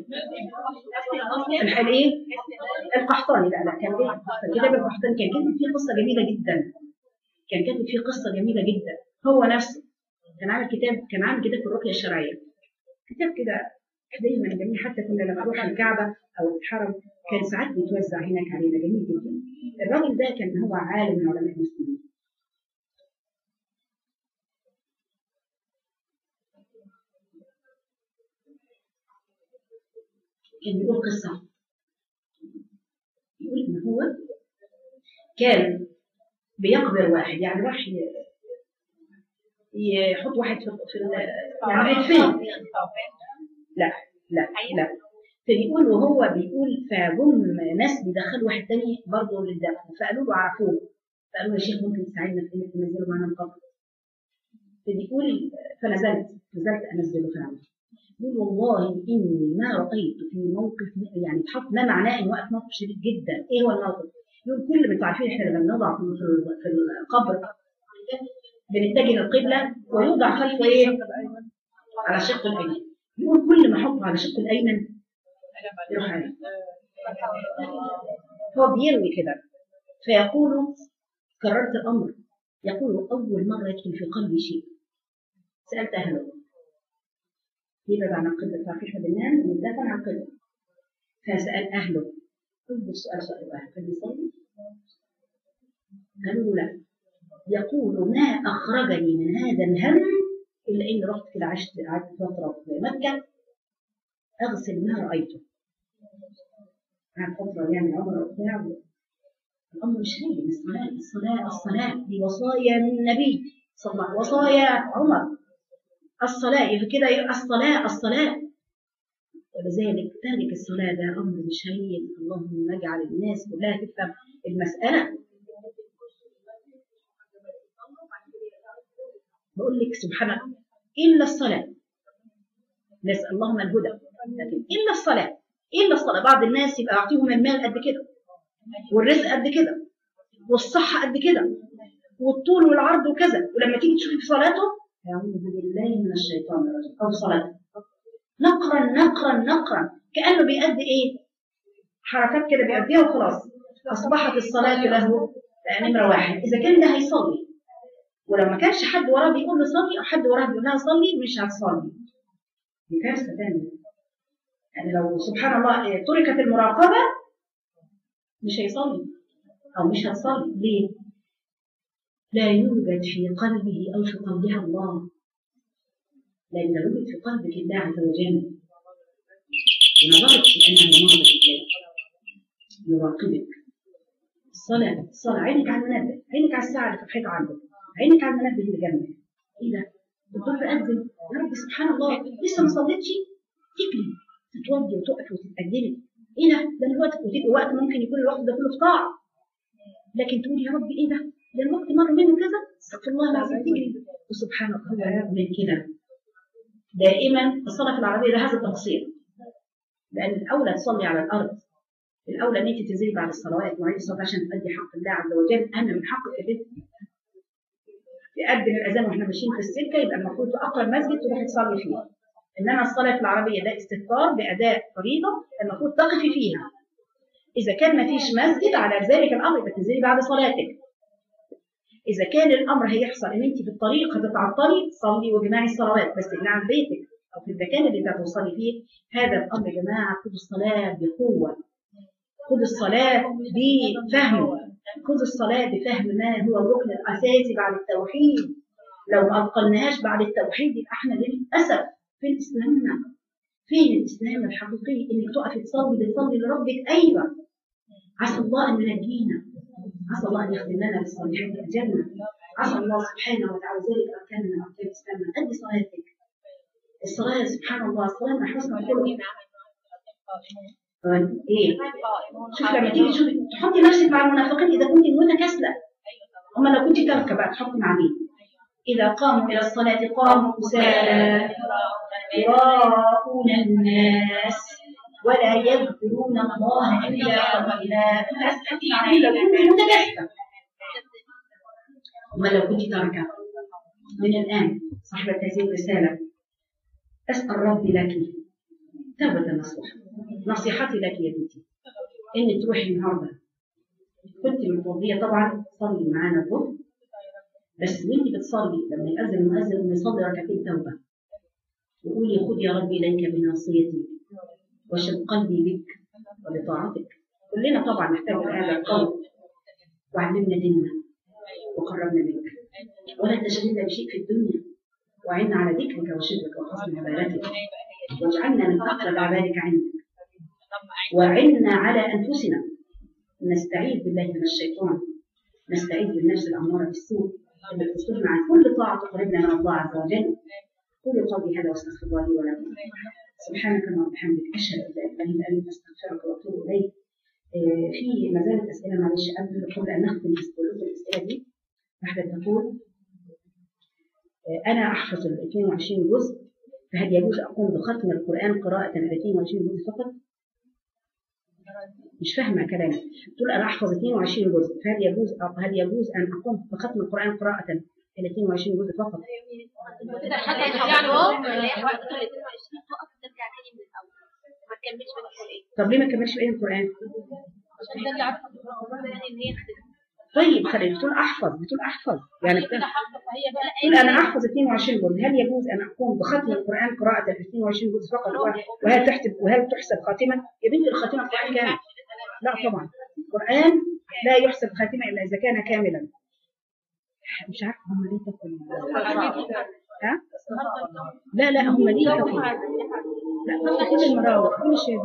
الحال ايه القحطاني. لا لا كان ايه كتاب القحطاني، كان كاتب فيه قصه جميله جدا، كان كاتب فيه قصه جميله جدا. هو نفسه كان عامل كتاب، كان عامل كتاب في الرقيه الشرعيه، كتاب كده دايما جميل. حتى كنا لما نروح الكعبه او الحرم كان ساعات بيتوزع هناك علينا، جميل جدا. الراجل ده كان هو عالم من علماء المسلمين. كان بيقول قصة، يقول إن هو كان بيقبر واحد، يعني راح يحط واحد في في يعني يدفنه. لا لا لا فبيقول وهو بيقول فجم ناس بيدخلوا واحد تاني برضه للدفن، فقالوا له عرفوه، فقالوا له يا شيخ ممكن تساعدنا في انك تنزله معانا القبر؟ فبيقول فنزلت نزلت انزله فعلا. يقول والله إني ما رأيت في موقف يعني تحط ما معناه إن وقت موقف شديد جدا. إيه هو الموقف؟ يقول كل اللي عارفين إحنا لما نضع في القبر بنتجه للقبلة ويوضع خلفه إيه؟ على الشق الأيمن. يقول كل ما أحطه على الشق الأيمن يروح عليه. هو بيروي كده فيقول كررت الأمر، يقول أول مرة يدخل في قلبي شيء سألت أهله يبعد عن القبلة، تعرفيش بننام وندافع عن القبلة. فسأل أهله أول سؤال سألوا أهله كان يصلي؟ قالوا لا. يقول ما أخرجني من هذا الهم إلا إني رحت كده عشت قعدت فترة في مكة أغسل ما رأيته. قعدت فترة يعني عمره وبتاع. الأمر مش هين، الصلاة الصلاة الصلاة دي وصايا من النبي صلى الله عليه وسلم، وصايا عمر الصلاة يبقى كده الصلاة الصلاة. ولذلك تارك الصلاة ده أمر مش هين. اللهم نجعل الناس كلها تفهم المسألة. بقول لك سبحان الله إلا الصلاة، نسأل اللهم الهدى، لكن إلا الصلاة إلا الصلاة. بعض الناس يبقى يعطيهم المال قد كده والرزق قد كده والصحة قد كده والطول والعرض وكذا، ولما تيجي تشوفي في صلاته أعوذ بالله من الشيطان الرجيم أو صلاته نقرا نقرا نقرا كأنه بيأدي إيه حركات كده بيأديها وخلاص. أصبحت الصلاة له نمرة واحد. إذا كان ده هيصلي ولو ما كانش حد وراه بيقول له صلي أو حد وراه بيقول لها صلي مش هتصلي، دي كارثة تانية. يعني لو سبحان الله تركت المراقبة مش هيصلي أو مش هتصلي. ليه؟ لا يوجد في قلبه أو في قلبها الله، لأن لو يوجد في قلبك الله عز وجل ونظرت في أنه ينظر إليك يراقبك. الصلاة الصلاة عينك على المنبه، عينك على الساعة اللي في الحيطة عندك، عينك على المنبه اللي جنبك. إيه ده؟ الظهر أذن يا رب سبحان الله لسه ما صليتش، تجري تتوضي وتقف وتتأجلي. إيه ده؟ ده الوقت وقت ممكن يكون الوقت ده كله في طاعة، لكن تقول يا رب إيه ده؟ ده الوقت مر منه كذا، استغفر الله العظيم تجري. وسبحان الله هو من كده دائما الصلاة في العربية ده هذا التقصير، لأن الأولى تصلي على الأرض الأولى إن أنت تنزلي بعد الصلوات مواعيد الصلاة عشان تؤدي حق الله عز وجل. أنا من حقك يا بنت تأذن الأذان وإحنا ماشيين في السكة، يبقى المفروض في أقرب مسجد تروحي تصلي فيه. إنما الصلاة العربية ده استغفار بأداء فريضة المفروض تقفي فيها. إذا كان ما فيش مسجد على ذلك الأمر يبقى تنزلي بعد صلاتك. إذا كان الأمر هيحصل إن أنت في الطريق هتتعطلي صلي وجماعي الصلوات بس اجمعي في بيتك أو في المكان اللي أنت هتوصلي فيه. هذا الأمر يا جماعة، خدوا الصلاة بقوة، خدوا الصلاة بفهم، خدوا الصلاة بفهم ما هو الركن الأساسي بعد التوحيد. لو ما أتقناهاش بعد التوحيد يبقى إحنا للأسف في إسلامنا فين الإسلام الحقيقي؟ إنك تقفي تصلي بتصلي لربك. أيوه، عسى الله أن ينجينا، عسى الله أن يختم لنا بالصالحات أجلنا، عسى الله سبحانه وتعالى ذلك أركاننا أركان إسلامنا. أدي صلاتك. الصلاة سبحان الله الصلاة من حسن الخلق. إيه؟ شوف لما تيجي تشوفي تحطي نفسك مع المنافقين إذا كنت متكاسلة. أما لو كنت تركة بقى تحطي مع مين؟ إذا قاموا إلى الصلاة قاموا كسالى يراءون الناس ولا يذكرون الله إلا قليلا. تأسفي عليه لو كنت متكاسلة. أما لو كنت تركة من الآن صاحبة هذه الرسالة أسأل ربي لك توبة نصوح. نصيحتي لك يا بنتي إن تروحي النهارده كنت متوضية طبعا صلي معانا الظهر، بس وانت بتصلي لما يأذن المؤذن يصلي ركعتين توبة وقولي خذ يا ربي إليك بناصيتي واشد قلبي بك وبطاعتك. كلنا طبعا نحتاج هذا القول. وعلمنا ديننا وقربنا منك ولا تشغلنا بشيء في الدنيا، وعنا على ذكرك وشكرك وحسن عبادتك، واجعلنا من أقرب عبادك عندك، وعنا على أنفسنا. نستعيذ بالله من الشيطان، نستعيذ بالنفس الأمارة بالسوء التي تصرفنا عن كل طاعة تقربنا من الله عز وجل. قولوا قولي هذا واستغفر الله لي ولكم. سبحانك اللهم وبحمدك أشهد أن لا إله إلا أنت أستغفرك وأتوب إليك. في ما زالت أسئلة معلش قبل أن نختم الأسئلة دي. واحدة تقول أنا أحفظ ال اثنين وعشرين جزء، فهل يجوز أقوم بختم القرآن قراءة ال اثنين وعشرين جزء فقط؟ مش فاهمة كلامي. تقول أنا أحفظ اثنين وعشرين جزء، فهل يجوز هل يجوز أن أقوم بختم القرآن قراءة ال اثنين وعشرين جزء فقط؟ طب ليه ما كملش بقية القرآن؟ طيب خلينا بتقول أحفظ بتقول أحفظ يعني بتقول أنا أحفظ اثنين وعشرين جزء، هل يجوز أن أقوم بختم القرآن قراءة ال اثنين وعشرين جزء فقط وهل تحسب وهل تحسب خاتمة؟ يا بنت الخاتمة القرآن كامل. لا طبعا القرآن لا يحسب خاتمة إلا إذا كان كاملا. مش عارفة هم ليه تقول ها؟ لا لا هم ليه تقول لا طبعا كل المراوح كل شيء.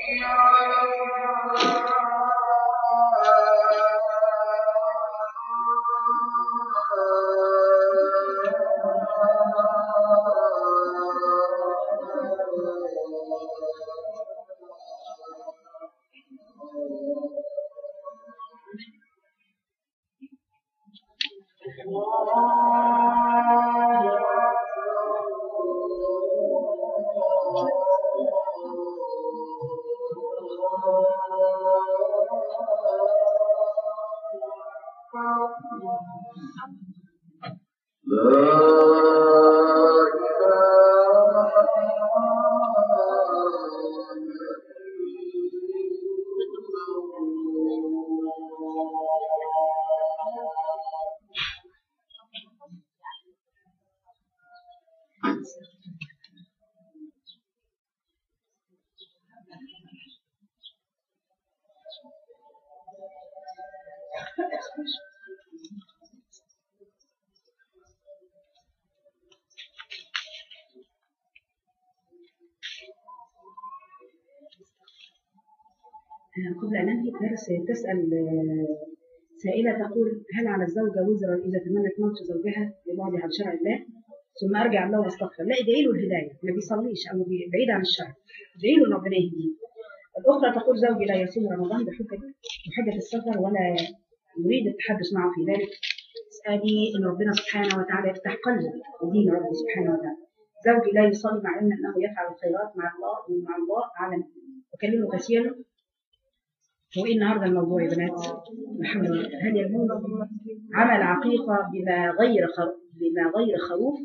قبل أن ننهي الدرس تسأل سائلة تقول: هل على الزوجة وزرا إذا تمنت موت زوجها لبعدها عن شرع الله ثم أرجع الله واستغفر؟ لا، ادعي له الهداية، ما بيصليش أو بعيد عن الشرع، ادعي له إن ربنا يهديه. الأخرى تقول: زوجي لا يصوم رمضان بحجة بحجة السفر ولا يريد التحدث معه في ذلك. اسألي إن ربنا سبحانه وتعالى يفتح قلبه ودين ربه سبحانه وتعالى. زوجي لا يصلي مع علم أنه يفعل الخيرات مع الله ومع الله أعلم، أكلمه كثيرا. وإيه النهارده الموضوع يا بنات؟ الحمد لله. هل يجوز عمل عقيقة بما غير خروف بما غير خروف؟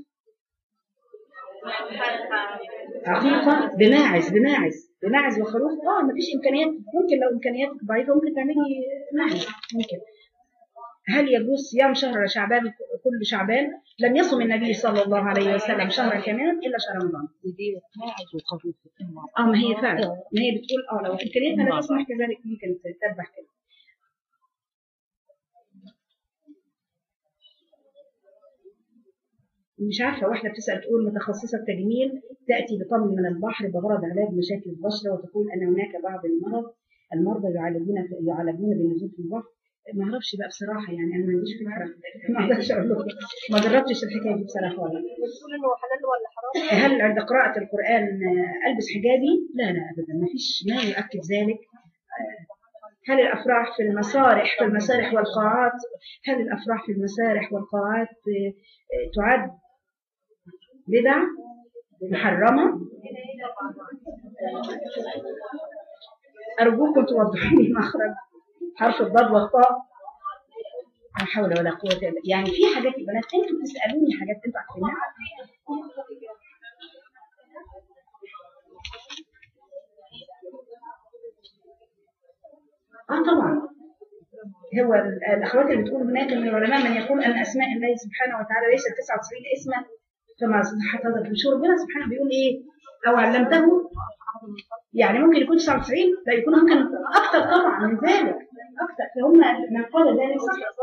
عقيقة بماعز بماعز بماعز وخروف؟ اه ما فيش إمكانيات، ممكن لو إمكانياتك ضعيفة ممكن تعملي ماعز ممكن. هل يجوز صيام شهر شعبان كل شعبان؟ لم يصم النبي صلى الله عليه وسلم شهرا كاملا إلا شهر رمضان. اه ما هي فعلا، ما هي بتقول اه لو إمكانياتها لا تسمح كذلك ممكن تذبح كده. مش عارفة، واحدة بتسأل تقول: متخصصة تجميل تأتي بطمن من البحر بغرض علاج مشاكل البشرة، وتقول أن هناك بعض المرض المرضى يعالجون يعالجون بالنزول في البحر. ما اعرفش بقى بصراحه، يعني انا ما عنديش فكره، ما اقدرش اقول لكم، ما جربتش الحكايه دي بصراحه. ولا بتقول انه حلال ولا حرام؟ هل عند قراءه القران البس حجابي؟ لا لا ابدا، ما فيش ما يؤكد ذلك. هل الافراح في المسارح في المسارح والقاعات هل الافراح في المسارح والقاعات تعد بدع محرمه؟ ارجوكم توضحوا لي مخرج حرف الضاد والطاء. لا حول ولا قوة إلا بالله. يعني في حاجات يا بنات انتوا بتسألوني حاجات انتوا عارفينها. اه طبعا. هو الاخوات اللي بتقول هناك من العلماء من يقول ان اسماء الله سبحانه وتعالى ليست تسعة وتسعين اسما كما صحت هذا مش ربنا سبحانه بيقول ايه؟ او علمته، يعني ممكن يكون تسعة وتسعين، لا يكون ممكن اكثر طبعا من ذلك اكثر، فهم من قال ذلك صح.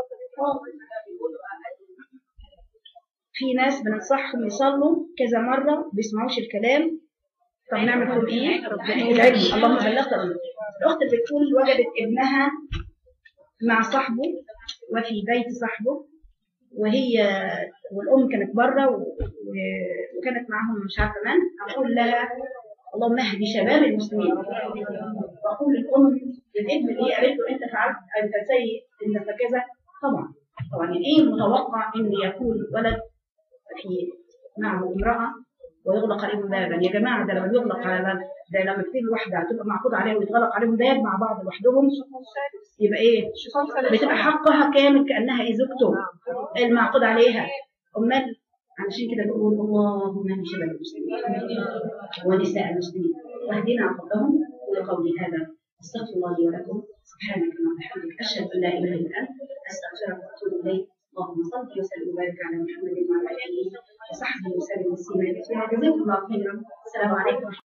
في ناس بننصحهم يصلوا كذا مره بيسمعوش الكلام. طب نعمل فيهم ايه؟ العلم. اللهم بلغت. الاخت بتقول وجدت ابنها مع صاحبه وفي بيت صاحبه، وهي والام كانت بره وكانت معهم مش عارفه من. اقول لها: اللهم اهدي شباب المسلمين. واقول للام للابن اللي قالت له: انت فعلت، انت سيء، انت فكذا. طبعا طبعا يعني ايه متوقع ان يكون ولد في معه امراه ويغلق عليهم بابا؟ يا جماعه ده لما يغلق على باب، ده لما كتير واحده هتبقى معقود عليها ويتغلق عليهم باب مع بعض لوحدهم، يبقى ايه؟ بتبقى حقها كامل كانها ايه زوجته المعقود عليها. امال علشان كده بقول: اللهم اهد شباب المسلمين ونساء المسلمين واهدنا عقبهم. ولقولي هذا استغفر الله لي ولكم، سبحانك اللهم وبحمدك، اشهد ان لا اله الا انت، استغفرك واتوب اليك. اللهم صل وسلم وبارك على محمد وعلى اله وصحبه وسلم تسليما كثيرا. جزاكم الله خيرا. السلام عليكم.